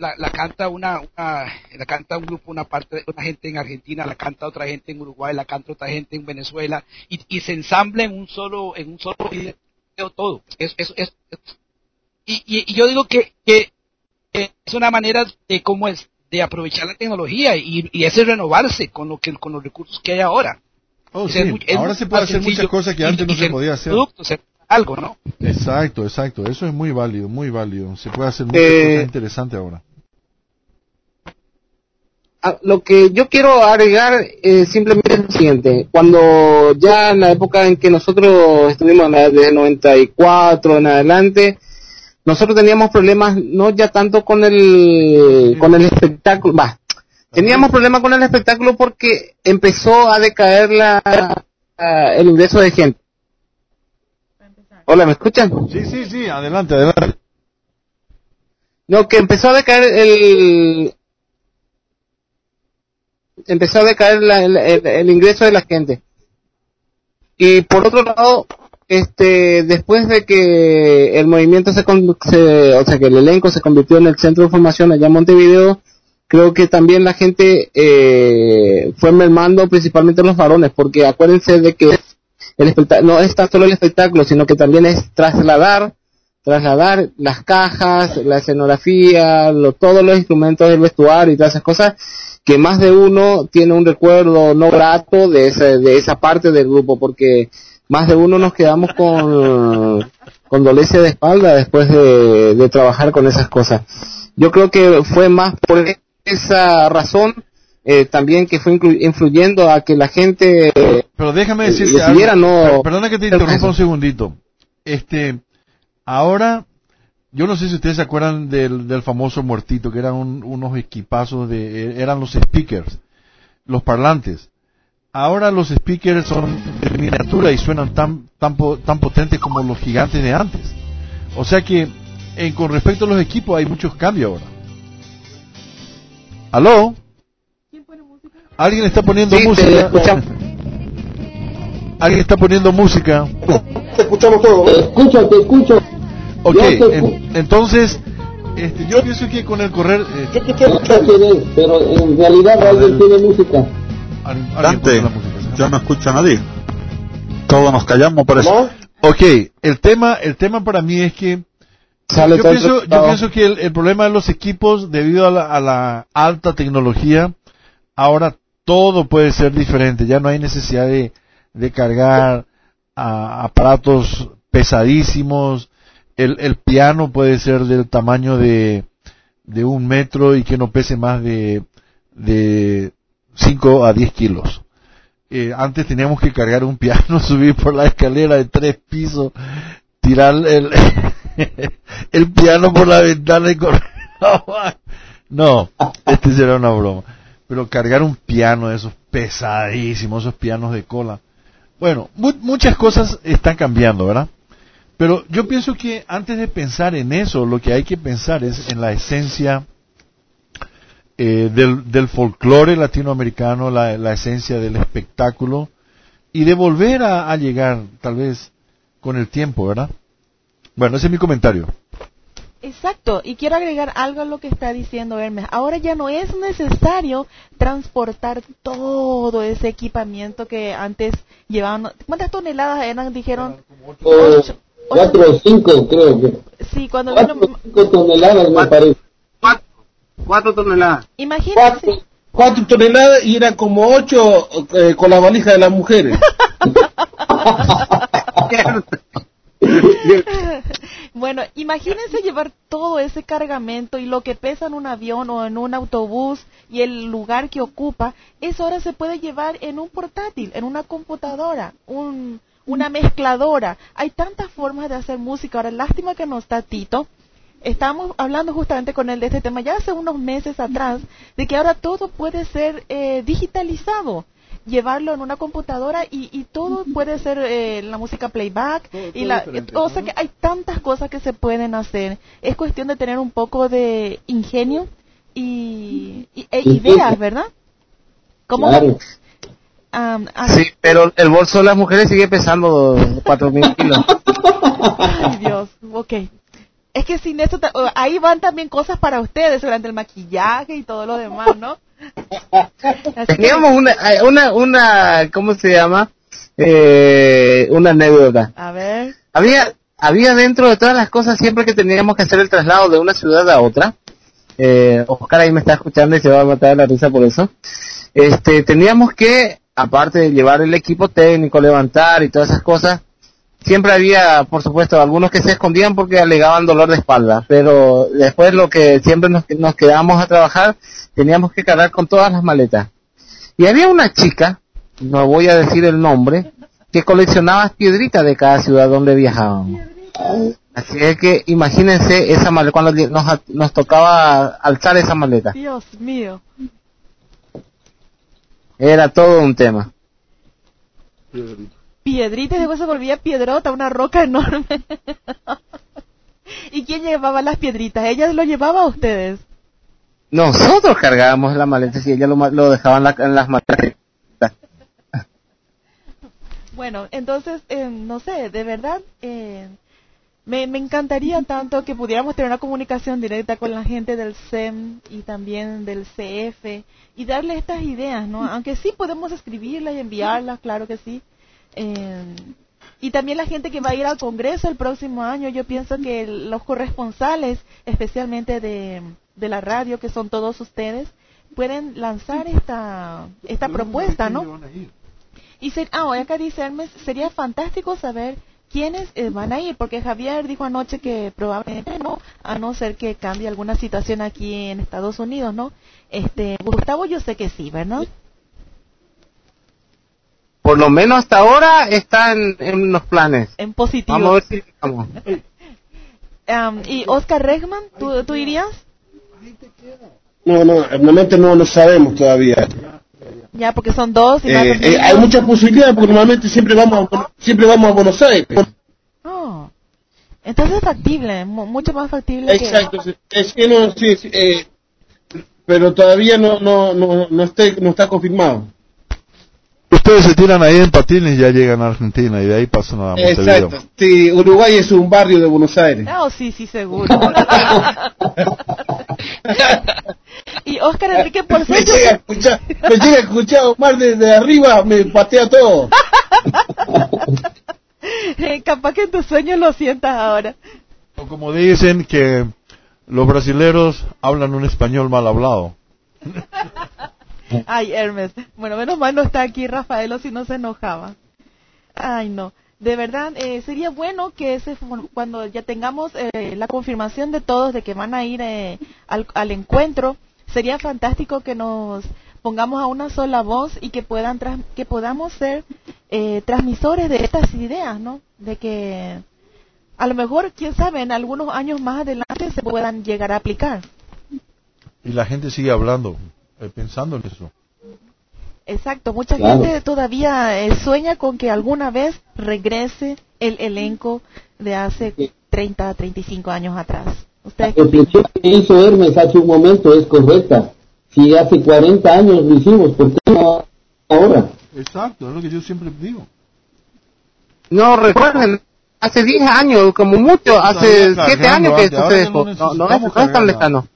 grupo, una gente en Argentina, la canta otra gente en Uruguay, la canta otra gente en Venezuela, y se ensambla en un solo video todo. Y yo digo que es una manera de aprovechar la tecnología y ese renovarse con los recursos que hay ahora. Ahora se puede hacer muchas cosas que antes no se podía hacer. Algo, ¿no? Exacto, eso es muy válido, se puede hacer muchas cosas interesantes ahora. Lo que yo quiero agregar simplemente es lo siguiente: cuando ya en la época en que nosotros estuvimos desde el 94 en adelante, nosotros teníamos problemas no ya tanto con el espectáculo, teníamos problemas con el espectáculo porque empezó a decaer el ingreso de gente. Hola, ¿me escuchan? Sí, adelante. No, que empezó a decaer el ingreso de la gente. Y por otro lado, después de que el movimiento que el elenco se convirtió en el centro de formación allá en Montevideo, creo que también la gente fue mermando, principalmente los varones, porque acuérdense de que no es tan solo el espectáculo, sino que también es trasladar las cajas, la escenografía, todos los instrumentos del vestuario y todas esas cosas, que más de uno tiene un recuerdo no grato de esa parte del grupo, porque más de uno nos quedamos con dolencia de espalda después de trabajar con esas cosas. Yo creo que fue más por esa razón también que fue influyendo a que la gente pero déjame decirte algo. Perdona que te interrumpa un segundito. Ahora, yo no sé si ustedes se acuerdan del famoso muertito, que eran unos equipazos eran los speakers, los parlantes. Ahora los speakers son de miniatura y suenan tan potentes como los gigantes de antes. O sea que, con respecto a los equipos, hay muchos cambios ahora. ¿Aló? ¿Alguien está poniendo música? ¿Alguien está poniendo música? Te escuchamos todos. Te escucho. Ok, entonces, yo pienso que con el correr... pero en realidad alguien tiene música. Dante, ya no escucha a nadie. Todos nos callamos por eso. ¿No? Ok, el tema para mí es que yo pienso que el problema de los equipos, debido a la alta tecnología, ahora todo puede ser diferente. Ya no hay necesidad de cargar aparatos pesadísimos. El piano puede ser del tamaño de 1 metro y que no pese más de 5 a 10 kilos. Antes teníamos que cargar un piano, subir por la escalera de 3 pisos, tirar el piano por la ventana y correr. No, será una broma. Pero cargar un piano de esos pesadísimos, esos pianos de cola. Bueno, muchas cosas están cambiando, ¿verdad? Pero yo pienso que antes de pensar en eso, lo que hay que pensar es en la esencia del folclore latinoamericano, la esencia del espectáculo, y de volver a llegar, tal vez, con el tiempo, ¿verdad? Bueno, ese es mi comentario. Exacto, y quiero agregar algo a lo que está diciendo Hermes. Ahora ya no es necesario transportar todo ese equipamiento que antes llevaban. ¿Cuántas toneladas eran? Dijeron 4 o 5, creo que. Sí, cuando 4 o 5 toneladas me parece. 4 toneladas. Imagínense. 4 toneladas y eran como 8 con la valija de las mujeres. Bueno, imagínense llevar todo ese cargamento y lo que pesa en un avión o en un autobús y el lugar que ocupa, eso ahora se puede llevar en un portátil, en una computadora, una mezcladora. Hay tantas formas de hacer música. Ahora, lástima que no está Tito. Estábamos hablando justamente con él de este tema ya hace unos meses atrás, de que ahora todo puede ser digitalizado. Llevarlo en una computadora y todo puede ser la música playback o sea que hay tantas cosas que se pueden hacer. Es cuestión de tener un poco de ingenio e ideas, ¿verdad? ¿Cómo? Claro. Sí, pero el bolso de las mujeres sigue pesando 4.000 kilos. Ay, Dios, ok. Es que sin eso, ahí van también cosas para ustedes durante el maquillaje y todo lo demás, ¿no? Teníamos una ¿cómo se llama? Una anécdota. A ver. Había dentro de todas las cosas, siempre que teníamos que hacer el traslado de una ciudad a otra, Oscar ahí me está escuchando y se va a matar de la risa por eso, teníamos que, aparte de llevar el equipo técnico, levantar y todas esas cosas, siempre había, por supuesto, algunos que se escondían porque alegaban dolor de espalda, pero después lo que siempre nos quedábamos a trabajar, teníamos que cargar con todas las maletas. Y había una chica, no voy a decir el nombre, que coleccionaba piedritas de cada ciudad donde viajábamos. Así es que imagínense esa maleta, cuando nos tocaba alzar esa maleta. Dios mío. Era todo un tema. Piedritas, después se volvía piedrota, una roca enorme. ¿Y quién llevaba las piedritas? ¿Ella lo llevaba a ustedes? Nosotros cargábamos la maleta y ella lo dejaba en las maletas. Bueno, entonces, no sé, de verdad, me encantaría tanto que pudiéramos tener una comunicación directa con la gente del CEM y también del CF y darle estas ideas, ¿no? Aunque sí podemos escribirlas y enviarlas, claro que sí. Y también la gente que va a ir al Congreso el próximo año, yo pienso que los corresponsales, especialmente de la radio, que son todos ustedes, pueden lanzar esta propuesta, ¿no? Y acá dice Hermes, sería fantástico saber quiénes van a ir, porque Javier dijo anoche que probablemente no, a no ser que cambie alguna situación aquí en Estados Unidos, ¿no? Gustavo, yo sé que sí, ¿verdad? Por lo menos hasta ahora está en los planes. En positivo. Vamos a ver si vamos. ¿Y Oscar Regman, tú irías? No, normalmente no lo sabemos todavía. Ya, porque son dos. Y hay muchas posibilidades porque normalmente siempre vamos a Buenos Aires. Oh, entonces es factible, mucho más factible. Exacto, es que no, sí, pero todavía no está confirmado. Ustedes se tiran ahí en patines y ya llegan a Argentina y de ahí pasan a Montevideo. Exacto, sí, Uruguay es un barrio de Buenos Aires. Sí, seguro. Y Oscar Enrique por me llega a escuchar Omar desde arriba, me patea todo. Capaz que en tus sueños lo sientas ahora. O como dicen que los brasileros hablan un español mal hablado. Ay, Hermes. Bueno, menos mal no está aquí Rafaelo, si no se enojaba. Ay, no. De verdad, sería bueno que cuando ya tengamos la confirmación de todos de que van a ir al encuentro, sería fantástico que nos pongamos a una sola voz y que podamos ser transmisores de estas ideas, ¿no? De que a lo mejor, quién sabe, en algunos años más adelante se puedan llegar a aplicar. Y la gente sigue hablando, pensando en eso. Exacto, mucha gente todavía sueña con que alguna vez regrese el elenco de hace 30, 35 años atrás. La reflexión que hizo Hermes hace un momento es correcta. Si hace 40 años lo hicimos, ¿por qué no ahora? Exacto, es lo que yo siempre digo. No, recuerden, hace 10 años, como mucho, hace 7 años que esto se dejó. No es tan lejano.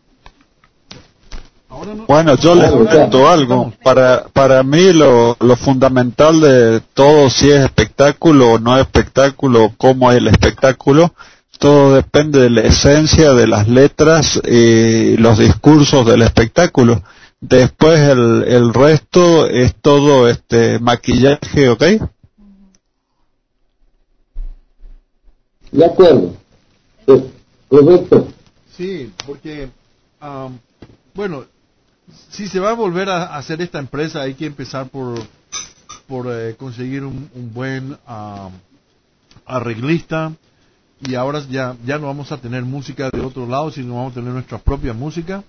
Bueno, yo les cuento algo. Para mí lo fundamental de todo, si es espectáculo o no es espectáculo, cómo es el espectáculo, todo depende de la esencia de las letras y los discursos del espectáculo. Después el resto es todo maquillaje, ¿ok? De acuerdo. Correcto. Sí, porque, bueno, si se va a volver a hacer esta empresa, hay que empezar por conseguir un buen arreglista, y ahora ya no vamos a tener música de otro lado, sino vamos a tener nuestra propia música,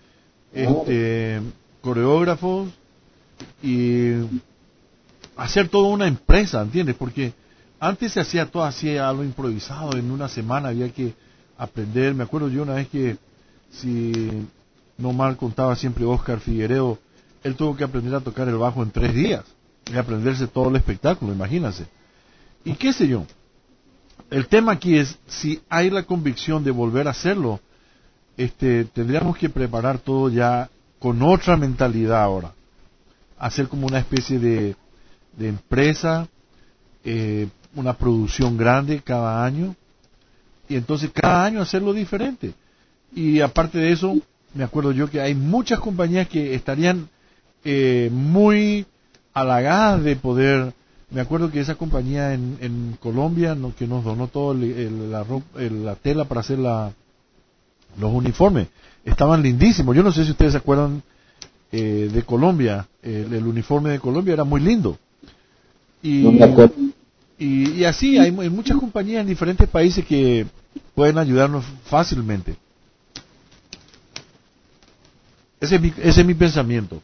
coreógrafos, y hacer toda una empresa, ¿entiendes? Porque antes se hacía todo así, algo improvisado, en una semana había que aprender. Me acuerdo yo una vez que, si no mal contaba siempre Oscar Figueredo, él tuvo que aprender a tocar el bajo en 3 días, y aprenderse todo el espectáculo, imagínense. Y qué sé yo, el tema aquí es, si hay la convicción de volver a hacerlo, tendríamos que preparar todo ya con otra mentalidad ahora, hacer como una especie de empresa, una producción grande cada año, y entonces cada año hacerlo diferente. Y aparte de eso, me acuerdo yo que hay muchas compañías que estarían muy halagadas de poder. Me acuerdo que esa compañía en Colombia, que nos donó todo la tela para hacer los uniformes, estaban lindísimos. Yo no sé si ustedes se acuerdan de Colombia, el uniforme de Colombia era muy lindo. Y así hay muchas compañías en diferentes países que pueden ayudarnos fácilmente. Ese es mi pensamiento.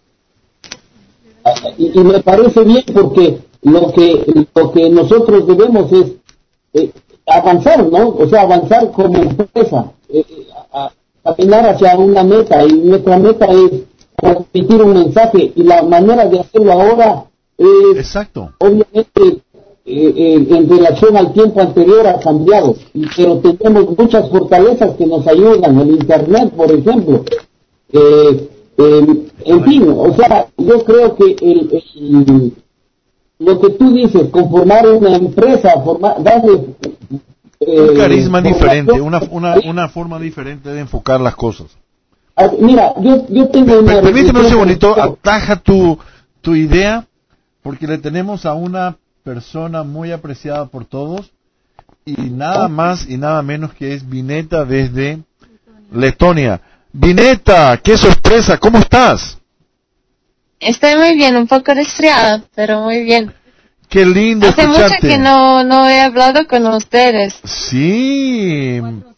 Y me parece bien, porque lo que nosotros debemos es avanzar, ¿no? O sea, avanzar como empresa, caminar hacia una meta, y nuestra meta es transmitir un mensaje, y la manera de hacerlo ahora es, exacto, obviamente, en relación al tiempo anterior ha cambiado, pero tenemos muchas fortalezas que nos ayudan, el internet, por ejemplo. En fin, o sea, yo creo que lo que tú dices, conformar una empresa, darle un carisma diferente, una forma diferente de enfocar las cosas. Mira, yo tengo una... Permíteme un segundito, ataja tu idea, porque le tenemos a una persona muy apreciada por todos, y nada más y nada menos que es Vineta desde Letonia. Vineta, qué sorpresa, ¿cómo estás? Estoy muy bien, un poco resfriada, pero muy bien. Qué lindo escucharte. Hace mucho que no he hablado con ustedes. Sí,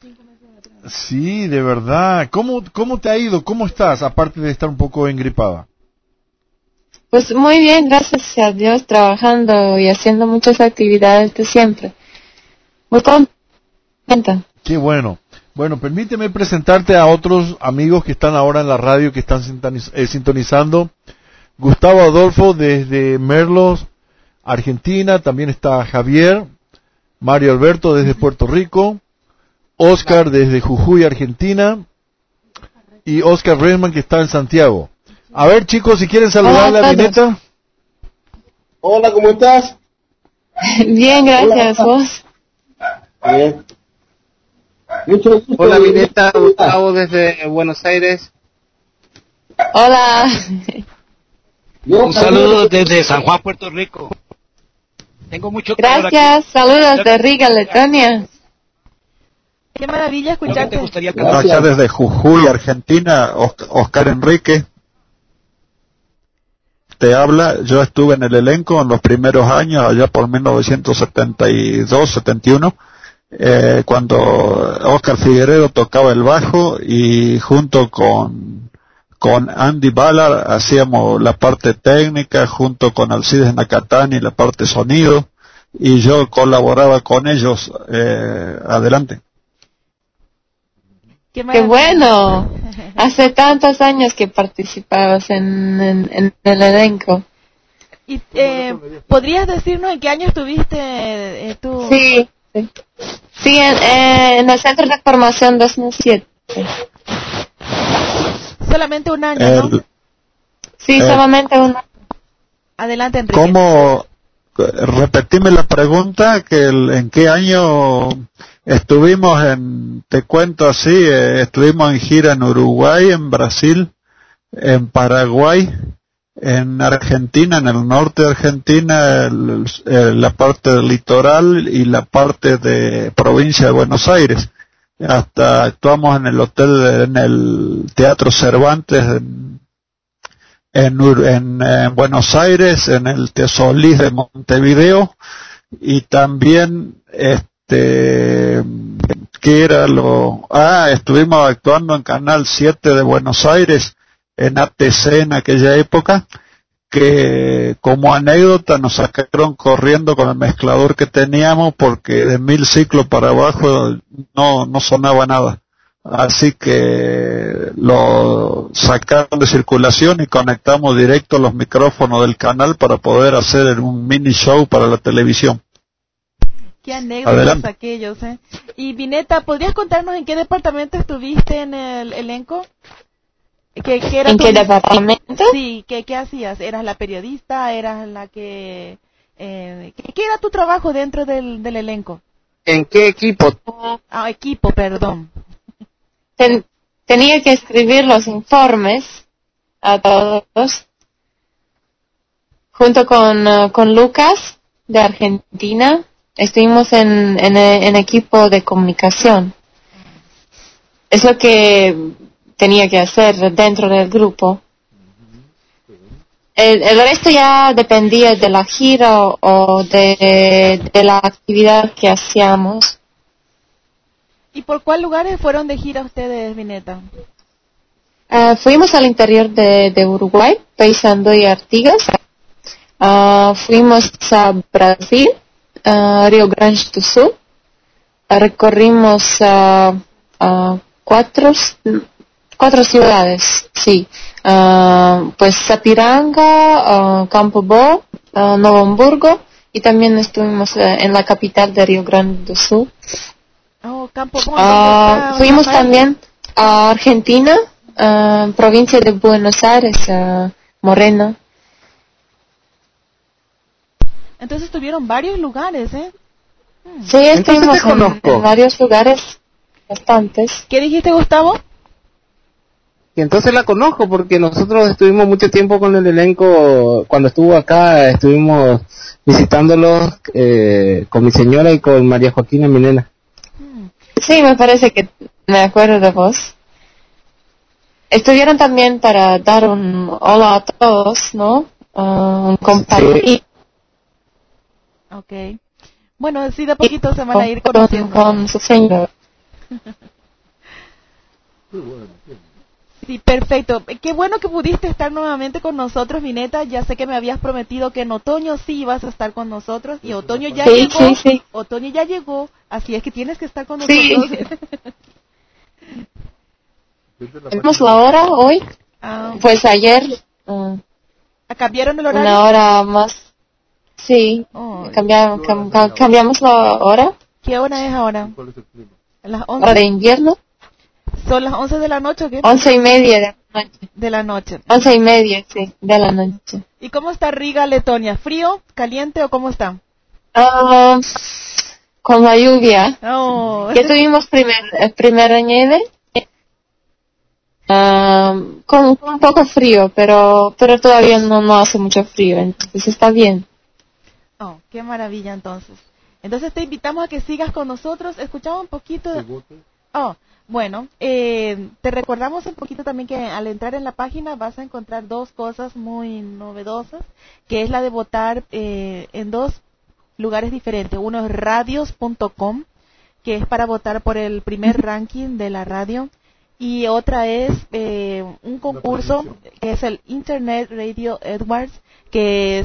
de verdad. ¿Cómo te ha ido? ¿Cómo estás, aparte de estar un poco engripada? Pues muy bien, gracias a Dios, trabajando y haciendo muchas actividades de siempre. Muy contenta. Qué bueno. Bueno, permíteme presentarte a otros amigos que están ahora en la radio, que están sintonizando. Gustavo Adolfo desde Merlos, Argentina. También está Javier. Mario Alberto desde Puerto Rico. Oscar desde Jujuy, Argentina. Y Oscar Resman, que está en Santiago. A ver, chicos, si quieren saludarle a Vineta. Hola, ¿cómo estás? Bien, gracias. ¿Vos? Bien. Mucho gusto. Hola, Vineta, Gustavo desde Buenos Aires. Hola. Un saludo desde San Juan, Puerto Rico. Tengo mucho calor aquí. Gracias, saludos de Riga, Letonia. Qué maravilla escucharte. Acá desde Jujuy, Argentina, Oscar Enrique te habla. Yo estuve en el elenco en los primeros años, allá por 1972, 71, cuando Oscar Figueredo tocaba el bajo, y junto con con Andy Ballard hacíamos la parte técnica junto con Alcides Nakatani la parte sonido, y yo colaboraba con ellos. Adelante. ¡Qué bueno! Hace tantos años que participabas en el elenco. ¿Y podrías decirnos en qué año estuviste tú? Sí, en el Centro de Formación 2007. Solamente un año, ¿no? Sí, solamente un año. Adelante, Enrique. ¿Cómo? Repetime la pregunta, ¿en qué año estuvimos te cuento así, estuvimos en gira en Uruguay, en Brasil, en Paraguay, en Argentina, en el norte de Argentina, la parte del litoral y la parte de provincia de Buenos Aires. Hasta actuamos en el Teatro Cervantes en Buenos Aires, en el Solís de Montevideo, y también estuvimos actuando en Canal 7 de Buenos Aires, en ATC en aquella época, que como anécdota nos sacaron corriendo con el mezclador que teníamos porque de 1000 ciclos para abajo no sonaba nada. Así que lo sacaron de circulación y conectamos directo los micrófonos del canal para poder hacer un mini show para la televisión. Qué anécdotas aquellos, ¿eh? Y Vineta, ¿podrías contarnos en qué departamento estuviste en el elenco? ¿Qué departamento? Sí, ¿qué hacías? ¿Eras la periodista? ¿Eras la que...? ¿Qué era tu trabajo dentro del elenco? ¿En qué equipo? Equipo, perdón. Tenía que escribir los informes a todos, junto con Lucas de Argentina. Estuvimos en equipo de comunicación. Es lo que tenía que hacer dentro del grupo. El resto ya dependía de la gira o de la actividad que hacíamos. ¿Y por cuál lugares fueron de gira ustedes, Vineta? Fuimos al interior de Uruguay, Paysandú y Artigas. Fuimos a Brasil, Río Grande do Sul. Recorrimos cuatro ciudades, sí. Pues Sapiranga, Campo Bo, Novo Hamburgo, y también estuvimos en la capital de Río Grande do Sul. Campo Bo. Fuimos también a Argentina, provincia de Buenos Aires, Moreno. Entonces tuvieron varios lugares, ¿eh? Sí, estuvimos en varios lugares, bastantes. ¿Qué dijiste, Gustavo? Y entonces la conozco porque nosotros estuvimos mucho tiempo con el elenco. Cuando estuvo acá estuvimos visitándolos con mi señora y con María Joaquina, mi nena. Sí, me parece que me acuerdo de vos. Estuvieron también para dar un hola a todos, ¿no? Un compartir. Sí. Okay. Bueno, así de poquito se van a ir conociendo. Con su señor. Sí, perfecto. Qué bueno que pudiste estar nuevamente con nosotros, Vineta. Ya sé que me habías prometido que en otoño sí ibas a estar con nosotros y otoño ya llegó. Sí. Otoño ya llegó, así es que tienes que estar con nosotros. ¿Tenemos la hora hoy? Pues ayer. ¿Cambiaron el horario? Una hora más. Sí, cambiamos la hora. ¿Qué hora es ahora? ¿Las 11? ¿Hora de invierno? ¿Son las 11 de la noche o qué? 11:30 de la noche. 11:30, sí, de la noche. ¿Y cómo está Riga, Letonia? ¿Frío, caliente o cómo está? Con la lluvia. Que tuvimos primera nieve. Con un poco frío, pero todavía no hace mucho frío, entonces está bien. Oh, qué maravilla entonces. Entonces te invitamos a que sigas con nosotros. Escuchamos un poquito. Bueno, te recordamos un poquito también que al entrar en la página vas a encontrar dos cosas muy novedosas, que es la de votar en dos lugares diferentes. Uno es radios.com, que es para votar por el primer ranking de la radio. y otra es un concurso que es el Internet Radio Awards, que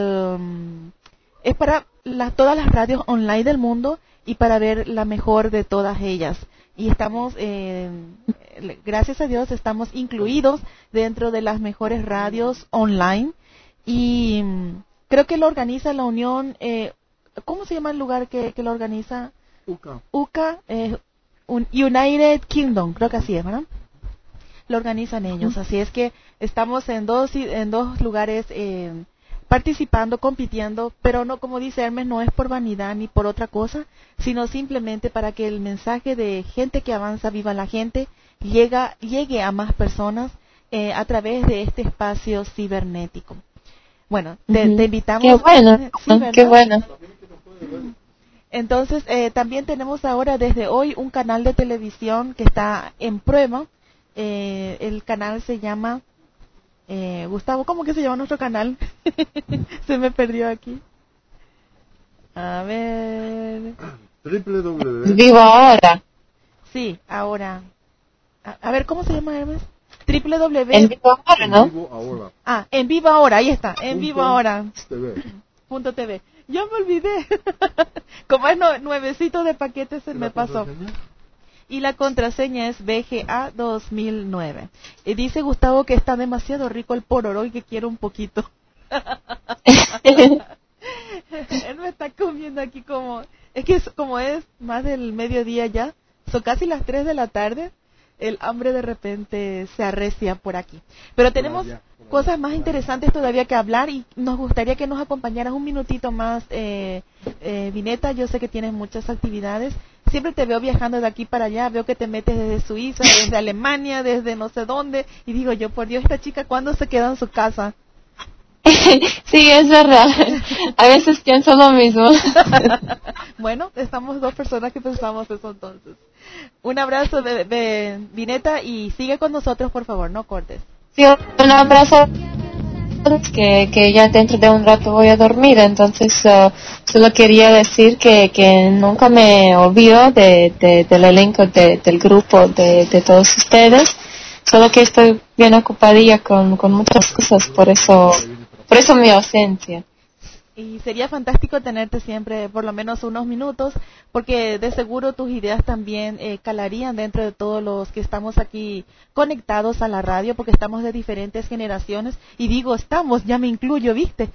es para todas las radios online del mundo y para ver la mejor de todas ellas. Y estamos, gracias a Dios, estamos incluidos dentro de las mejores radios online. Y creo que lo organiza la Unión, ¿cómo se llama el lugar que lo organiza? UCA, United Kingdom, creo que así es, ¿verdad? Lo organizan ellos. Así es que estamos en dos lugares participando, compitiendo, pero no, como dice Hermes, no es por vanidad ni por otra cosa, sino simplemente para que el mensaje de gente que avanza, viva la gente, llegue a más personas a través de este espacio cibernético. Bueno, te invitamos. Qué bueno, sí, qué bueno. Entonces, también tenemos ahora desde hoy un canal de televisión que está en prueba. El canal se llama... Gustavo, ¿cómo que se llama nuestro canal? Se me perdió aquí. A ver... Vivo ahora. Sí, ahora. A ver, ¿cómo se llama, Hermes? www. En vivo ahora, ¿no? En vivo ahora, ahí está. En vivo ahora. .tv. Yo me olvidé. Como es nuevecito de paquete, se me pasó. Y la contraseña es BGA 2009. Y dice Gustavo que está demasiado rico el pororó y que quiere un poquito. Él me está comiendo aquí como... Es que como es más del mediodía ya, son casi las 3 de la tarde, el hambre de repente se arrecia por aquí. Pero tenemos cosas más interesantes todavía que hablar y nos gustaría que nos acompañaras un minutito más, Vineta. Yo sé que tienes muchas actividades. Siempre te veo viajando de aquí para allá, veo que te metes desde Suiza, desde Alemania, desde no sé dónde, y digo yo, por Dios, esta chica, ¿cuándo se queda en su casa? Sí, es verdad. A veces pienso lo mismo. Bueno, estamos dos personas que pensamos eso entonces. Un abrazo de Vineta y sigue con nosotros, por favor, no cortes. Sí, un abrazo. Que ya dentro de un rato voy a dormir, entonces solo quería decir que nunca me olvido del elenco del grupo de todos ustedes, solo que estoy bien ocupadilla con muchas cosas, por eso mi ausencia. Y sería fantástico tenerte siempre por lo menos unos minutos, porque de seguro tus ideas también calarían dentro de todos los que estamos aquí conectados a la radio, porque estamos de diferentes generaciones. Y digo estamos, ya me incluyo, ¿viste?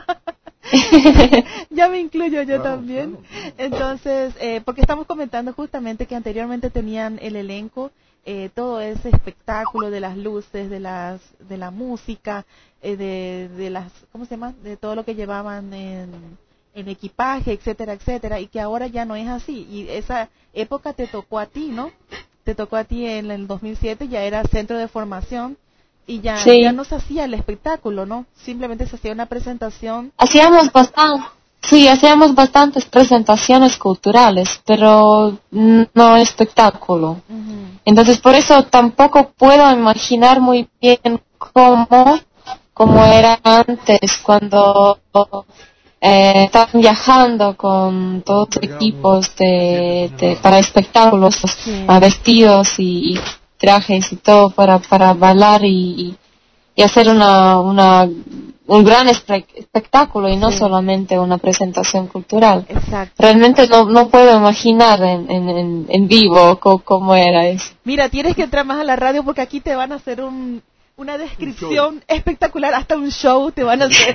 Ya me incluyo yo también. Entonces, porque estamos comentando justamente que anteriormente tenían el elenco, todo ese espectáculo de las luces, de la música, de las, ¿cómo se llama? De todo lo que llevaban en equipaje, etcétera, etcétera, y que ahora ya no es así. Y esa época te tocó a ti, ¿no? Te tocó a ti en el 2007, ya era centro de formación y ya no se hacía el espectáculo, ¿no? Simplemente se hacía una presentación. Hacíamos bastantes presentaciones culturales, pero no espectáculo. Entonces, por eso tampoco puedo imaginar muy bien cómo era antes, cuando estaban viajando con todos los equipos para espectáculos, vestidos y trajes y todo para bailar y hacer un gran espectáculo y no solamente una presentación cultural. Exacto. Realmente no puedo imaginar en vivo cómo era eso. Mira, tienes que entrar más a la radio porque aquí te van a hacer una descripción espectacular, hasta un show te van a hacer.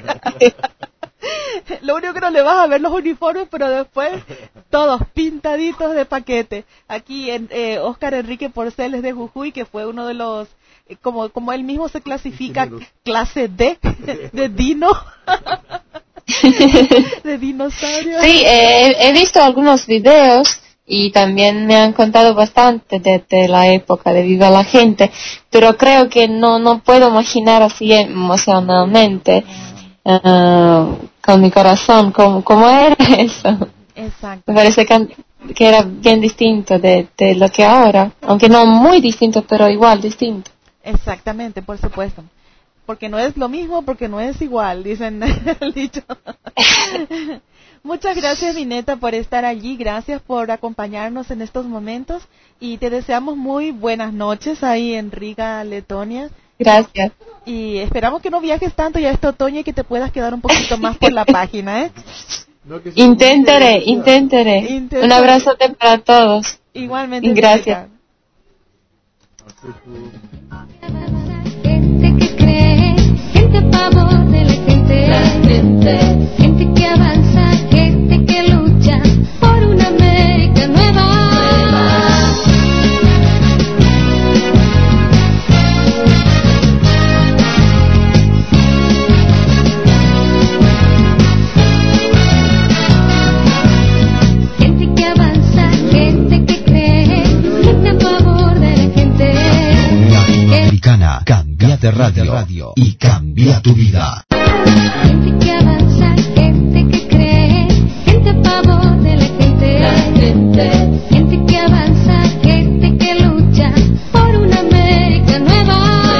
Lo único que no le vas a ver los uniformes, pero después todos pintaditos de paquete. Aquí Oscar Enrique Porcel es de Jujuy, que fue uno de los, como él mismo se clasifica, clase D, de dino. De dinosaurio. Sí, he visto algunos videos y también me han contado bastante de la época de Viva la Gente, pero creo que no puedo imaginar así emocionalmente con mi corazón cómo era eso. Exacto. Me parece que era bien distinto de lo que ahora, aunque no muy distinto, pero igual distinto. Exactamente, por supuesto. Porque no es lo mismo, porque no es igual, dicen el dicho. Muchas gracias, Vineta, por estar allí. Gracias por acompañarnos en estos momentos. Y te deseamos muy buenas noches ahí en Riga, Letonia. Gracias. Y esperamos que no viajes tanto ya este otoño y que te puedas quedar un poquito más por la página, ¿eh? Intentaré. Un abrazote para todos. Igualmente. Y gracias. Gente que cree, gente a favor de la gente, gente que avanza, gente que lucha por una América nueva. Gente que avanza, gente que cree, gente a favor de la gente. Americana, cambia de radio y cambia tu vida. Gente que avanza, gente que cree, gente a favor de la gente, gente que avanza, gente que lucha por una América nueva.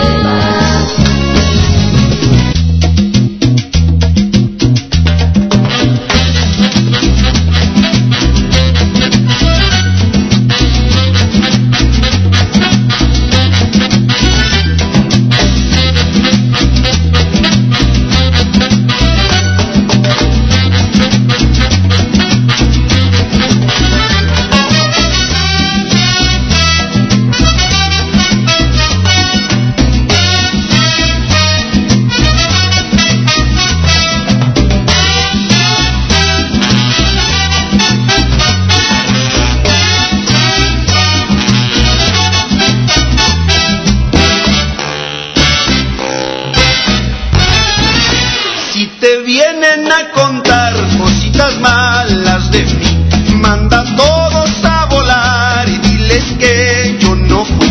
Si te vienen a contar cositas malas de mí, manda a todos a volar y diles que yo no fui.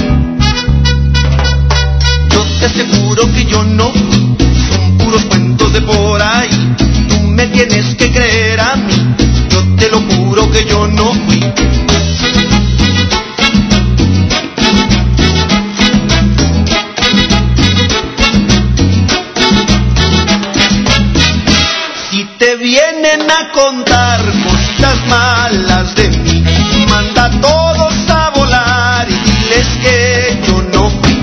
Yo te aseguro que yo no fui, son puros cuentos de por ahí. Tú me tienes que creer a mí, yo te lo juro que yo no fui. Si te vienen a contar cositas malas de mí, manda a todos a volar y diles que yo no fui.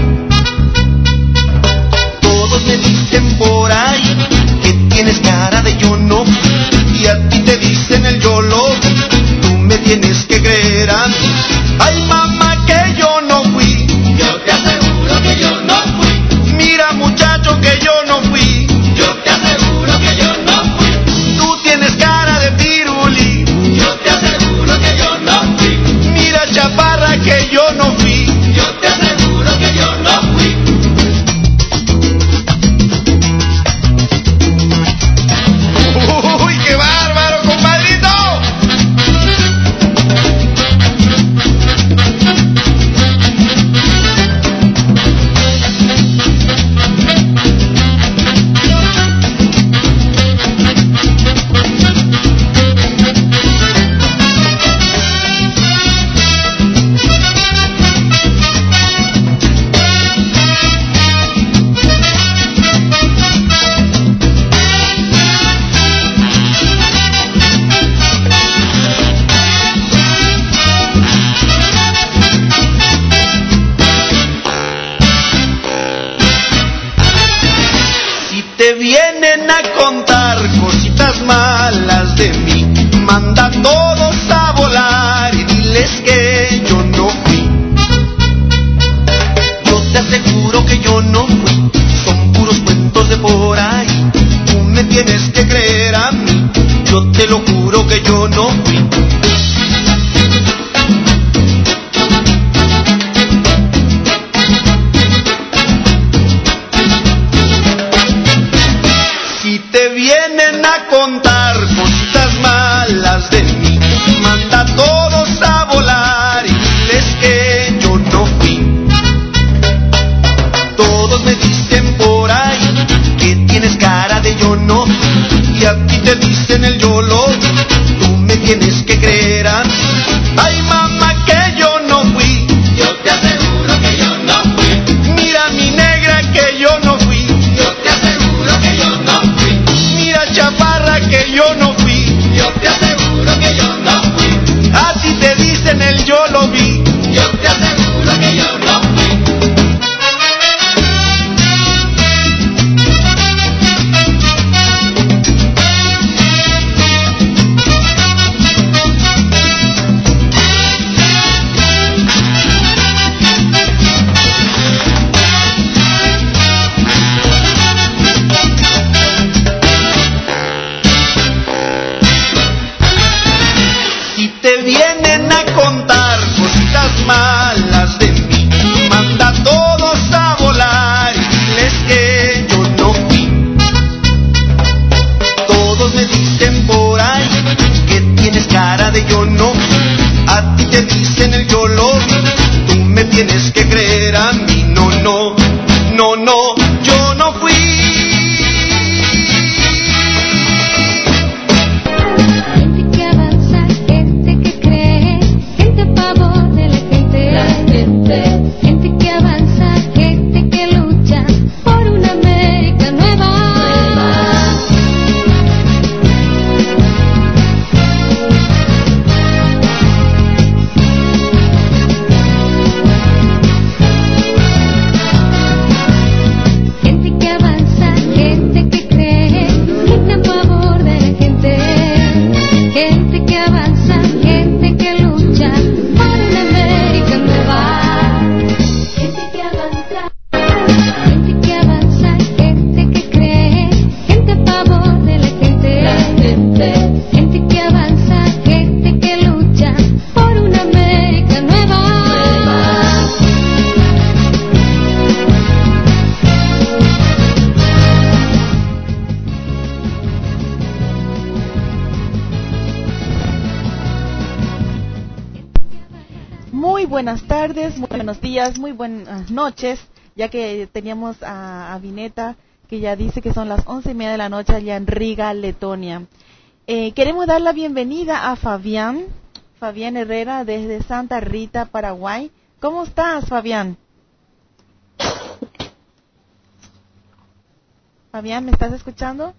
Todos me dicen por ahí que tienes cara de yo no fui, y a ti te dicen el yo lo vi. Tú me tienes que creer a mí. Ay, mamá, que yo no fui. Yo te aseguro que yo no fui. Mira, muchacho, que yo no fui. Yo te aseguro que yo no fui. Tú tienes cara de piruli. Yo te aseguro que yo no fui. Mira, chaparra, que yo no fui. Yo te aseguro que yo no fui. ¡Uy, qué bárbaro, compadrito! Si te vienen a contar cositas malas de mí, manda a todos a volar y diles que yo no fui. Yo te aseguro que yo no fui, son puros cuentos de por ahí. Tú me tienes que creer a mí, yo te lo juro que yo no fui. Si te vienen a contar cositas malas de mí, manda a todos a volar y diles que yo no fui. Todos me dicen por ahí que tienes cara de yo no fui, y a ti te dicen el yo lo vi. Tú me tienes que creer tienes que creer a mí. No, no, no, no, yo no fui. Gente que avanza, gente que cree, gente a favor de la gente. Gente que avanza, gente que lucha por una América nueva. Gente que avanza, gente que cree, gente a favor de la gente. Gente que avanza, gente que lucha por una América nueva. Gente que avanza, gente que cree, gente a favor de la gente. Gente que avanza, gente que lucha por una América nueva. Muy buenas tardes, muy buenos días, muy buenas noches, ya que teníamos a Vineta, que ya dice que son las 11:30 de la noche allá en Riga, Letonia. Queremos dar la bienvenida a Fabián Herrera desde Santa Rita, Paraguay. ¿Cómo estás, Fabián? Fabián, ¿me estás escuchando?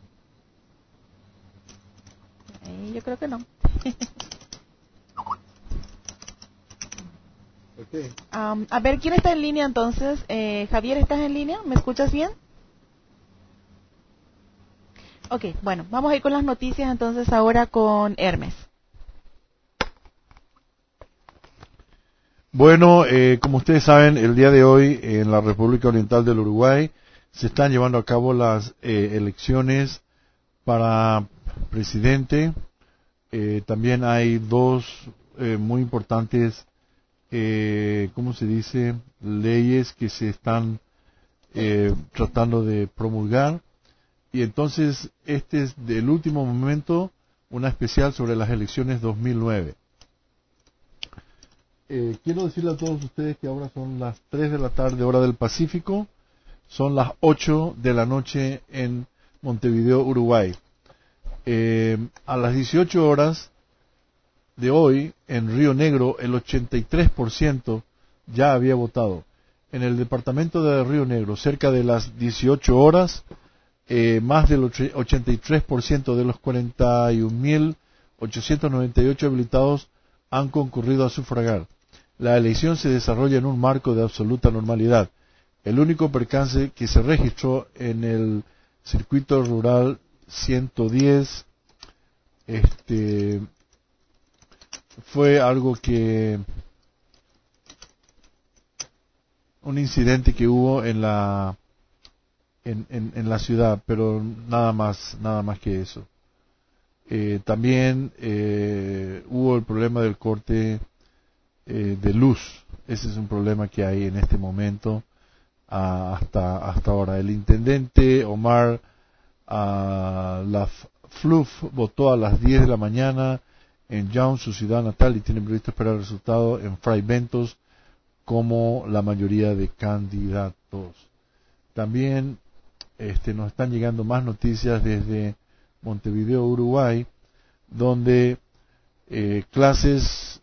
Yo creo que no. Okay. A ver, ¿quién está en línea entonces? Javier, ¿estás en línea? ¿Me escuchas bien? Ok, bueno, vamos a ir con las noticias entonces ahora con Hermes. Bueno, como ustedes saben, el día de hoy en la República Oriental del Uruguay se están llevando a cabo las elecciones para presidente. También hay dos muy importantes, ¿cómo se dice?, leyes que se están tratando de promulgar. Y entonces este es del último momento, una especial sobre las elecciones 2009. Quiero decirle a todos ustedes que ahora son las 3 de la tarde, hora del Pacífico, son las 8 de la noche en Montevideo, Uruguay. A las 18 horas de hoy, en Río Negro, el 83% ya había votado. En el departamento de Río Negro, cerca de las 18 horas, más del 83% de los 41.898 habilitados han concurrido a sufragar. La elección se desarrolla en un marco de absoluta normalidad. El único percance que se registró en el circuito rural 110 fue algo que un incidente que hubo en la ciudad, pero nada más que eso. También hubo el problema del corte de luz. Ese es un problema que hay en este momento hasta ahora. El intendente Omar Lafluf votó a las 10 de la mañana en Jaun, su ciudad natal, y tiene previsto esperar el resultado en Fray Bentos, como la mayoría de candidatos. También nos están llegando más noticias desde Montevideo, Uruguay, donde clases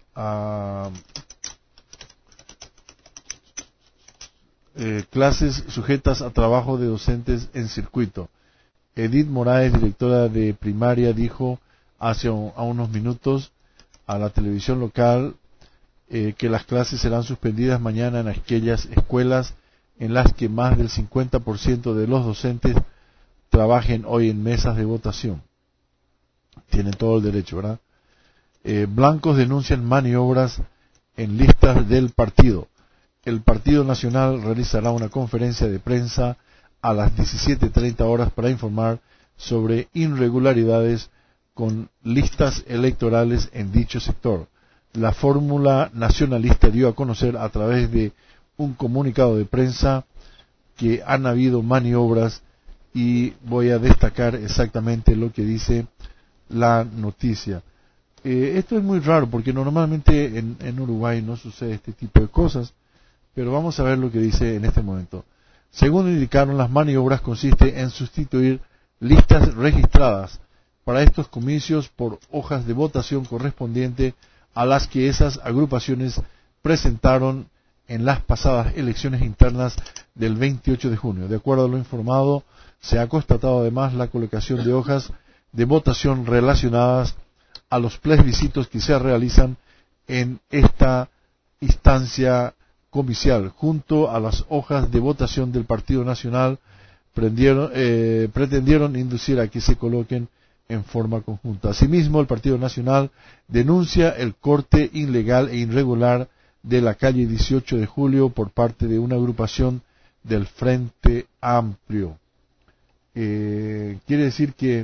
sujetas a trabajo de docentes en circuito. Edith Moraes, directora de primaria, dijo hace unos minutos a la televisión local que las clases serán suspendidas mañana en aquellas escuelas en las que más del 50% de los docentes trabajen hoy en mesas de votación. Tienen todo el derecho, ¿verdad? Blancos denuncian maniobras en listas del partido. El Partido Nacional realizará una conferencia de prensa a las 17:30 horas para informar sobre irregularidades con listas electorales en dicho sector. La fórmula nacionalista dio a conocer a través de un comunicado de prensa que han habido maniobras, y voy a destacar exactamente lo que dice la noticia. Esto es muy raro porque normalmente en Uruguay no sucede este tipo de cosas, pero vamos a ver lo que dice en este momento. Según indicaron, las maniobras consisten en sustituir listas registradas para estos comicios por hojas de votación correspondiente a las que esas agrupaciones presentaron en las pasadas elecciones internas del 28 de junio. De acuerdo a lo informado, se ha constatado además la colocación de hojas de votación relacionadas a los plebiscitos que se realizan en esta instancia comicial, junto a las hojas de votación del Partido Nacional, pretendieron inducir a que se coloquen en forma conjunta. Asimismo, el Partido Nacional denuncia el corte ilegal e irregular de la calle 18 de Julio por parte de una agrupación del Frente Amplio. Quiere decir que,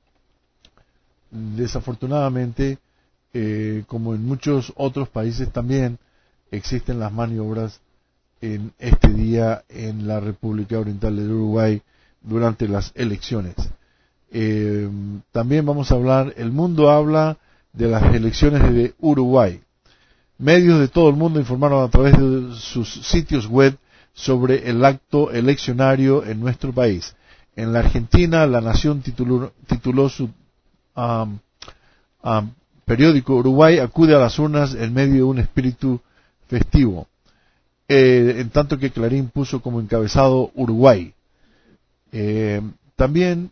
desafortunadamente, como en muchos otros países también, existen las maniobras en este día en la República Oriental del Uruguay durante las elecciones. También vamos a hablar, el mundo habla de las elecciones de Uruguay. Medios de todo el mundo informaron a través de sus sitios web sobre el acto eleccionario en nuestro país. En la Argentina, La Nación tituló su periódico: Uruguay acude a las urnas en medio de un espíritu festivo, en tanto que Clarín puso como encabezado Uruguay. También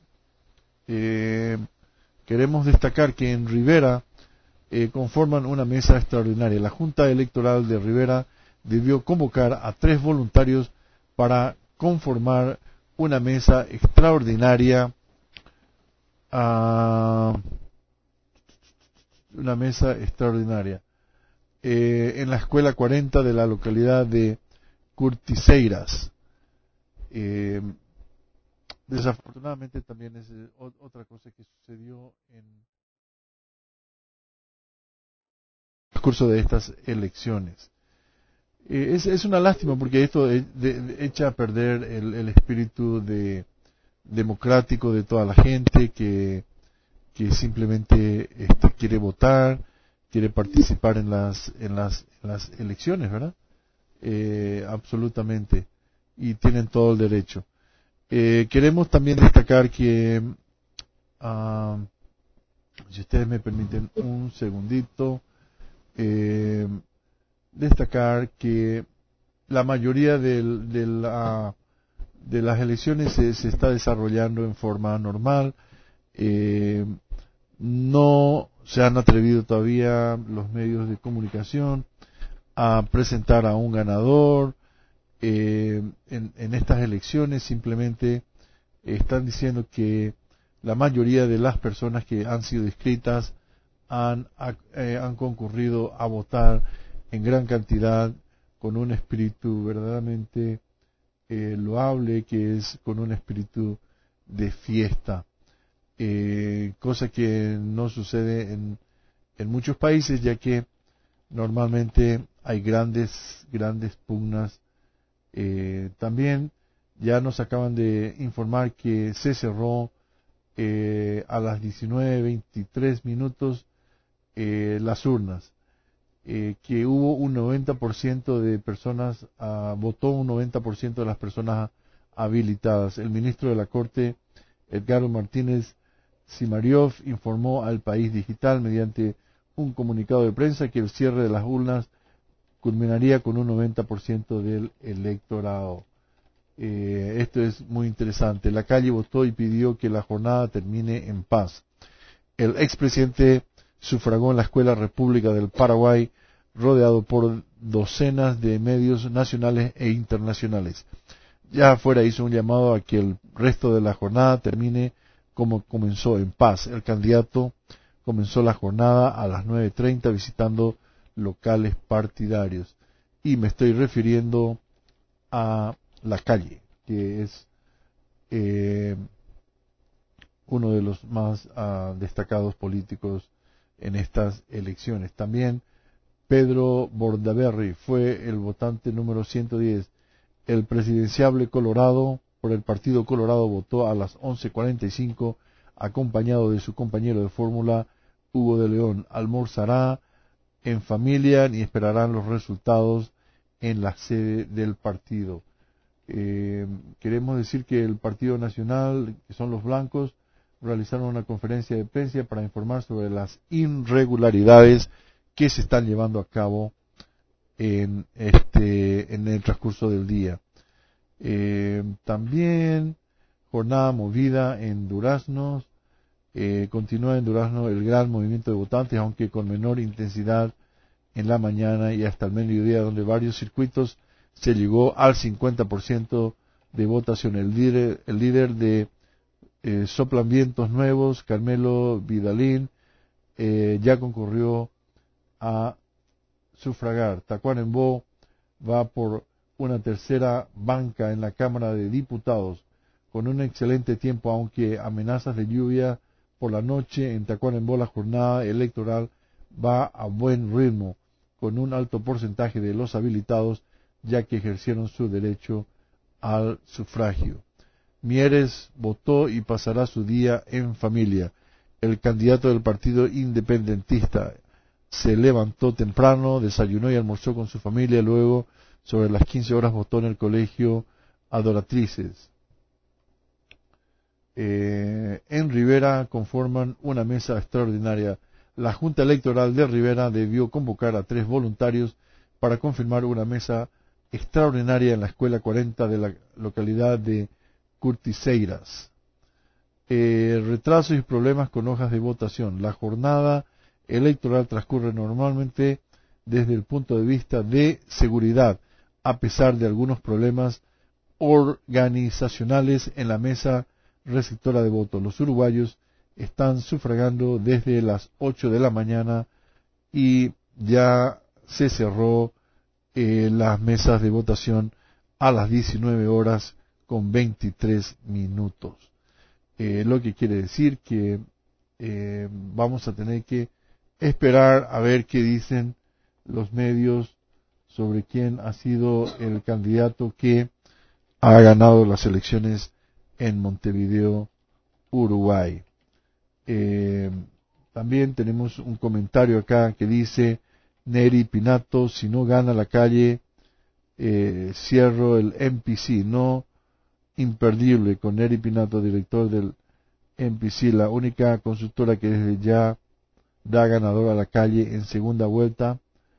queremos destacar que en Rivera conforman una mesa extraordinaria. La Junta Electoral de Rivera debió convocar a 3 voluntarios para conformar una mesa extraordinaria, en la escuela 40 de la localidad de Curtiseiras. Desafortunadamente también es otra cosa que sucedió en el curso de estas elecciones. Es una lástima porque esto echa a perder el espíritu democrático de toda la gente que simplemente quiere votar, quiere participar en las elecciones, ¿verdad? Absolutamente, y tienen todo el derecho. Queremos también destacar que, si ustedes me permiten un segundito, destacar que la mayoría de las elecciones se está desarrollando en forma normal. No se han atrevido todavía los medios de comunicación a presentar a un ganador en estas elecciones. Simplemente están diciendo que la mayoría de las personas que han sido inscritas han concurrido a votar en gran cantidad, con un espíritu verdaderamente loable, que es con un espíritu de fiesta, cosa que no sucede en muchos países, ya que normalmente hay grandes pugnas. También ya nos acaban de informar que se cerró a las 19:23 las urnas, que hubo un 90% de personas, votó un 90% de las personas habilitadas. El ministro de la Corte, Edgardo Martínez Simariov, informó al País Digital mediante un comunicado de prensa que el cierre de las urnas culminaría con un 90% del electorado. Esto es muy interesante. La calle votó y pidió que la jornada termine en paz. El expresidente sufragó en la Escuela República del Paraguay, rodeado por docenas de medios nacionales e internacionales. Ya afuera hizo un llamado a que el resto de la jornada termine como comenzó, en paz. El candidato comenzó la jornada a las 9:30 visitando locales partidarios. Y me estoy refiriendo a la calle, que es uno de los más destacados políticos en estas elecciones. También Pedro Bordaberry fue el votante número 110. El presidenciable Colorado, por el Partido Colorado, votó a las 11:45, acompañado de su compañero de fórmula, Hugo de León. Almorzará en familia y esperarán los resultados en la sede del partido. Queremos decir que el Partido Nacional, que son los blancos, realizaron una conferencia de prensa para informar sobre las irregularidades que se están llevando a cabo en el transcurso del día. También jornada movida en Durazno. Continúa en Durazno el gran movimiento de votantes, aunque con menor intensidad en la mañana y hasta el mediodía, donde varios circuitos se llegó al 50% de votación. El líder de Soplan Vientos Nuevos, Carmelo Vidalín, ya concurrió a sufragar. Tacuarembó va por una tercera banca en la Cámara de Diputados, con un excelente tiempo, aunque amenazas de lluvia por la noche. En Tacuarembó la jornada electoral va a buen ritmo, con un alto porcentaje de los habilitados, ya que ejercieron su derecho al sufragio. Mieres votó y pasará su día en familia. El candidato del partido independentista se levantó temprano, desayunó y almorzó con su familia, luego sobre las 15 horas votó en el colegio Adoratrices. En Rivera conforman una mesa extraordinaria. La Junta Electoral de Rivera debió convocar a 3 voluntarios para confirmar una mesa extraordinaria en la Escuela 40 de la localidad de Curtiseiras. Retrasos y problemas con hojas de votación. La jornada electoral transcurre normalmente desde el punto de vista de seguridad, a pesar de algunos problemas organizacionales en la mesa receptora de votos. Los uruguayos están sufragando desde las 8 de la mañana y ya se cerró las mesas de votación a las 19 horas con 23 minutos. Lo que quiere decir que vamos a tener que esperar a ver qué dicen los medios sobre quién ha sido el candidato que ha ganado las elecciones en Montevideo, Uruguay. También tenemos un comentario acá que dice: Neri Pinato, si no gana la calle, cierro el MPC. No, imperdible, con Neri Pinato, director del MPC, la única consultora que desde ya da ganador a la calle en segunda vuelta.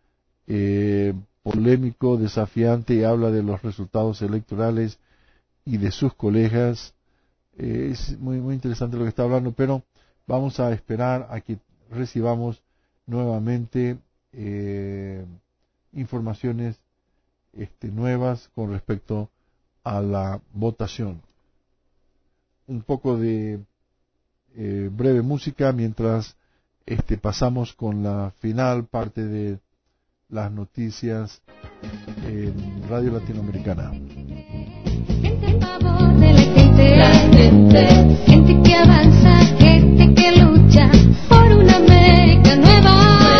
Polémico, desafiante, y habla de los resultados electorales y de sus colegas. Es muy interesante lo que está hablando, pero vamos a esperar a que recibamos nuevamente informaciones nuevas con respecto a la votación. Un poco de breve música mientras pasamos con la final parte de las noticias en Radio Latinoamericana. Gente a favor de la gente, gente que avanza, gente que lucha por una América nueva.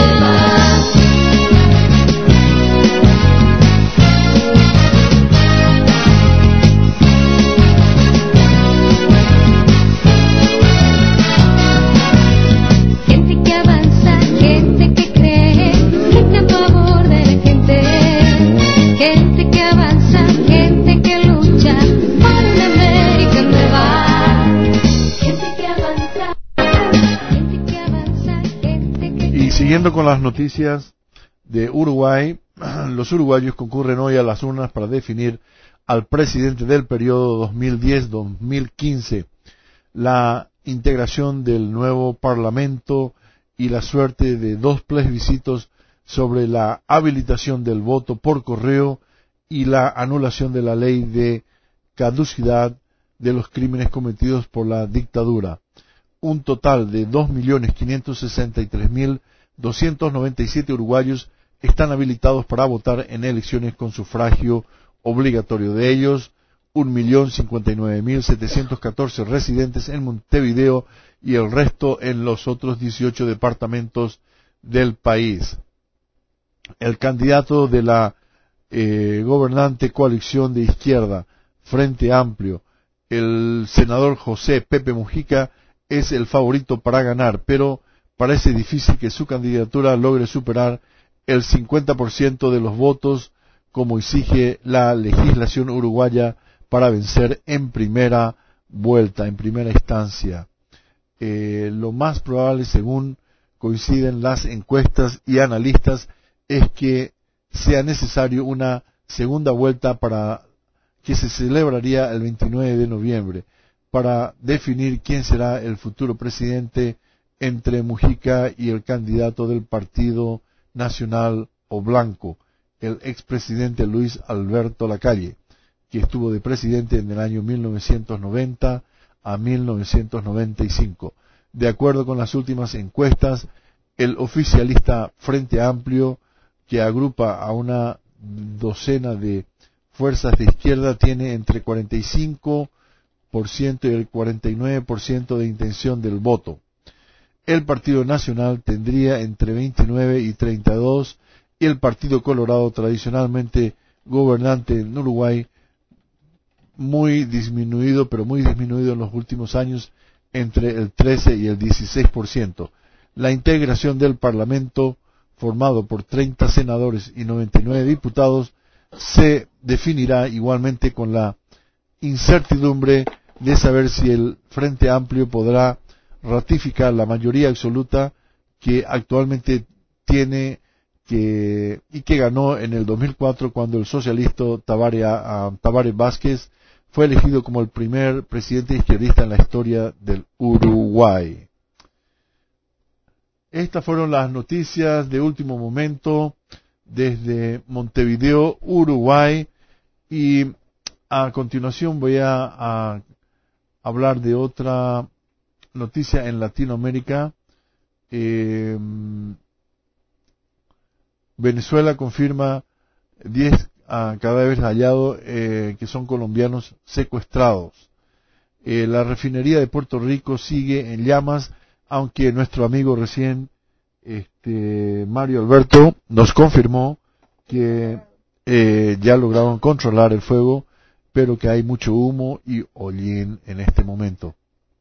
Gente que avanza, gente que cree, gente a favor de la gente, gente que avanza, gente que lucha por una América nueva. Gente que avanza, gente que avanza, gente que... Y siguiendo con las noticias de Uruguay, los uruguayos concurren hoy a las urnas para definir al presidente del periodo 2010-2015. La integración del nuevo Parlamento y la suerte de 2 plebiscitos sobre la habilitación del voto por correo y la anulación de la ley de caducidad de los crímenes cometidos por la dictadura. Un total de 2.563.297 uruguayos están habilitados para votar en elecciones con sufragio obligatorio. De ellos, 1.059.714 residentes en Montevideo y el resto en los otros 18 departamentos del país. El candidato de la gobernante coalición de izquierda, Frente Amplio, el senador José Pepe Mujica, es el favorito para ganar, pero parece difícil que su candidatura logre superar el 50% de los votos como exige la legislación uruguaya para vencer en primera vuelta, en primera instancia. Lo más probable, según coinciden las encuestas y analistas, es que sea necesario una segunda vuelta que se celebraría el 29 de noviembre para definir quién será el futuro presidente entre Mujica y el candidato del Partido Nacional o Blanco, el expresidente Luis Alberto Lacalle, que estuvo de presidente en el año 1990 a 1995. De acuerdo con las últimas encuestas, el oficialista Frente Amplio, que agrupa a una docena de fuerzas de izquierda, tiene entre 45% y el 49% de intención del voto. El Partido Nacional tendría entre 29 y 32, y el Partido Colorado, tradicionalmente gobernante en Uruguay, muy disminuido en los últimos años, entre el 13 y el 16%. La integración del Parlamento, formado por 30 senadores y 99 diputados, se definirá igualmente con la incertidumbre de saber si el Frente Amplio podrá ratificar la mayoría absoluta que actualmente tiene y que ganó en el 2004 cuando el socialista Tabaré Vázquez fue elegido como el primer presidente izquierdista en la historia del Uruguay. Estas fueron las noticias de último momento desde Montevideo, Uruguay, y a continuación voy a hablar de otra noticia en Latinoamérica. Venezuela confirma 10 cadáveres hallados que son colombianos secuestrados. La refinería de Puerto Rico sigue en llamas, aunque nuestro amigo recién, Mario Alberto, nos confirmó que ya lograron controlar el fuego, pero que hay mucho humo y hollín en este momento.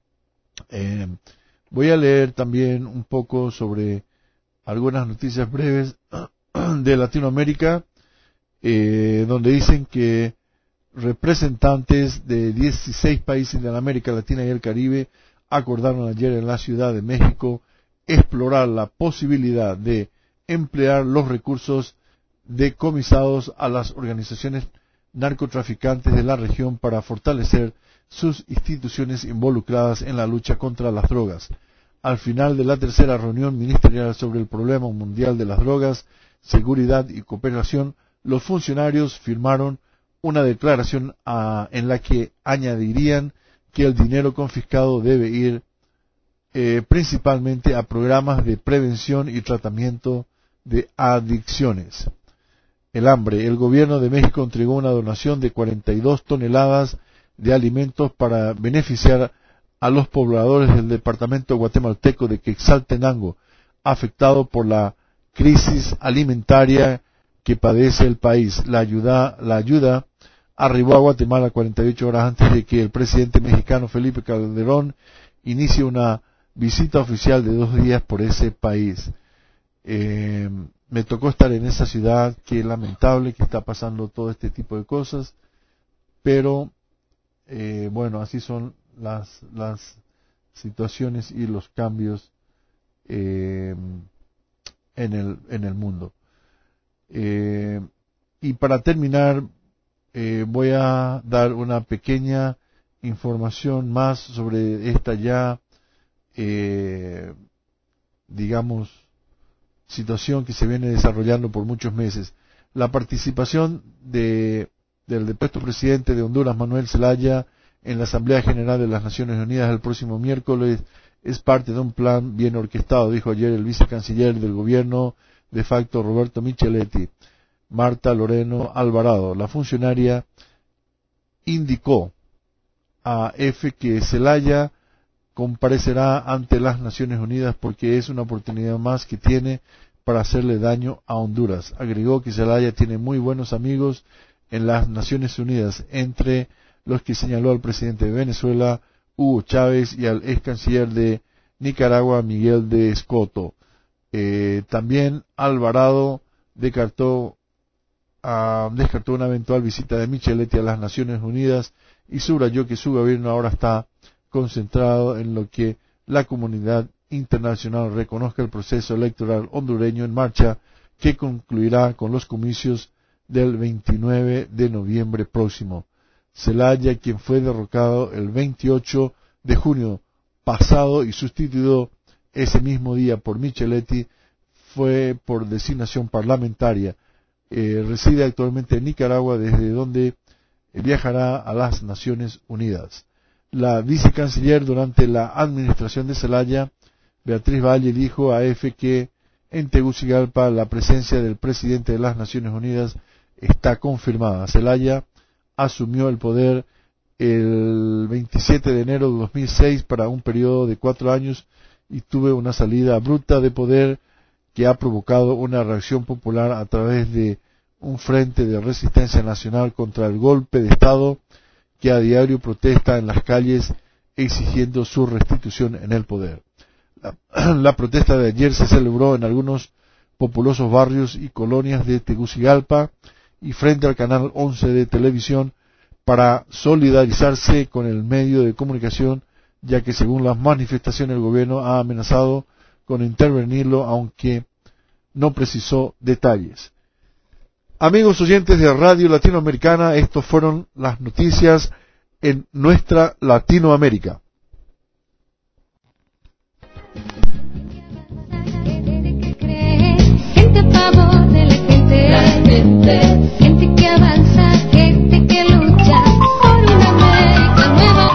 Voy a leer también un poco sobre algunas noticias breves de Latinoamérica, donde dicen que representantes de 16 países de la América Latina y el Caribe acordaron ayer en la Ciudad de México explorar la posibilidad de emplear los recursos decomisados a las organizaciones narcotraficantes de la región para fortalecer sus instituciones involucradas en la lucha contra las drogas. Al final de la tercera reunión ministerial sobre el problema mundial de las drogas, seguridad y cooperación, los funcionarios firmaron una declaración en la que añadirían que el dinero confiscado debe ir principalmente a programas de prevención y tratamiento de adicciones. El hambre. El gobierno de México entregó una donación de 42 toneladas de alimentos para beneficiar a los pobladores del departamento guatemalteco de Quetzaltenango, afectado por la crisis alimentaria que padece el país. La ayuda arribó a Guatemala 48 horas antes de que el presidente mexicano Felipe Calderón inicie una visita oficial de 2 días por ese país. Me tocó estar en esa ciudad, que lamentable que está pasando todo este tipo de cosas, pero bueno, así son las situaciones y los cambios en el mundo. Y para terminar, voy a dar una pequeña información más sobre esta ya, digamos, situación que se viene desarrollando por muchos meses. La participación del depuesto presidente de Honduras, Manuel Zelaya, en la Asamblea General de las Naciones Unidas el próximo miércoles es parte de un plan bien orquestado, dijo ayer el vicecanciller del gobierno de facto Roberto Micheletti. Marta Loreno Alvarado, la funcionaria, indicó a EFE que Zelaya comparecerá ante las Naciones Unidas porque es una oportunidad más que tiene para hacerle daño a Honduras. Agregó que Zelaya tiene muy buenos amigos en las Naciones Unidas, entre los que señaló al presidente de Venezuela, Hugo Chávez, y al ex canciller de Nicaragua, Miguel de Escoto. También Alvarado descartó descartó una eventual visita de Micheletti a las Naciones Unidas y subrayó que su gobierno ahora está concentrado en lo que la comunidad internacional reconozca el proceso electoral hondureño en marcha, que concluirá con los comicios del 29 de noviembre próximo. Zelaya, quien fue derrocado el 28 de junio pasado y sustituido ese mismo día por Micheletti, fue por designación parlamentaria. Reside actualmente en Nicaragua, desde donde viajará a las Naciones Unidas. La vicecanciller durante la administración de Zelaya, Beatriz Valle, dijo a EFE que en Tegucigalpa la presencia del presidente de las Naciones Unidas está confirmada. Zelaya asumió el poder el 27 de enero de 2006 para un periodo de 4 años y tuvo una salida bruta de poder que ha provocado una reacción popular a través de un frente de resistencia nacional contra el golpe de Estado que a diario protesta en las calles exigiendo su restitución en el poder. La protesta de ayer se celebró en algunos populosos barrios y colonias de Tegucigalpa y frente al canal 11 de televisión para solidarizarse con el medio de comunicación, ya que según las manifestaciones el gobierno ha amenazado con intervenirlo, aunque no precisó detalles. Amigos oyentes de Radio Latinoamericana, estos fueron las noticias en nuestra Latinoamérica. Gente a favor de la gente, gente que avanza, gente que lucha por una América nueva.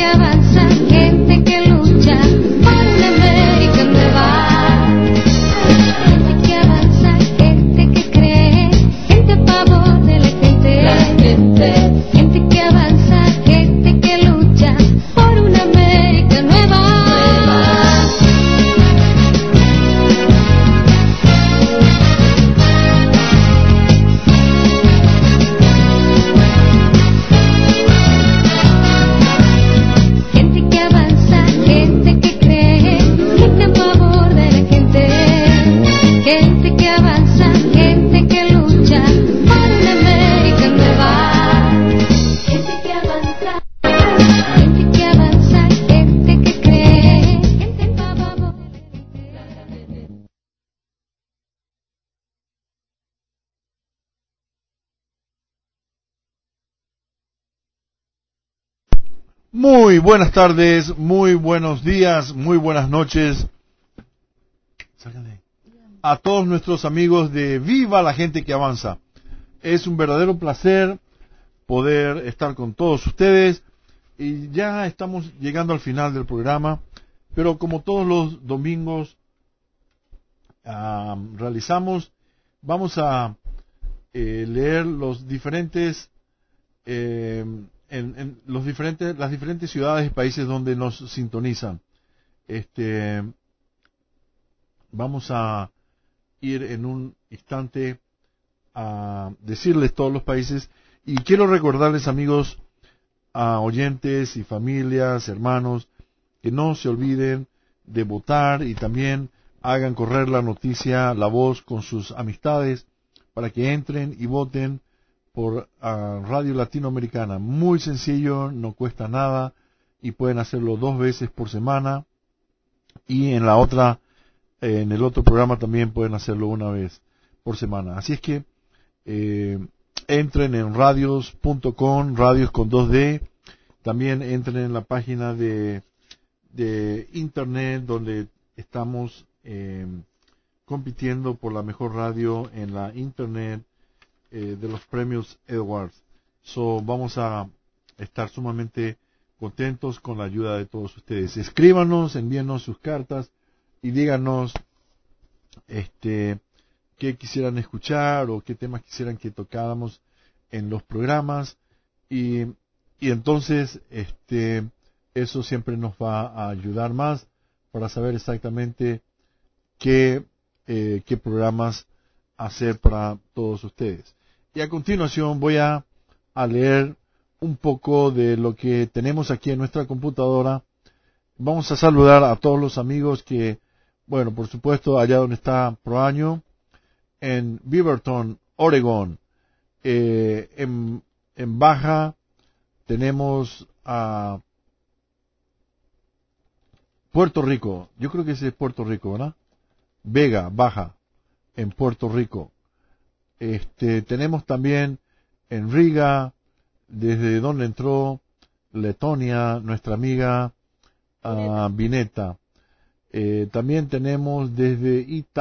que avanza, gente que lucha por una América nueva. Gente que avanza, gente que cree, gente a favor de la gente. Gente que avanza, gente que lucha por una América nueva. Gente que avanza, gente que cree, gente a favor de la gente. Gente que avanza, gente que lucha por una América nueva. Gente que avanza, gente que cree, gente a favor de la gente. Muy buenas tardes, muy buenos días, muy buenas noches a todos nuestros amigos de Viva la Gente que Avanza. Es un verdadero placer poder estar con todos ustedes y ya estamos llegando al final del programa, pero como todos los domingos realizamos, vamos a leer los diferentes en las diferentes ciudades y países donde nos sintonizan. Vamos a ir en un instante a decirles todos los países y quiero recordarles, amigos, a oyentes y familias, hermanos, que no se olviden de votar y también hagan correr la noticia, la voz con sus amistades para que entren y voten por Radio Latinoamericana. Muy sencillo, no cuesta nada y pueden hacerlo 2 veces por semana y en el otro programa también pueden hacerlo 1 vez por semana. Así es que entren en radios.com, radios con 2D, también entren en la página de internet donde estamos compitiendo por la mejor radio en la internet de los premios Edwards. Vamos a estar sumamente contentos con la ayuda de todos ustedes. Escríbanos, envíenos sus cartas y díganos qué quisieran escuchar o qué temas quisieran que tocáramos en los programas y entonces eso siempre nos va a ayudar más para saber exactamente qué programas hacer para todos ustedes. Y a continuación voy a leer un poco de lo que tenemos aquí en nuestra computadora. Vamos a saludar a todos los amigos que, bueno, por supuesto, allá donde está Proaño, en Beaverton, Oregon, en Baja tenemos a Puerto Rico, yo creo que ese es Puerto Rico, ¿verdad? Vega, Baja, en Puerto Rico. Tenemos también en Riga, desde donde entró Letonia, nuestra amiga Vineta. También tenemos desde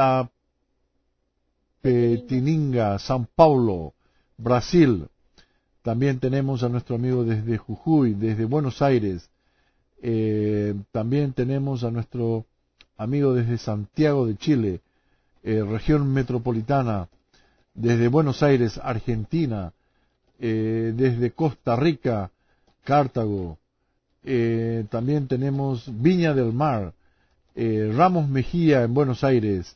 Itapetininga, San Paulo, Brasil. También tenemos a nuestro amigo desde Jujuy, desde Buenos Aires. También tenemos a nuestro amigo desde Santiago de Chile, región metropolitana, desde Buenos Aires, Argentina, desde Costa Rica, Cartago. También tenemos Viña del Mar, Ramos Mejía en Buenos Aires.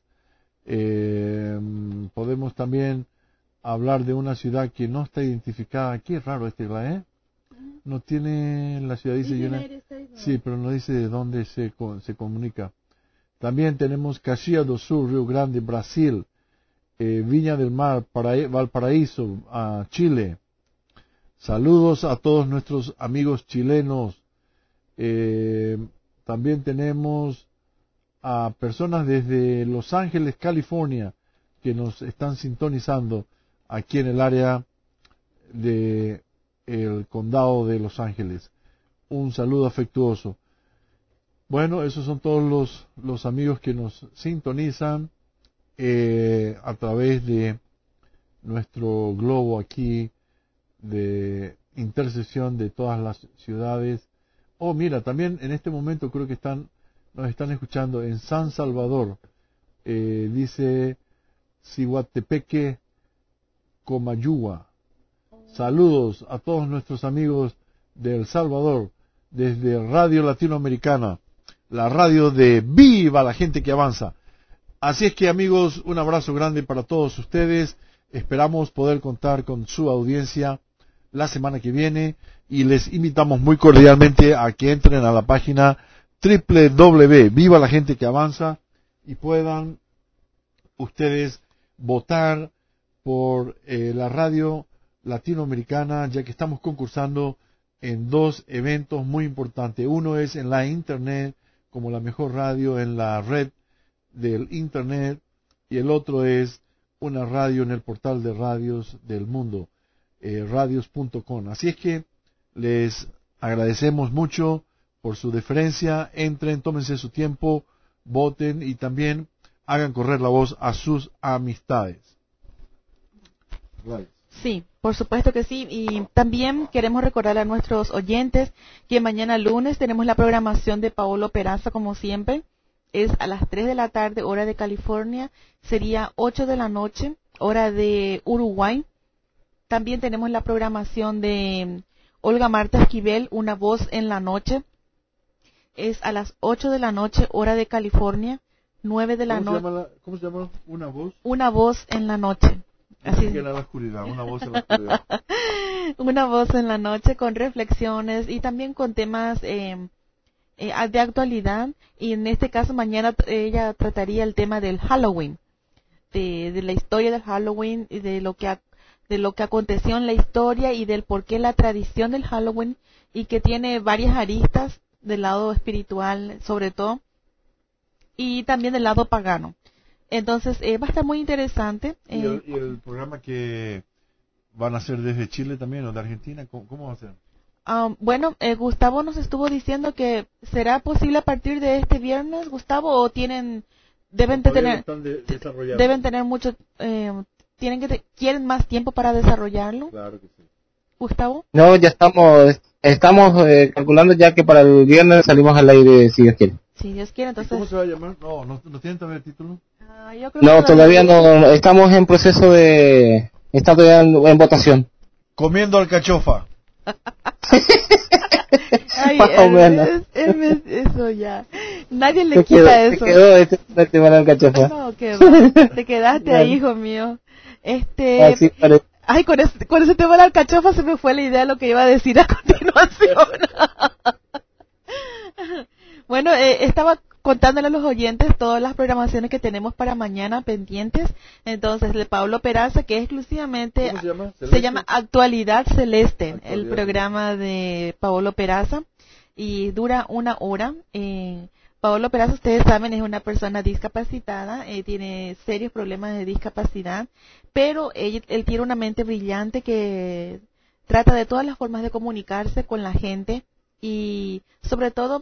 Podemos también hablar de una ciudad que no está identificada. Qué raro ¿eh? No tiene la ciudad, dice sí, pero no dice de dónde se comunica. También tenemos Caxias do Sul, Río Grande, Brasil, Viña del Mar, Valparaíso, Chile. Saludos a todos nuestros amigos chilenos. También tenemos a personas desde Los Ángeles, California, que nos están sintonizando aquí en el área de el condado de Los Ángeles. Un saludo afectuoso. Bueno, esos son todos los amigos que nos sintonizan a través de nuestro globo aquí de intercesión de todas las ciudades Oh, mira, también en este momento creo que nos están escuchando en San Salvador. Dice Cihuatepeque Comayugua. Saludos a todos nuestros amigos de El Salvador, desde Radio Latinoamericana, la radio de Viva la Gente que Avanza. Así es que, amigos, un abrazo grande para todos ustedes. Esperamos poder contar con su audiencia la semana que viene y les invitamos muy cordialmente a que entren a la página www.viva la gente que avanza y puedan ustedes votar por la radio latinoamericana, ya que estamos concursando en 2 eventos muy importantes. Uno es en la internet, como la mejor radio en la red del internet, y el otro es una radio en el portal de radios del mundo, radios.com. Así es que les agradecemos mucho por su deferencia. Entren, tómense su tiempo, voten y también hagan correr la voz a sus amistades. Right. Sí, por supuesto que sí. Y también queremos recordar a nuestros oyentes que mañana lunes tenemos la programación de Paolo Peraza, como siempre. Es a las 3 de la tarde, hora de California. Sería 8 de la noche, hora de Uruguay. También tenemos la programación de Olga Marta Esquivel, Una Voz en la Noche. Es a las 8 de la noche, hora de California. 9 de la noche. ¿Cómo se llama? ¿Una voz? Una Voz en la Noche. Así que en la oscuridad, una voz en la oscuridad. Una voz en la noche con reflexiones y también con temas de actualidad. Y en este caso mañana ella trataría el tema del Halloween, de la historia del Halloween y de lo que aconteció en la historia y del por qué la tradición del Halloween, y que tiene varias aristas del lado espiritual sobre todo y también del lado pagano. Entonces va a estar muy interesante. ¿Y el programa que van a hacer desde Chile también o de Argentina? ¿Cómo va a ser? Bueno, Gustavo nos estuvo diciendo que será posible a partir de este viernes, Gustavo, o deben tener mucho, quieren más tiempo para desarrollarlo. Claro que sí. Gustavo. No, ya estamos calculando ya que para el viernes salimos al aire, si Dios quiere. Si Dios quiere, entonces. ¿Cómo se va a llamar? ¿No tienen todavía el título? Yo creo no, todavía no, estamos en proceso está todavía en votación. Comiendo alcachofa. Ay, eso ya. Nadie le quita eso. Te quedó este tema de la alcachofa. No, te quedaste ahí, hijo mío. Así parece. Ay, con ese tema de la alcachofa se me fue la idea de lo que iba a decir a continuación. Bueno, estaba contándole a los oyentes todas las programaciones que tenemos para mañana pendientes. Entonces, de Paolo Peraza, que es exclusivamente se llama Actualidad Celeste, el programa de Paolo Peraza, y dura 1 hora. Paolo Peraza, ustedes saben, es una persona discapacitada, tiene serios problemas de discapacidad, pero él tiene una mente brillante que trata de todas las formas de comunicarse con la gente y sobre todo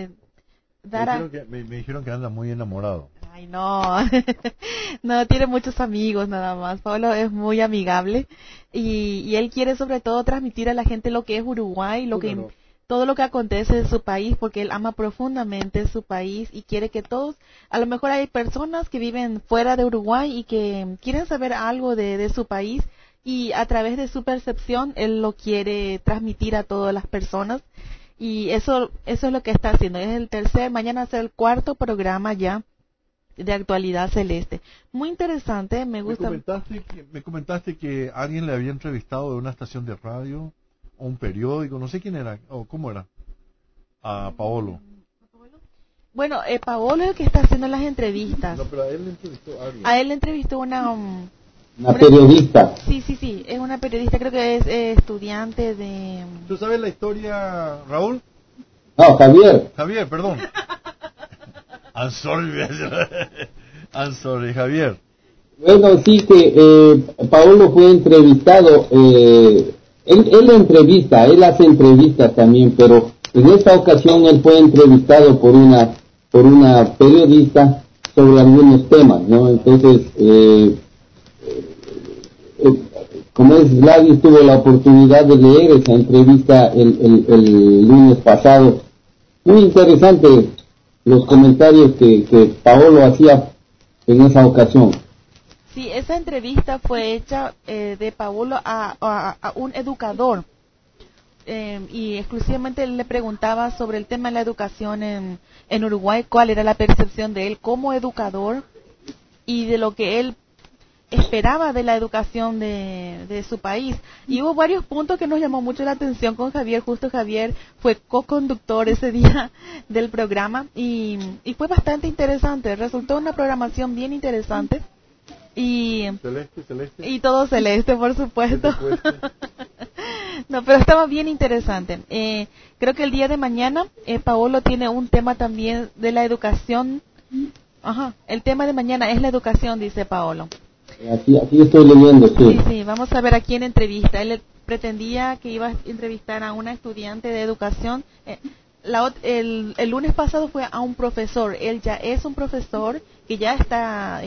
me dijeron que anda muy enamorado. Ay, no. No, tiene muchos amigos nada más. Pablo es muy amigable y él quiere sobre todo transmitir a la gente lo que es Uruguay, todo lo que acontece en su país, porque él ama profundamente su país y quiere que todos, a lo mejor hay personas que viven fuera de Uruguay y que quieren saber algo de su país, y a través de su percepción él lo quiere transmitir a todas las personas. Y eso es lo que está haciendo. Es mañana es el 4º programa ya de Actualidad Celeste. Muy interesante, me gusta. Me comentaste que alguien le había entrevistado de una estación de radio o un periódico, no sé quién era, o cómo era, a Paolo. Bueno, Paolo es el que está haciendo las entrevistas. No, pero a él le entrevistó a alguien. A él le entrevistó una periodista. Sí, es una periodista, creo que es estudiante de... ¿Tú sabes la historia, Raúl? No, Javier, perdón. I'm sorry, Javier. Bueno, sí que Paolo fue entrevistado, él hace entrevistas también, pero en esta ocasión él fue entrevistado por una periodista sobre algunos temas, ¿no? Entonces, como es Gladys, tuvo la oportunidad de leer esa entrevista el lunes pasado. Muy interesante los comentarios que Paolo hacía en esa ocasión. Sí, esa entrevista fue hecha de Paolo a un educador. Y exclusivamente él le preguntaba sobre el tema de la educación en Uruguay, cuál era la percepción de él como educador y de lo que él esperaba de la educación de su país. Y hubo varios puntos que nos llamó mucho la atención con Javier. Justo Javier fue co-conductor ese día del programa y fue bastante interesante. Resultó una programación bien interesante. Y todo celeste, por supuesto. No, pero estaba bien interesante. Creo que el día de mañana Paolo tiene un tema también de la educación. Ajá, el tema de mañana es la educación, dice Paolo. Aquí estoy leyendo, sí. Sí, vamos a ver a quién entrevista. Él pretendía que iba a entrevistar a una estudiante de educación. El lunes pasado fue a un profesor. Él ya es un profesor que ya está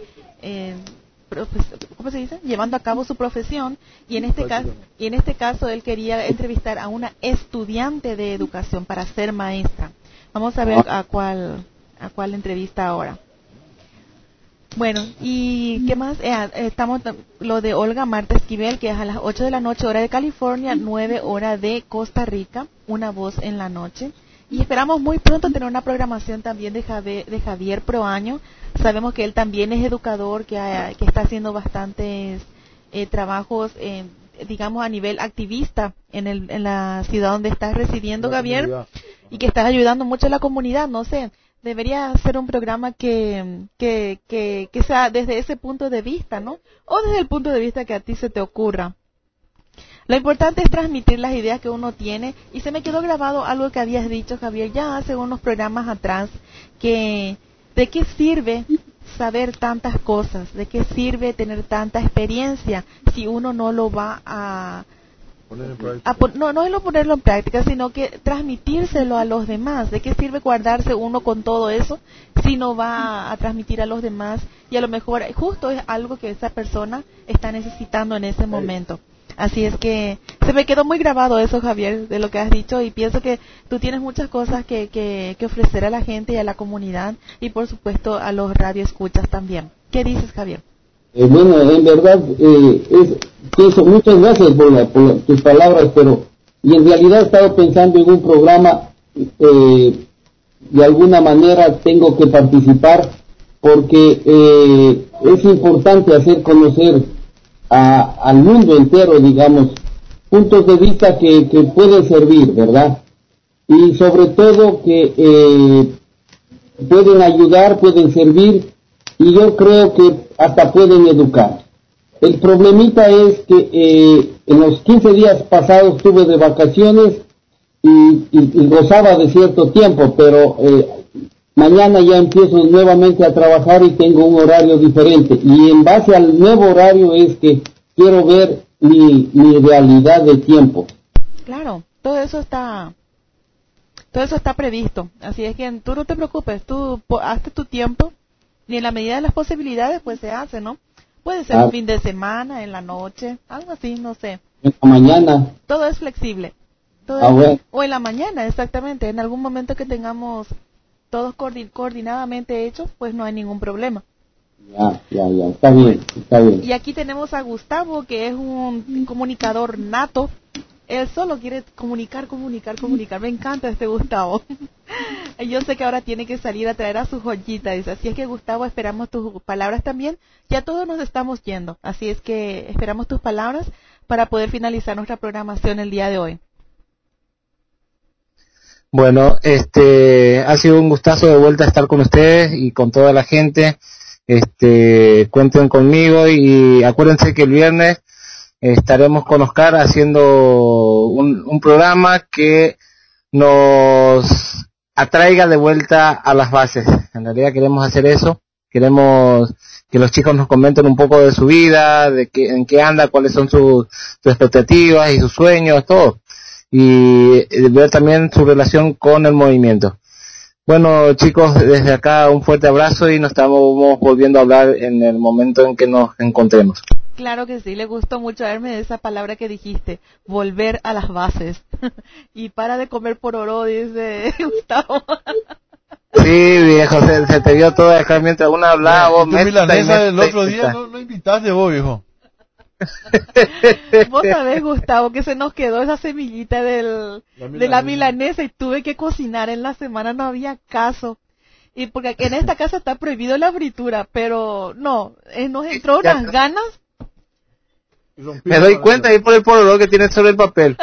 ¿cómo se dice? Llevando a cabo su profesión, y en este caso él quería entrevistar a una estudiante de educación para ser maestra. Vamos a ver a cuál entrevista ahora. Bueno, ¿y qué más? Estamos lo de Olga Marta Esquivel, que es a las 8 de la noche, hora de California, 9 hora de Costa Rica, Una Voz en la Noche. Y esperamos muy pronto tener una programación también de Javier Proaño. Sabemos que él también es educador, que está haciendo bastantes trabajos, digamos, a nivel activista en la ciudad donde estás residiendo, Javier, y que estás ayudando mucho a la comunidad. No sé, debería ser un programa que sea desde ese punto de vista, ¿no? O desde el punto de vista que a ti se te ocurra. Lo importante es transmitir las ideas que uno tiene, y se me quedó grabado algo que habías dicho, Javier, ya hace unos programas atrás, que ¿de qué sirve saber tantas cosas? ¿De qué sirve tener tanta experiencia si uno no lo va a poner en práctica? No es lo ponerlo en práctica, sino que transmitírselo a los demás. ¿De qué sirve guardarse uno con todo eso si no va a transmitir a los demás? Y a lo mejor justo es algo que esa persona está necesitando en ese momento. Así es que se me quedó muy grabado eso, Javier, de lo que has dicho, y pienso que tú tienes muchas cosas que ofrecer a la gente y a la comunidad, y por supuesto a los radioescuchas también. ¿Qué dices, Javier? Bueno, en verdad, pienso, muchas gracias por tus palabras, pero y en realidad he estado pensando en un programa, de alguna manera tengo que participar, porque es importante hacer conocer al mundo entero, digamos, puntos de vista que pueden servir, ¿verdad? Y sobre todo que pueden ayudar, pueden servir, y yo creo que hasta pueden educar. El problemita es que en los 15 días pasados estuve de vacaciones y gozaba de cierto tiempo, pero mañana ya empiezo nuevamente a trabajar y tengo un horario diferente, y en base al nuevo horario es que quiero ver mi realidad de tiempo. Claro, todo eso está previsto, así es que tú no te preocupes, tú hazte tu tiempo, y en la medida de las posibilidades pues se hace, ¿no? Puede ser un fin de semana, en la noche, algo así, no sé. En la mañana. Todo es flexible. Bueno. O en la mañana, exactamente, en algún momento que tengamos todos coordinadamente hechos, pues no hay ningún problema. Ya, está bien. Y aquí tenemos a Gustavo, que es un comunicador nato. Él solo quiere comunicar. Me encanta este Gustavo. Yo sé que ahora tiene que salir a traer a su joyita. Así es que, Gustavo, esperamos tus palabras también. Ya todos nos estamos yendo, así es que esperamos tus palabras para poder finalizar nuestra programación el día de hoy. Bueno, ha sido un gustazo de vuelta estar con ustedes y con toda la gente. Cuenten conmigo y acuérdense que el viernes estaremos con Oscar haciendo un programa que nos atraiga de vuelta a las bases. En realidad queremos hacer eso, queremos que los chicos nos comenten un poco de su vida, en qué anda, cuáles son sus expectativas y sus sueños, todo. Y ver también su relación con el movimiento. Bueno, chicos, desde acá un fuerte abrazo y nos estamos volviendo a hablar en el momento en que nos encontremos. Claro que sí, le gustó mucho verme esa palabra que dijiste, volver a las bases. Y para de comer pororó, dice Gustavo. Sí, viejo, se te vio todo acá mientras uno hablaba. Vos milanesa del otro día no invitaste vos, viejo. Vos sabés, Gustavo, que se nos quedó esa semillita de la milanesa y tuve que cocinar en la semana, no había caso. Y porque en esta casa está prohibido la fritura, pero no, nos entró unas ganas. Me doy cuenta ahí por el pororó que tiene sobre el papel.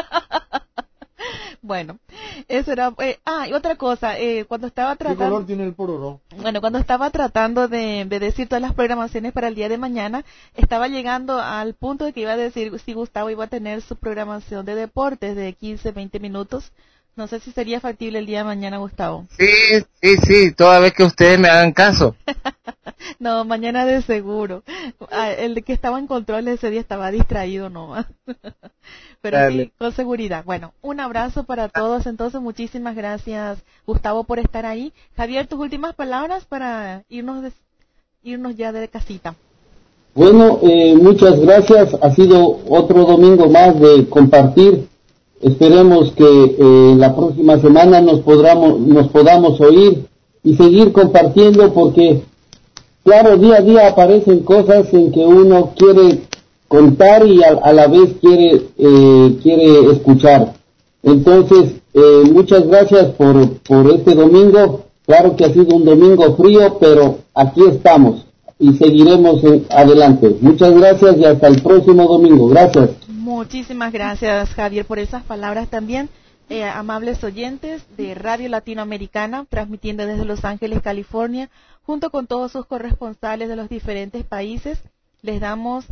Bueno, eso era... y otra cosa, cuando estaba tratando... ¿Qué color tiene el pororó? Bueno, cuando estaba tratando de decir todas las programaciones para el día de mañana, estaba llegando al punto de que iba a decir si Gustavo iba a tener su programación de deportes de 15, 20 minutos. No sé si sería factible el día de mañana, Gustavo. Sí, toda vez que ustedes me hagan caso. No, mañana de seguro. El que estaba en control ese día estaba distraído nomás. Pero dale. Sí, con seguridad. Bueno, un abrazo para todos. Entonces, muchísimas gracias, Gustavo, por estar ahí. Javier, tus últimas palabras para irnos ya de casita. Bueno, muchas gracias. Ha sido otro domingo más de compartir. Esperemos que la próxima semana nos podamos oír y seguir compartiendo, porque claro, día a día aparecen cosas en que uno quiere contar y a la vez quiere escuchar. Entonces, muchas gracias por este domingo. Claro que ha sido un domingo frío, pero aquí estamos y seguiremos adelante. Muchas gracias y hasta el próximo domingo. Gracias. Muchísimas gracias, Javier, por esas palabras también. Amables oyentes de Radio Latinoamericana, transmitiendo desde Los Ángeles, California, junto con todos sus corresponsales de los diferentes países, les damos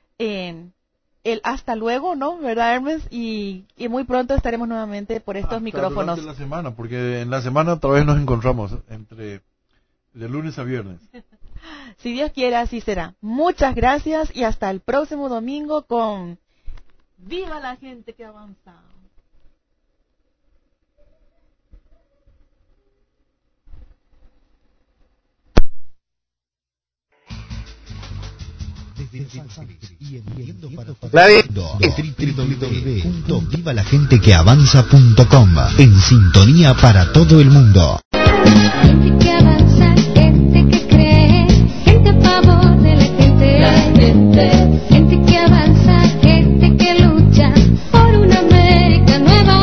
el hasta luego, ¿no? ¿Verdad, Hermes? Y muy pronto estaremos nuevamente por estos micrófonos. Durante la semana, porque en la semana otra vez nos encontramos de lunes a viernes. Si Dios quiere, así será. Muchas gracias y hasta el próximo domingo con ¡Viva la gente que avanza! Y enviando para www.vivalagentequeavanza.com, en sintonía para todo el mundo. Gente que avanza, gente que cree, gente a favor de la gente, gente que avanza, gente que lucha por una América nueva.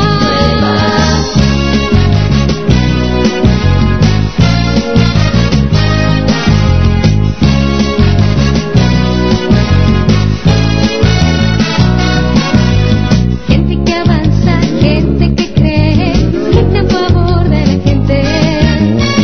Gente que avanza, gente que cree, gente a favor de la gente.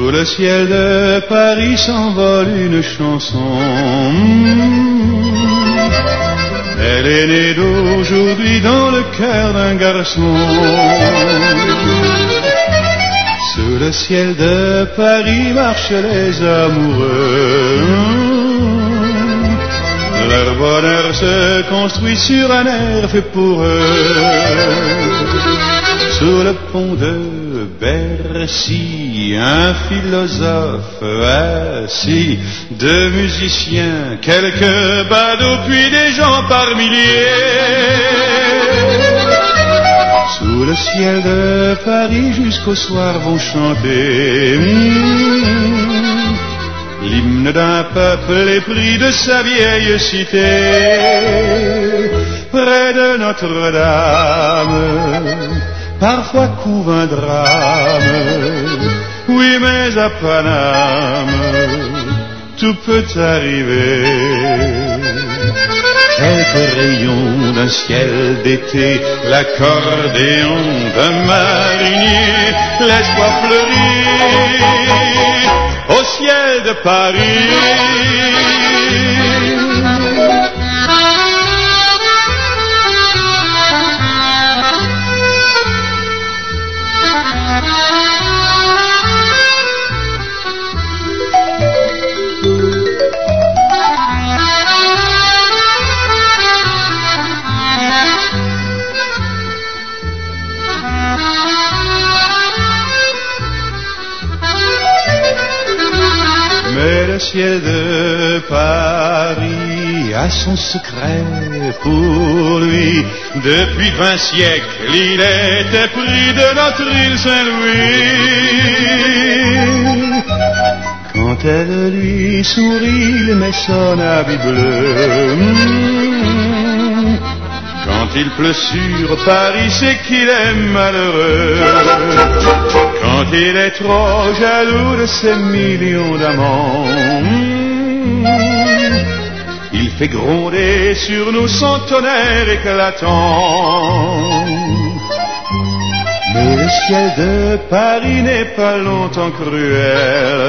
Sous le ciel de Paris s'envole une chanson. Elle est née d'aujourd'hui dans le cœur d'un garçon. Sous le ciel de Paris marchent les amoureux. Leur bonheur se construit sur un air fait pour eux. Sous le pont de Bercy, un philosophe assis, deux musiciens, quelques badauds, puis des gens par milliers. Sous le ciel de Paris jusqu'au soir vont chanter l'hymne d'un peuple épris de sa vieille cité. Près de Notre-Dame, parfois couve un drame. Oui, mais à Paname, tout peut arriver. Quelques rayons d'un ciel d'été, l'accordéon d'un marinier, l'espoir fleurit au ciel de Paris. Le ciel de Paris a son secret pour lui. Depuis 20 siècles, il était pris de notre île Saint-Louis. Quand elle lui sourit, il met son habit bleu. Quand il pleut sur Paris, c'est qu'il est malheureux. Quand il est trop jaloux de ses millions d'amants, il fait gronder sur nous son tonnerre éclatant. Mais le ciel de Paris n'est pas longtemps cruel.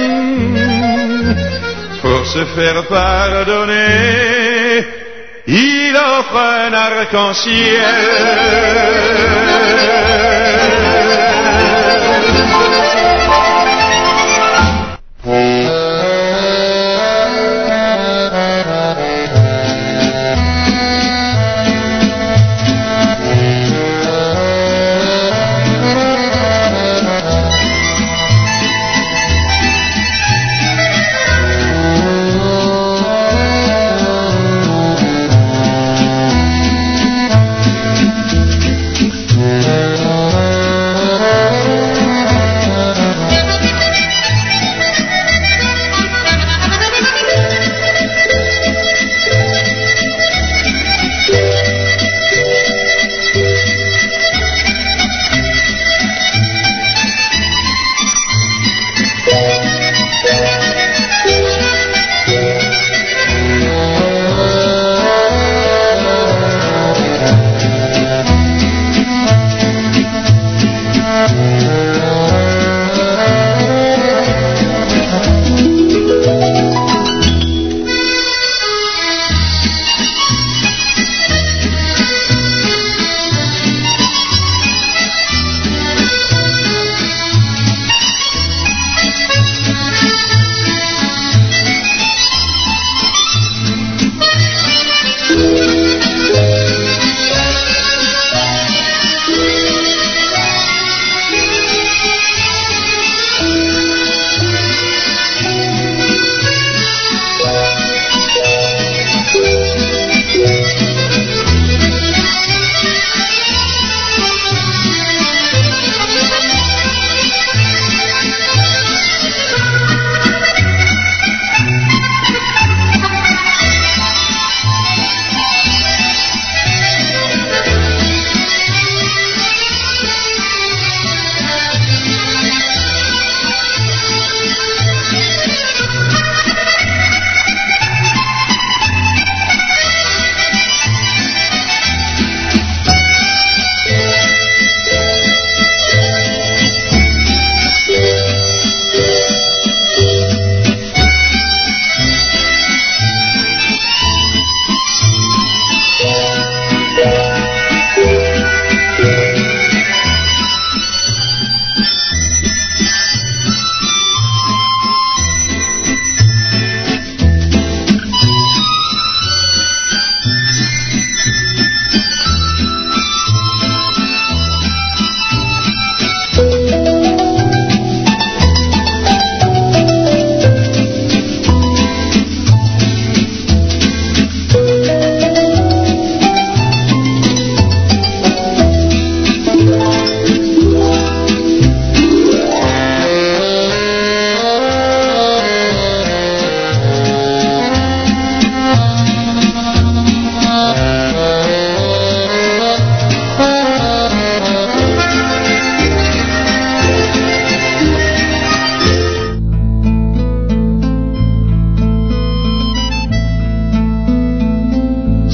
Pour se faire pardonner, il offre un arc-en-ciel.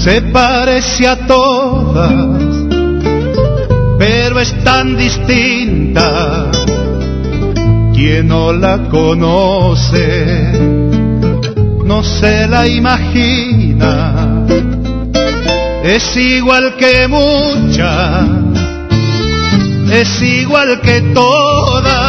se parece a todas, pero es tan distinta. Quien no la conoce, no se la imagina. Es igual que muchas, es igual que todas,